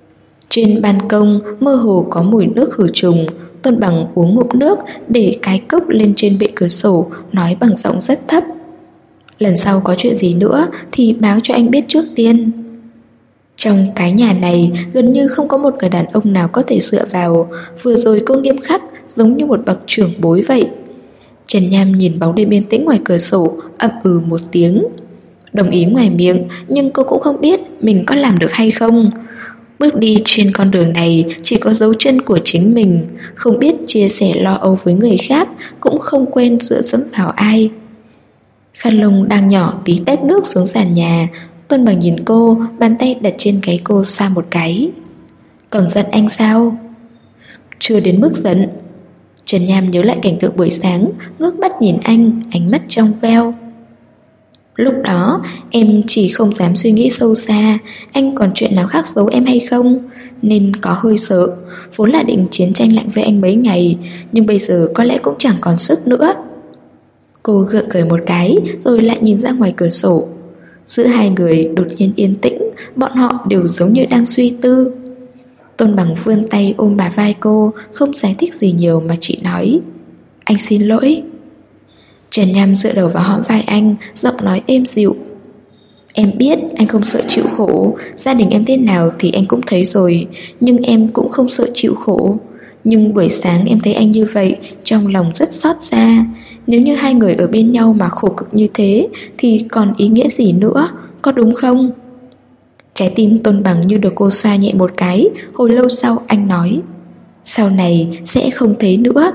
Trên ban công mơ hồ có mùi nước khử trùng. Tôn Bằng uống ngụm nước, để cái cốc lên trên bệ cửa sổ, nói bằng giọng rất thấp: lần sau có chuyện gì nữa thì báo cho anh biết trước tiên. Trong cái nhà này gần như không có một người đàn ông nào có thể dựa vào. Vừa rồi cô nghiêm khắc giống như một bậc trưởng bối vậy. Trần Nham nhìn bóng đêm yên tĩnh ngoài cửa sổ, ậm ừ một tiếng. Đồng ý ngoài miệng, nhưng cô cũng không biết mình có làm được hay không. Bước đi trên con đường này chỉ có dấu chân của chính mình, không biết chia sẻ lo âu với người khác, cũng không quen dựa dẫm vào ai. Khăn lông đang nhỏ tí tách nước xuống sàn nhà. Tôn Bằng nhìn cô, bàn tay đặt trên gáy cô xoa một cái. Còn giận anh sao? Chưa đến mức giận. Trần Nham nhớ lại cảnh tượng buổi sáng, ngước mắt nhìn anh, ánh mắt trong veo. Lúc đó em chỉ không dám suy nghĩ sâu xa, anh còn chuyện nào khác giấu em hay không, nên có hơi sợ. Vốn là định chiến tranh lạnh với anh mấy ngày, nhưng bây giờ có lẽ cũng chẳng còn sức nữa. Cô gượng cười một cái, rồi lại nhìn ra ngoài cửa sổ. Giữa hai người đột nhiên yên tĩnh, bọn họ đều giống như đang suy tư. Tôn Bằng vươn tay ôm bả vai cô, không giải thích gì nhiều mà chỉ nói: anh xin lỗi. Trần Nham dựa đầu vào hõm vai anh, giọng nói êm dịu: em biết anh không sợ chịu khổ, gia đình em thế nào thì anh cũng thấy rồi, nhưng em cũng không sợ chịu khổ. Nhưng buổi sáng em thấy anh như vậy, trong lòng rất xót xa. Nếu như hai người ở bên nhau mà khổ cực như thế thì còn ý nghĩa gì nữa, có đúng không? Trái tim Tôn Bằng như được cô xoa nhẹ một cái. Hồi lâu sau anh nói: sau này sẽ không thấy nữa.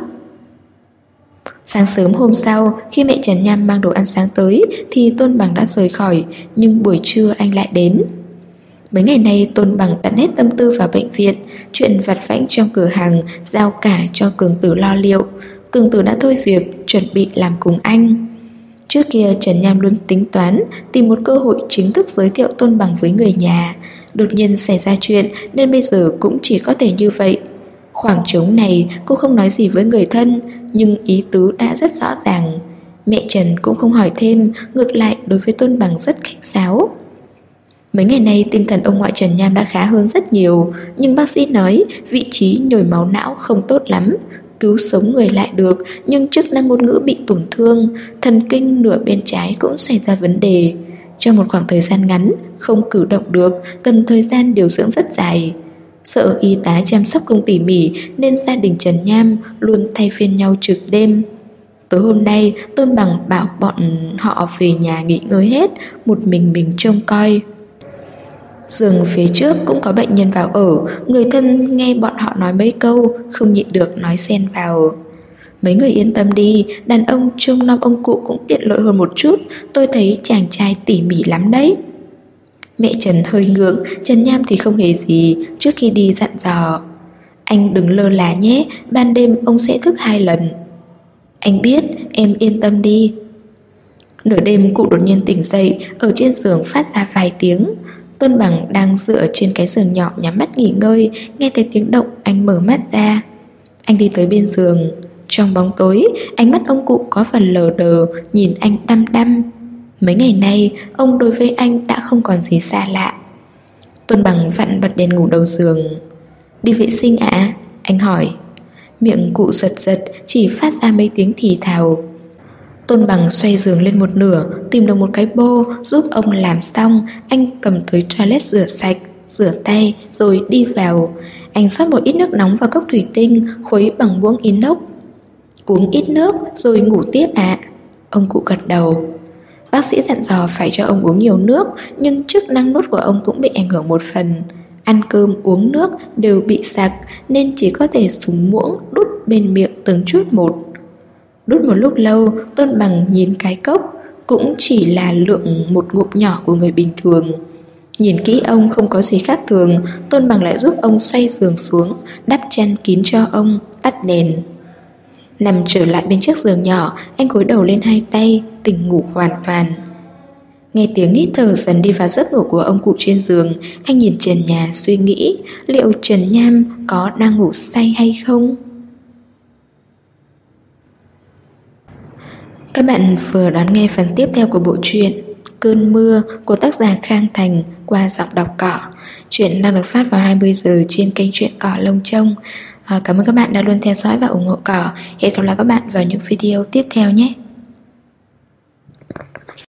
Sáng sớm hôm sau, khi mẹ Trần Nham mang đồ ăn sáng tới thì Tôn Bằng đã rời khỏi, nhưng buổi trưa anh lại đến. Mấy ngày nay Tôn Bằng đặt hết tâm tư vào bệnh viện, chuyện vặt vãnh trong cửa hàng giao cả cho Cường Tử lo liệu. Cường Tử đã thôi việc, chuẩn bị làm cùng anh. Trước kia Trần Nham luôn tính toán tìm một cơ hội chính thức giới thiệu Tôn Bằng với người nhà. Đột nhiên xảy ra chuyện nên bây giờ cũng chỉ có thể như vậy. Khoảng trống này cô không nói gì với người thân, nhưng ý tứ đã rất rõ ràng. Mẹ Trần cũng không hỏi thêm, ngược lại đối với Tôn Bằng rất khách sáo. Mấy ngày nay tinh thần ông ngoại Trần Nham đã khá hơn rất nhiều, nhưng bác sĩ nói vị trí nhồi máu não không tốt lắm. Cứu sống người lại được, nhưng chức năng ngôn ngữ bị tổn thương, thần kinh nửa bên trái cũng xảy ra vấn đề. Trong một khoảng thời gian ngắn, không cử động được, cần thời gian điều dưỡng rất dài. Sợ y tá chăm sóc không tỉ mỉ nên gia đình Trần Nham luôn thay phiên nhau trực đêm. Tối hôm nay Tôn Bằng bảo bọn họ về nhà nghỉ ngơi hết, một mình trông coi. Giường phía trước cũng có bệnh nhân vào ở, người thân nghe bọn họ nói mấy câu, không nhịn được nói xen vào: mấy người yên tâm đi, đàn ông trông nom ông cụ cũng tiện lợi hơn một chút, tôi thấy chàng trai tỉ mỉ lắm đấy. Mẹ Trần hơi ngượng, Trần Nham thì không hề gì, trước khi đi dặn dò: anh đừng lơ là nhé, ban đêm ông sẽ thức 2 lần. Anh biết, em yên tâm đi. Nửa đêm cụ đột nhiên tỉnh dậy, ở trên giường phát ra vài tiếng. Tôn Bằng đang dựa trên cái giường nhỏ nhắm mắt nghỉ ngơi, nghe thấy tiếng động anh mở mắt ra. Anh đi tới bên giường. Trong bóng tối, ánh mắt ông cụ có phần lờ đờ, nhìn anh đăm đăm. Mấy ngày nay, ông đối với anh đã không còn gì xa lạ. Tôn Bằng vặn bật đèn ngủ đầu giường. Đi vệ sinh ạ? Anh hỏi. Miệng cụ giật giật, chỉ phát ra mấy tiếng thì thào. Tôn Bằng xoay giường lên một nửa, tìm được một cái bô giúp ông làm xong. Anh cầm tới toilet rửa sạch, rửa tay rồi đi vào. Anh rót một ít nước nóng vào cốc thủy tinh, khuấy bằng muỗng inox. Uống ít nước rồi ngủ tiếp ạ. Ông cụ gật đầu. Bác sĩ dặn dò phải cho ông uống nhiều nước, nhưng chức năng nuốt của ông cũng bị ảnh hưởng một phần. Ăn cơm uống nước đều bị sặc, nên chỉ có thể dùng muỗng đút bên miệng từng chút một. Đút một lúc lâu, Tôn Bằng nhìn cái cốc, cũng chỉ là lượng một ngụm nhỏ của người bình thường. Nhìn kỹ ông không có gì khác thường, Tôn Bằng lại giúp ông xoay giường xuống, đắp chăn kín cho ông, tắt đèn. Nằm trở lại bên chiếc giường nhỏ, anh gối đầu lên 2 tay, tỉnh ngủ hoàn toàn. Nghe tiếng hít thở dần đi vào giấc ngủ của ông cụ trên giường, anh nhìn trần nhà suy nghĩ liệu Trần Nham có đang ngủ say hay không. Các bạn vừa đón nghe phần tiếp theo của bộ truyện Cơn mưa của tác giả Khang Thành qua giọng đọc Cỏ. Chuyện đang được phát vào 20 giờ trên kênh Truyện Cỏ Lông Trông. Cảm ơn các bạn đã luôn theo dõi và ủng hộ Cỏ. Hẹn gặp lại các bạn vào những video tiếp theo nhé.